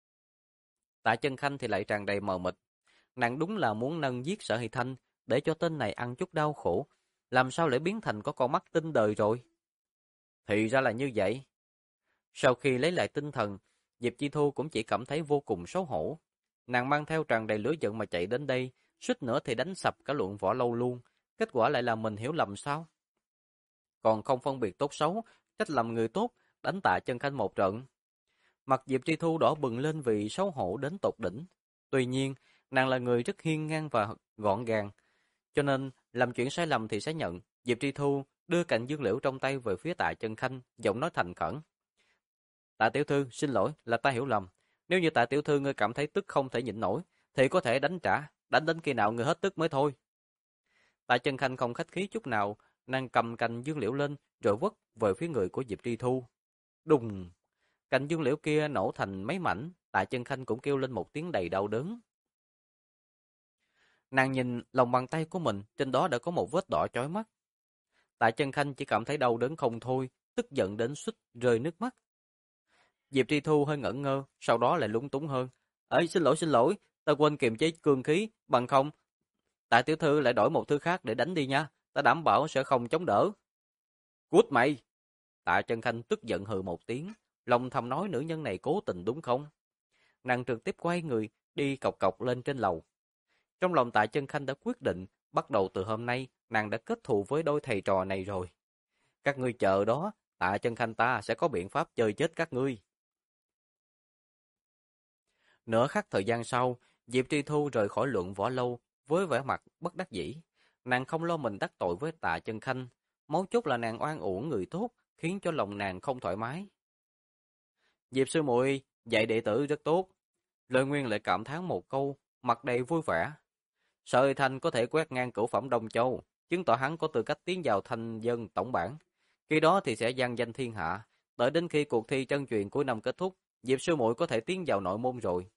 Tạ Chân Khanh thì lại tràn đầy mờ mịt. Nàng đúng là muốn nâng giết Sở Hy Thanh để cho tên này ăn chút đau khổ. Làm sao lại biến thành có con mắt tinh đời rồi? Thì ra là như vậy. Sau khi lấy lại tinh thần, Diệp Chi Thu cũng chỉ cảm thấy vô cùng xấu hổ. Nàng mang theo tràn đầy lửa giận mà chạy đến đây, suýt nữa thì đánh sập cả luận võ lâu luôn. Kết quả lại là mình hiểu lầm sao? Còn không phân biệt tốt xấu, trách lầm người tốt, đánh Tạ Chân Khanh một trận. Mặt Diệp Tri Thu đỏ bừng lên vì xấu hổ đến tột đỉnh. Tuy nhiên, nàng là người rất hiên ngang và gọn gàng, cho nên làm chuyện sai lầm thì sẽ nhận. Diệp Tri Thu đưa cạnh dương liễu trong tay về phía Tạ Chân Khanh, giọng nói thành khẩn. Tạ tiểu thư, xin lỗi, là ta hiểu lầm. Nếu như Tạ tiểu thư ngươi cảm thấy tức không thể nhịn nổi, thì có thể đánh trả, đánh đến khi nào ngươi hết tức mới thôi. Tạ Chân Khanh không khách khí chút nào, nàng cầm cành dương liễu lên, rồi vứt về phía người của Diệp Tri Thu. Đùng! Cành dương liễu kia nổ thành mấy mảnh, Tạ Chân Khanh cũng kêu lên một tiếng đầy đau đớn. Nàng nhìn lòng bàn tay của mình, trên đó đã có một vết đỏ chói mắt. Tạ Chân Khanh chỉ cảm thấy đau đớn không thôi, tức giận đến suýt rơi nước mắt. Diệp Tri Thu hơi ngẩn ngơ, sau đó lại lúng túng hơn. Xin lỗi, ta quên kiềm chế cương khí, bằng không Tạ tiểu thư lại đổi một thứ khác để đánh đi nha, ta đảm bảo sẽ không chống đỡ. Cút mày! Tạ Chân Khanh tức giận hừ một tiếng, lòng thầm nói nữ nhân này cố tình đúng không? Nàng trực tiếp quay người, đi cộc cộc lên trên lầu. Trong lòng Tạ Chân Khanh đã quyết định, Bắt đầu từ hôm nay, nàng đã kết thù với đôi thầy trò này rồi. Các ngươi chờ đó, Tạ Chân Khanh ta sẽ có biện pháp chơi chết các ngươi. Nửa khắc thời gian sau, Diệp Tri Thu rời khỏi Luận Võ Lâu với vẻ mặt bất đắc dĩ. Nàng không lo mình đắc tội với Tạ Chân Khanh, mấu chốt là nàng oan uổng người tốt, khiến cho lòng nàng không thoải mái. Diệp sư muội dạy đệ tử rất tốt. Lời Nguyên lại cảm thán một câu, mặt đầy vui vẻ. Sở Thanh có thể quét ngang cửu phẩm Đông Châu, chứng tỏ hắn có tư cách tiến vào thành dân tổng bảng. Khi đó thì sẽ vang danh thiên hạ. Đợi đến khi cuộc thi chân truyền cuối năm kết thúc, Diệp sư muội có thể tiến vào nội môn rồi.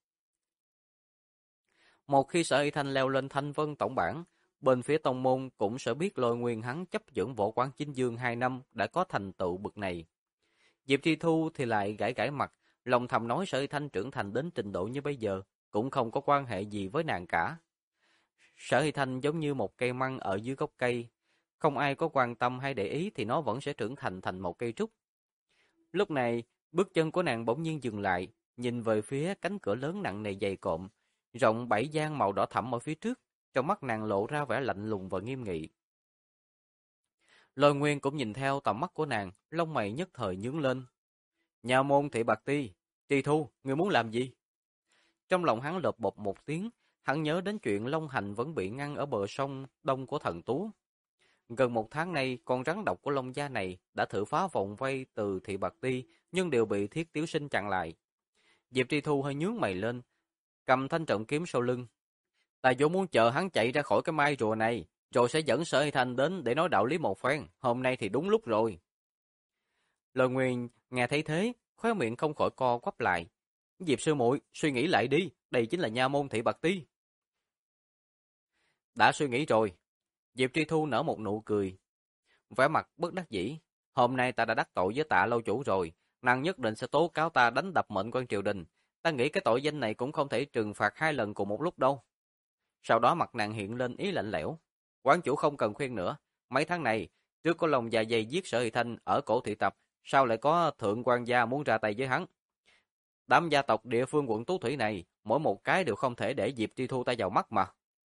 Một khi Sở Thanh leo lên Thanh Vân tổng bảng, bên phía tông môn cũng sẽ biết Lôi Nguyên hắn chấp dưỡng võ quán chính dương 2 năm đã có thành tựu bậc này. Diệp Tri Thu thì lại gãi gãi mặt, lòng thầm nói Sở Thanh trưởng thành đến trình độ như bây giờ, cũng không có quan hệ gì với nàng cả. Sở Hy Thanh giống như một cây măng ở dưới gốc cây, không ai có quan tâm hay để ý thì nó vẫn sẽ trưởng thành thành một cây trúc. Lúc này, bước chân của nàng bỗng nhiên dừng lại, nhìn về phía cánh cửa lớn nặng nề dày cộm, rộng 7 gian màu đỏ thẫm ở phía trước, trong mắt nàng lộ ra vẻ lạnh lùng và nghiêm nghị. Lôi Nguyên cũng nhìn theo tầm mắt của nàng, lông mày nhất thời nhướng lên. Nhà môn Thị Bạc Ti, Tri Thu, ngươi muốn làm gì? Trong lòng hắn lột bột một tiếng, hắn nhớ đến chuyện Long Hành vẫn bị ngăn ở bờ sông Đông của Thần Tú. Gần một tháng nay, con rắn độc của Long Gia này đã thử phá vòng vây từ Thị Bạc Ti, nhưng đều bị Thiết Tiếu Sinh chặn lại. Diệp Tri Thu hơi nhướng mày lên, cầm thanh trọng kiếm sau lưng. Ta vốn muốn chờ hắn chạy ra khỏi cái mai rùa này, rồi sẽ dẫn Sở Hy Thanh đến để nói đạo lý một phen. Hôm nay thì đúng lúc rồi. Lời Nguyên nghe thấy thế, khóe miệng không khỏi co quắp lại. Diệp sư muội, suy nghĩ lại đi, đây chính là nha môn Thị Bạc Ti. Đã suy nghĩ rồi. Diệp Tri Thu nở một nụ cười, vẻ mặt bất đắc dĩ. Hôm nay ta đã đắc tội với Tạ lâu chủ rồi, nàng nhất định sẽ tố cáo ta đánh đập mệnh quan triều đình. Ta nghĩ cái tội danh này cũng không thể trừng phạt 2 lần cùng một lúc đâu. Sau đó mặt nàng hiện lên ý lạnh lẽo. Quán chủ không cần khuyên nữa. Mấy tháng này, trước có lòng dạ dày giết Sở Hy Thanh ở cổ thị tập, sao lại có thượng quan gia muốn ra tay với hắn? Đám gia tộc địa phương quận Tú Thủy này, mỗi một cái đều không thể để Diệp Tri Thu ta vào mắt mà.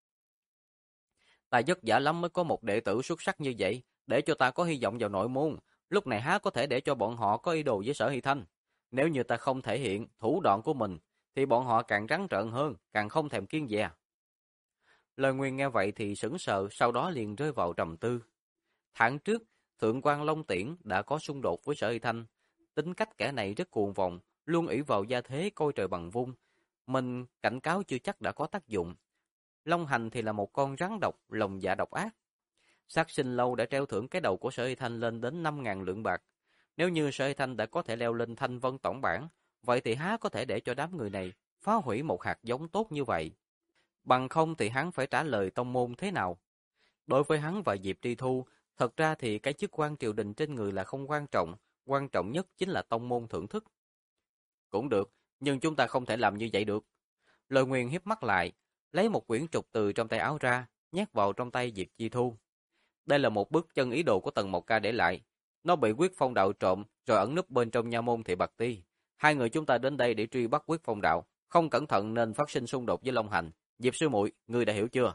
Ta vất vả lắm mới có một đệ tử xuất sắc như vậy, để cho ta có hy vọng vào nội môn. Lúc này há có thể để cho bọn họ có ý đồ với Sở Hy Thanh. Nếu như ta không thể hiện thủ đoạn của mình, thì bọn họ càng trắng trợn hơn, càng không thèm kiêng dè. Lời Nguyên nghe vậy thì sững sờ, sau đó liền rơi vào trầm tư. Tháng trước, Thượng quan Long Tiễn đã có xung đột với Sở Hy Thanh. Tính cách kẻ này rất cuồng vọng, luôn ỷ vào gia thế coi trời bằng vung. Mình cảnh cáo chưa chắc đã có tác dụng. Long Hành thì là một con rắn độc, lòng dạ độc ác. Sát Sinh Lâu đã treo thưởng cái đầu của Sở Hy Thanh lên đến 5.000 lượng bạc. Nếu như Sở Hy Thanh đã có thể leo lên Thanh Vân tổng bảng, vậy thì há có thể để cho đám người này phá hủy một hạt giống tốt như vậy. Bằng không thì hắn phải trả lời tông môn thế nào? Đối với hắn và Diệp Tri Thu, thật ra thì cái chức quan triều đình trên người là không quan trọng nhất chính là tông môn thưởng thức. Cũng được, nhưng chúng ta không thể làm như vậy được. Lời Nguyên hiếp mắt lại, lấy một quyển trục từ trong tay áo ra, nhét vào trong tay Diệp Tri Thu. Đây là một bức chân ý đồ của Tần Mộc Ca để lại. Nó bị Quyết Phong Đạo trộm, rồi ẩn núp bên trong nha môn Thị Bạc Ti. 2 người chúng ta đến đây để truy bắt Quyết Phong Đạo, không cẩn thận nên phát sinh xung đột với Long Hành. Diệp sư muội, ngươi đã hiểu chưa?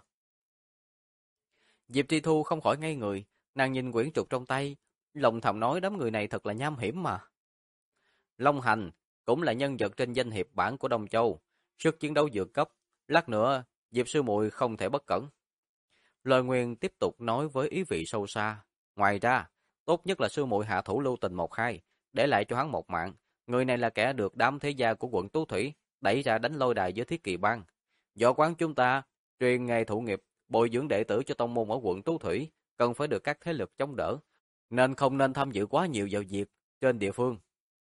Diệp Tri Thu không khỏi ngây người, nàng nhìn quyển trục trong tay, lòng thầm nói đám người này thật là nham hiểm mà. Long Hành cũng là nhân vật trên danh hiệp bảng của Đông Châu, sức chiến đấu vượt cấp, lát nữa Diệp sư muội không thể bất cẩn. Lời Nguyên tiếp tục nói với ý vị sâu xa. Ngoài ra, tốt nhất là sư muội hạ thủ lưu tình một hai, để lại cho hắn một mạng. Người này là kẻ được đám thế gia của quận Tú Thủy đẩy ra đánh lôi đài với Thiết Kỳ Bang. Võ quán chúng ta truyền nghề thụ nghiệp, bồi dưỡng đệ tử cho tông môn ở quận Tú Thủy, cần phải được các thế lực chống đỡ, nên không nên tham dự quá nhiều vào việc trên địa phương.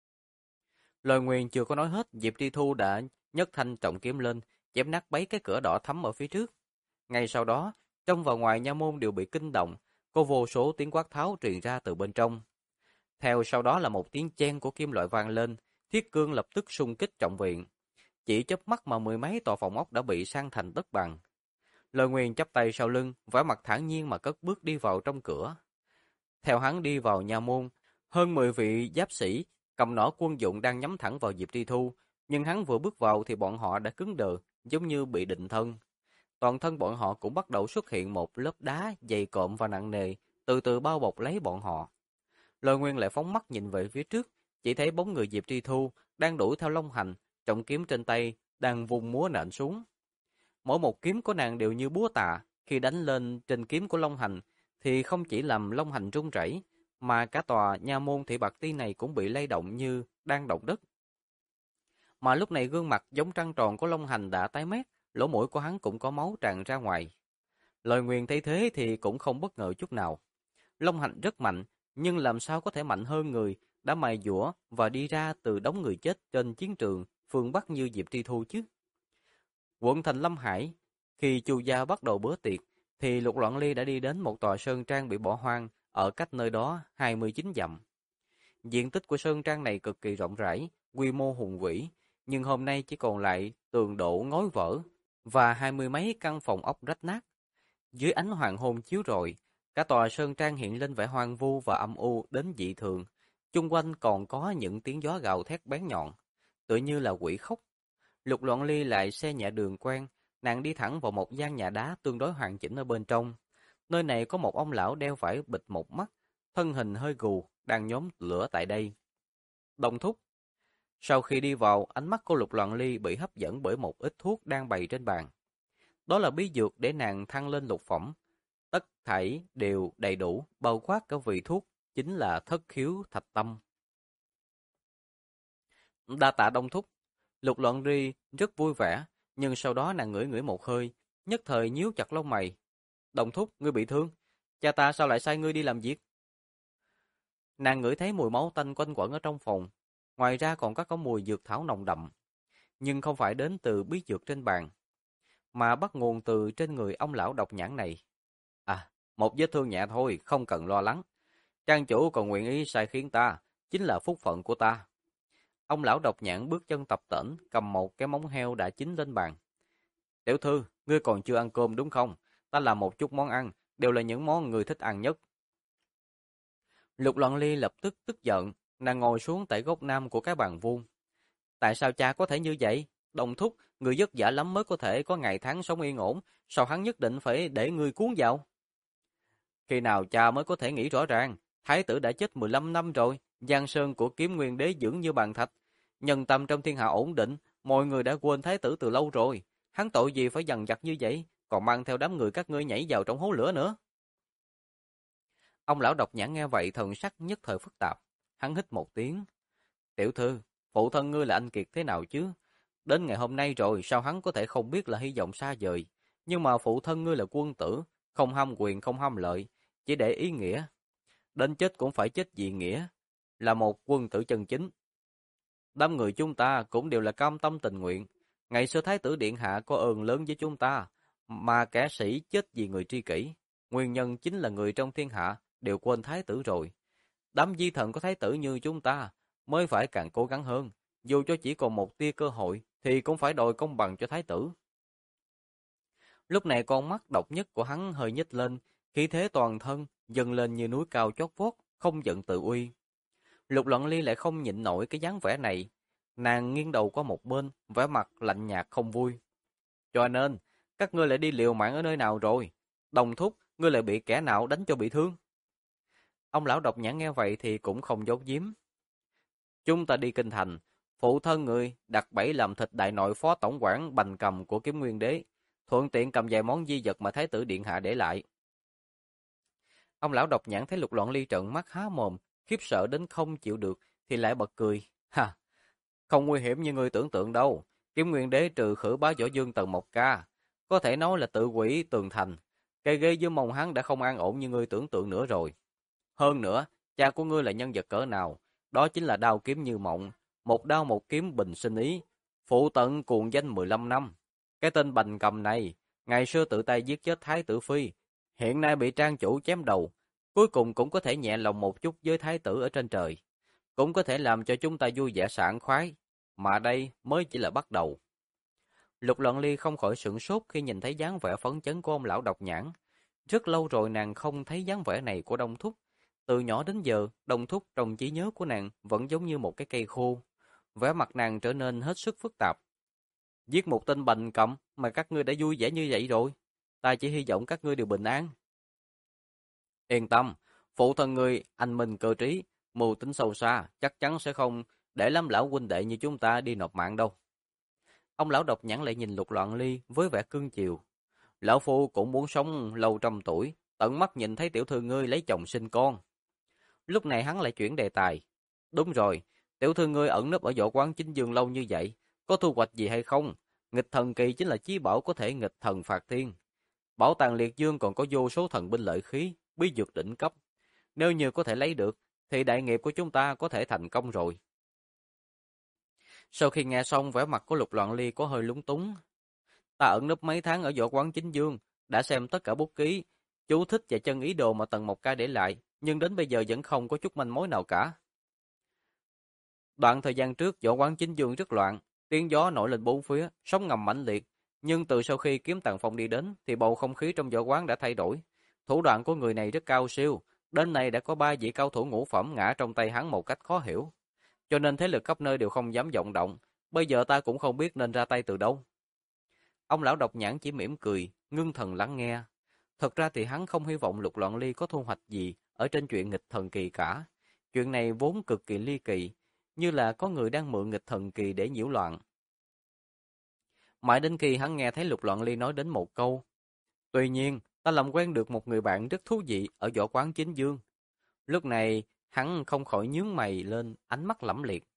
Lời Nguyên chưa có nói hết, Diệp Tri Thu đã nhấc thanh trọng kiếm lên, chém nát bấy cái cửa đỏ thắm ở phía trước. Ngay sau đó, trong và ngoài nha môn đều bị kinh động, có vô số tiếng quát tháo truyền ra từ bên trong. Theo sau đó là một tiếng chen của kim loại vang lên, Thiết Cương lập tức xung kích trọng viện. Chỉ chớp mắt mà 10 mấy tòa phòng ốc đã bị san thành đất bằng. Lời Nguyên chắp tay sau lưng, vẻ mặt thản nhiên mà cất bước đi vào trong cửa. Theo hắn đi vào nha môn, hơn 10 vị giáp sĩ cầm nỏ quân dụng đang nhắm thẳng vào Diệp Tri Thu, nhưng hắn vừa bước vào thì bọn họ đã cứng đờ, giống như bị định thân. toàn thân bọn họ cũng bắt đầu xuất hiện một lớp đá dày cộm và nặng nề, từ từ bao bọc lấy bọn họ. Lôi Nguyên lại phóng mắt nhìn về phía trước, chỉ thấy bóng người Diệp Tri Thu đang đuổi theo Long Hành, trọng kiếm trên tay đang vung múa nện xuống. Mỗi một kiếm của nàng đều như búa tạ, khi đánh lên trên kiếm của Long Hành thì không chỉ làm Long Hành rung rẩy, mà cả tòa nha môn Thị Bạc Ti này cũng bị lay động như đang động đất. Mà lúc này gương mặt giống trăng tròn của Long Hành đã tái mét, lỗ mũi của hắn cũng có máu tràn ra ngoài. Lời nguyền thấy thế thì cũng không bất ngờ chút nào. Long Hành rất mạnh, nhưng làm sao có thể mạnh hơn người đã mài dũa và đi ra từ đống người chết trên chiến trường phương Bắc như Diệp Tri Thu chứ? Quận thành Lâm Hải, khi Chu gia bắt đầu bữa tiệc, thì Lục Loạn Ly đã đi đến một tòa sơn trang bị bỏ hoang ở cách nơi đó 29 dặm. Diện tích của sơn trang này cực kỳ rộng rãi, quy mô hùng vĩ, nhưng hôm nay chỉ còn lại tường đổ ngói vỡ và 20 mấy căn phòng ốc rách nát. Dưới ánh hoàng hôn chiếu rọi, cả tòa sơn trang hiện lên vẻ hoang vu và âm u đến dị thường. Chung quanh còn có những tiếng gió gào thét bén nhọn, tựa như là quỷ khóc. Lục Loạn Ly lại xe nhẹ đường quen, nàng đi thẳng vào một gian nhà đá tương đối hoàn chỉnh ở bên trong. Nơi này có một ông lão đeo vải bịt một mắt, thân hình hơi gù, đang nhóm lửa tại đây. Đồng thúc. Sau khi đi vào, ánh mắt của Lục Loạn Ly bị hấp dẫn bởi một ít thuốc đang bày trên bàn. Đó là bí dược để nàng thăng lên lục phẩm. Tất thảy đều đầy đủ, bao quát cả vị thuốc, chính là thất khiếu thạch tâm. Đa tạ Đông thúc. Lục Loạn Ly rất vui vẻ, nhưng sau đó nàng ngửi ngửi một hơi, nhất thời nhíu chặt lông mày. Đồng thúc, ngươi bị thương, cha ta sao lại sai ngươi đi làm việc? Nàng ngửi thấy mùi máu tanh quanh quẩn ở trong phòng, ngoài ra còn có mùi dược thảo nồng đậm, nhưng không phải đến từ bí dược trên bàn, mà bắt nguồn từ trên người ông lão độc nhãn này. À, một vết thương nhẹ thôi, không cần lo lắng. Trang chủ còn nguyện ý sai khiến ta, chính là phúc phận của ta. Ông lão độc nhãn bước chân tập tễnh, cầm một cái móng heo đã chín lên bàn. Tiểu thư, ngươi còn chưa ăn cơm đúng không? Ta làm một chút món ăn, đều là những món ngươi thích ăn nhất. Lục Loạn Ly lập tức tức giận, nàng ngồi xuống tại góc nam của cái bàn vuông. Tại sao cha có thể như vậy? Đồng thúc, người vất vả lắm mới có thể có ngày tháng sống yên ổn, sao hắn nhất định phải để ngươi cuốn vào? Khi nào cha mới có thể nghĩ rõ ràng, thái tử đã chết 15 năm rồi, giang sơn của Kiếm Nguyên Đế vững như bàn thạch, nhân tâm trong thiên hạ ổn định, mọi người đã quên thái tử từ lâu rồi, hắn tội gì phải dằn vặt như vậy, còn mang theo đám người các ngươi nhảy vào trong hố lửa nữa. Ông lão độc nhãn nghe vậy thần sắc nhất thời phức tạp, hắn hít một tiếng. Tiểu thư, phụ thân ngươi là anh kiệt thế nào chứ? Đến ngày hôm nay rồi, sao hắn có thể không biết là hy vọng xa vời? Nhưng mà phụ thân ngươi là quân tử, không ham quyền không ham lợi, chỉ để ý nghĩa. Đến chết cũng phải chết vì nghĩa, là một quân tử chân chính. Đám người chúng ta cũng đều là cam tâm tình nguyện. Ngày xưa Thái tử Điện Hạ có ơn lớn với chúng ta, mà kẻ sĩ chết vì người tri kỷ. Nguyên nhân chính là người trong thiên hạ đều quên Thái tử rồi. Đám di thần của Thái tử như chúng ta mới phải càng cố gắng hơn. Dù cho chỉ còn một tia cơ hội thì cũng phải đòi công bằng cho Thái tử. Lúc này con mắt độc nhất của hắn hơi nhích lên, khí thế toàn thân dâng lên như núi cao chót vót, không giận tự uy. Lục Loạn Ly lại không nhịn nổi cái dáng vẻ này, nàng nghiêng đầu qua một bên, vẻ mặt lạnh nhạt không vui. Cho nên, các ngươi lại đi liều mạng ở nơi nào rồi? Đồng thúc, ngươi lại bị kẻ nào đánh cho bị thương? Ông lão độc nhãn nghe vậy thì cũng không giấu giếm. Chúng ta đi kinh thành, phụ thân người đặt bẫy làm thịt đại nội phó tổng quản Bành Cầm của Kiếm Nguyên Đế, thuận tiện cầm vài món di vật mà Thái tử Điện Hạ để lại. Ông lão độc nhãn thấy Lục Loạn Ly trợn mắt há mồm, khiếp sợ đến không chịu được, thì lại bật cười. Ha, không nguy hiểm như người tưởng tượng đâu. Kiếm Nguyên Đế trừ khử bá Võ Dương tầng 1K, có thể nói là tự hủy tường thành. Cây ghế dưới mông hắn đã không an ổn như ngươi tưởng tượng nữa rồi. Hơn nữa, cha của ngươi là nhân vật cỡ nào? Đó chính là đao kiếm như mộng, một đao một kiếm bình sinh ý, phụ tận cuồng danh 15 năm. Cái tên Bành Cầm này, ngày xưa tự tay giết chết Thái tử Phi, hiện nay bị trang chủ chém đầu, cuối cùng cũng có thể nhẹ lòng một chút với Thái tử ở trên trời, cũng có thể làm cho chúng ta vui vẻ sảng khoái, mà đây mới chỉ là bắt đầu. Lục Loạn Ly không khỏi sửng sốt khi nhìn thấy dáng vẻ phấn chấn của ông lão độc nhãn. Rất lâu rồi nàng không thấy dáng vẻ này của Đông Thúc. Từ nhỏ đến giờ, Đông Thúc trong trí nhớ của nàng vẫn giống như một cái cây khô. Vẻ mặt nàng trở nên hết sức phức tạp. Giết một tên bành cầm mà các ngươi đã vui vẻ như vậy rồi. Ta chỉ hy vọng các ngươi đều bình an. Yên tâm, phụ thân ngươi, anh minh cơ trí, mưu tính sâu xa, chắc chắn sẽ không để lắm lão huynh đệ như chúng ta đi nộp mạng đâu. Ông lão độc nhãn lại nhìn Lục Loạn Ly với vẻ cưng chiều. Lão phu cũng muốn sống lâu trăm tuổi, tận mắt nhìn thấy tiểu thư ngươi lấy chồng sinh con. Lúc này hắn lại chuyển đề tài. Đúng rồi, tiểu thư ngươi ẩn nấp ở võ quán Chính Dương lâu như vậy, có thu hoạch gì hay không? Nghịch thần kỳ chính là chí bảo có thể nghịch thần phạt thiên. Bảo tàng liệt dương còn có vô số thần binh lợi khí, bí dược đỉnh cấp. Nếu như có thể lấy được, thì đại nghiệp của chúng ta có thể thành công rồi. Sau khi nghe xong, vẻ mặt của Lục Loạn Ly có hơi lúng túng. Ta ẩn nấp mấy tháng ở võ quán Chính Dương, đã xem tất cả bút ký, chú thích và chân ý đồ mà Tần Mộc Ca để lại, nhưng đến bây giờ vẫn không có chút manh mối nào cả. Đoạn thời gian trước, võ quán Chính Dương rất loạn, tiếng gió nổi lên bốn phía, sóng ngầm mãnh liệt, nhưng từ sau khi Kiếm Tàng Phong đi đến thì bầu không khí trong võ quán đã thay đổi. Thủ đoạn của người này rất cao siêu, đến nay đã có 3 vị cao thủ ngũ phẩm ngã trong tay hắn một cách khó hiểu. Cho nên thế lực khắp nơi đều không dám vọng động, bây giờ ta cũng không biết nên ra tay từ đâu. Ông lão độc nhãn chỉ mỉm cười, ngưng thần lắng nghe. Thật ra thì hắn không hy vọng Lục Loạn Ly có thu hoạch gì ở trên chuyện nghịch thần kỳ cả. Chuyện này vốn cực kỳ ly kỳ, như là có người đang mượn nghịch thần kỳ để nhiễu loạn. Mãi đến khi hắn nghe thấy Lục Loạn Ly nói đến một câu. Tuy nhiên, ta làm quen được một người bạn rất thú vị ở võ quán Chính Dương. Lúc này, hắn không khỏi nhướng mày lên, ánh mắt lẫm liệt.